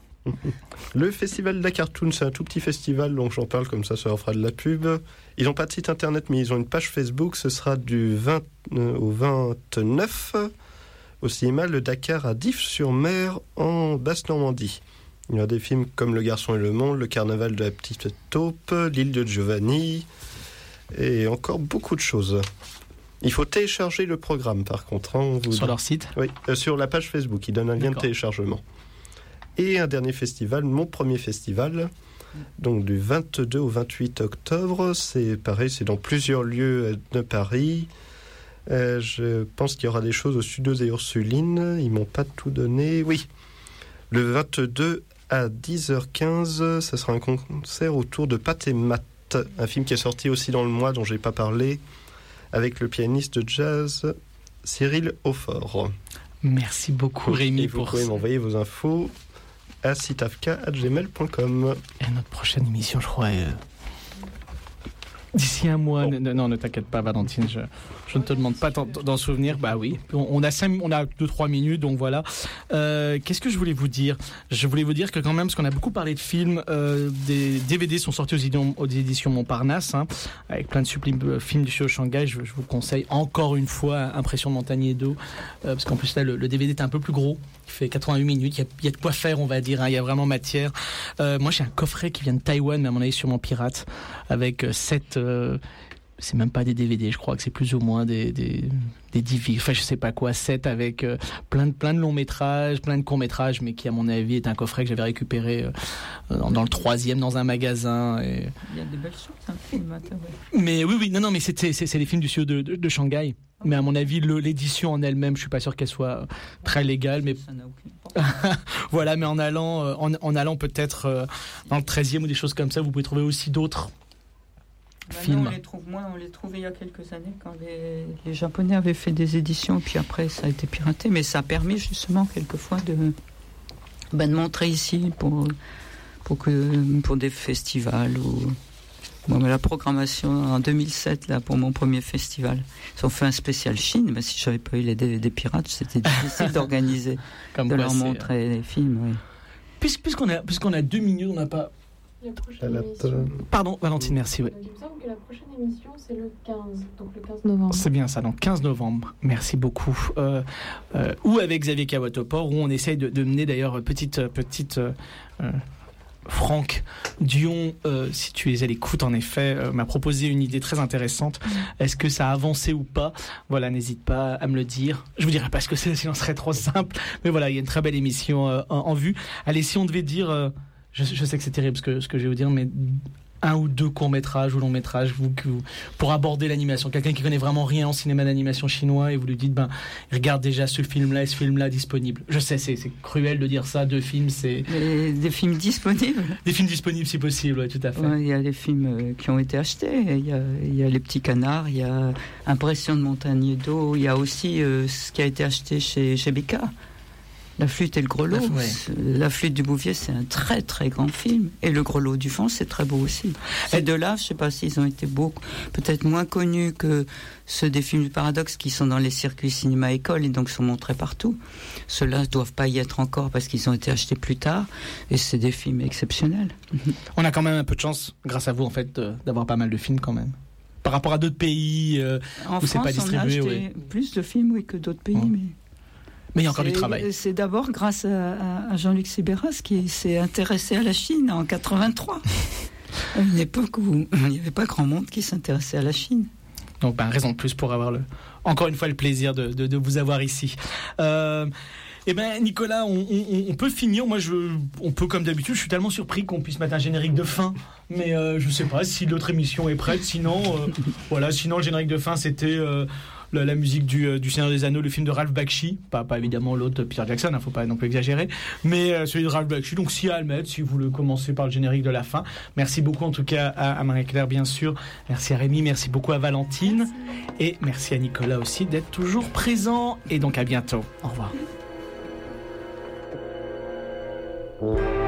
Le festival de la cartoon, c'est un tout petit festival, donc j'en parle comme ça, ça leur fera de la pub. Ils n'ont pas de site internet, mais ils ont une page Facebook. Ce sera du vingt euh, au vingt-neuf au cinéma Le Dakar à Dives-sur-Mer en Basse-Normandie. Il y a des films comme Le Garçon et le Monde, Le Carnaval de la Petite Taupe, L'île de Giovanni et encore beaucoup de choses. Il faut télécharger le programme, par contre. Hein, vous... Sur leur site ? Oui, euh, sur la page Facebook. Ils donnent un lien D'accord. de téléchargement. Et un dernier festival, mon premier festival, donc du vingt-deux au vingt-huit octobre. C'est pareil, c'est dans plusieurs lieux de Paris. Euh, je pense qu'il y aura des choses au Studio des Ursulines. Ils m'ont pas tout donné. Oui, le vingt-deux à dix heures quinze, ça sera un concert autour de Pat et Matt, un film qui est sorti aussi dans le mois dont j'ai pas parlé, avec le pianiste de jazz Cyril Aufort. Merci beaucoup Rémi. Et vous pour pouvez ça. m'envoyer vos infos à sitafka arobase gmail point com. Et notre prochaine émission, je crois, est D'ici un mois, non, non, ne t'inquiète pas, Valentine, je, je ne te demande pas d'en, d'en souvenir. Bah oui, on, on a cinq, on a deux trois minutes, donc voilà. Euh, qu'est-ce que je voulais vous dire ? Je voulais vous dire que quand même, parce qu'on a beaucoup parlé de films, euh, des D V D sont sortis aux éditions, aux éditions Montparnasse, hein, avec plein de sublimes euh, films du studio Shanghai. Je, je vous conseille encore une fois Impression de montagne et d'eau, euh, parce qu'en plus là, le, le D V D est un peu plus gros. Il fait quatre-vingt-huit minutes, il y a, il y a de quoi faire, on va dire, hein, il y a vraiment matière. Euh, moi, j'ai un coffret qui vient de Taïwan, mais à mon avis sûrement pirate, avec euh, sept... Euh, c'est même pas des D V D, je crois que c'est plus ou moins des des des D V D, enfin je sais pas quoi, sept avec euh, plein de plein de longs métrages, plein de courts métrages, mais qui à mon avis est un coffret que j'avais récupéré euh, dans, dans le troisième dans un magasin. Et... Il y a des belles choses, un film. Mais oui oui non non mais c'était c'est c'est les films du studio de, de, de Shanghai. Mais à mon avis, le, l'édition en elle-même, je suis pas sûr qu'elle soit très légale, mais ça n'a aucune importance. Voilà, mais en allant, euh, en, en allant peut-être euh, dans le treizième ou des choses comme ça, vous pouvez trouver aussi d'autres bah films. Non, on les trouve moins, on les trouvait il y a quelques années quand les, les Japonais avaient fait des éditions, puis après ça a été piraté, mais ça a permis justement quelquefois de, bah, de montrer ici pour pour que pour des festivals ou. Bon, mais la programmation en deux mille sept, là, pour mon premier festival, ils ont fait un spécial Chine, mais si je n'avais pas eu les D V D pirates, c'était difficile d'organiser, Comme de quoi, leur c'est... montrer les films. Oui. Puis, puisqu'on, a, puisqu'on a deux minutes, on n'a pas... La prochaine La émission. Pardon, Valentine, merci. Ouais. Il me semble que la prochaine émission, c'est le quinze, donc le quinze novembre. C'est bien ça, donc quinze novembre. Merci beaucoup. Euh, euh, ou avec Xavier Kawatopor, où on essaye de, de mener d'ailleurs petite... petite euh, euh, Franck Dion, euh, si tu es à l'écoute, en effet, euh, m'a proposé une idée très intéressante. Est-ce que ça a avancé ou pas ? Voilà, n'hésite pas à me le dire. Je vous dirai pas ce que c'est, sinon ce serait trop simple. Mais voilà, il y a une très belle émission euh, en, en vue. Allez, si on devait dire, euh, je, je sais que c'est terrible ce que, ce que je vais vous dire, mais un ou deux courts-métrages ou longs-métrages vous, vous, pour aborder l'animation. Quelqu'un qui connaît vraiment rien en cinéma d'animation chinois et vous lui dites, ben, regarde déjà ce film-là et ce film-là disponible. Je sais, c'est, c'est cruel de dire ça, deux films, c'est... Et des films disponibles. Des films disponibles si possible, oui, tout à fait. Ouais, il y a les films euh, qui ont été achetés, il y a, il y a Les Petits Canards, il y a Impression de montagne d'eau, il y a aussi euh, ce qui a été acheté chez, chez Beka. La flûte et le grelot. Ouais. La flûte du Bouvier, c'est un très très grand film. Et le grelot du fond, c'est très beau aussi. Ces deux-là, je ne sais pas s'ils ont été beaucoup, peut-être moins connus que ceux des films du Paradoxe qui sont dans les circuits cinéma-école et donc sont montrés partout. Ceux-là ne doivent pas y être encore parce qu'ils ont été achetés plus tard. Et c'est des films exceptionnels. On a quand même un peu de chance, grâce à vous, en fait, d'avoir pas mal de films quand même. Par rapport à d'autres pays euh, en où France, c'est pas distribué. On a acheté oui. plus de films oui, que d'autres pays, mmh. mais... Mais il y a encore c'est, du travail. C'est d'abord grâce à, à Jean-Luc Sibéras qui s'est intéressé à la Chine en quatre-vingt-trois. À une époque où il n'y avait pas grand monde qui s'intéressait à la Chine. Donc, ben, raison de plus pour avoir le, encore une fois le plaisir de, de, de vous avoir ici. Euh, eh ben, Nicolas, on, on, on peut finir. Moi, je, on peut, comme d'habitude, je suis tellement surpris qu'on puisse mettre un générique de fin. Mais euh, je sais pas si l'autre émission est prête. Sinon, euh, voilà, sinon le générique de fin, c'était... Euh, La, la musique du, euh, du Seigneur des Anneaux, le film de Ralph Bakshi, pas, pas évidemment l'autre Peter Jackson, hein, faut pas non plus exagérer, mais euh, celui de Ralph Bakshi. Donc si à le mettre, si vous le commencez par le générique de la fin. Merci beaucoup en tout cas à, à Marie-Claire bien sûr, merci à Rémi, merci beaucoup à Valentine et merci à Nicolas aussi d'être toujours présent et donc à bientôt. Au revoir.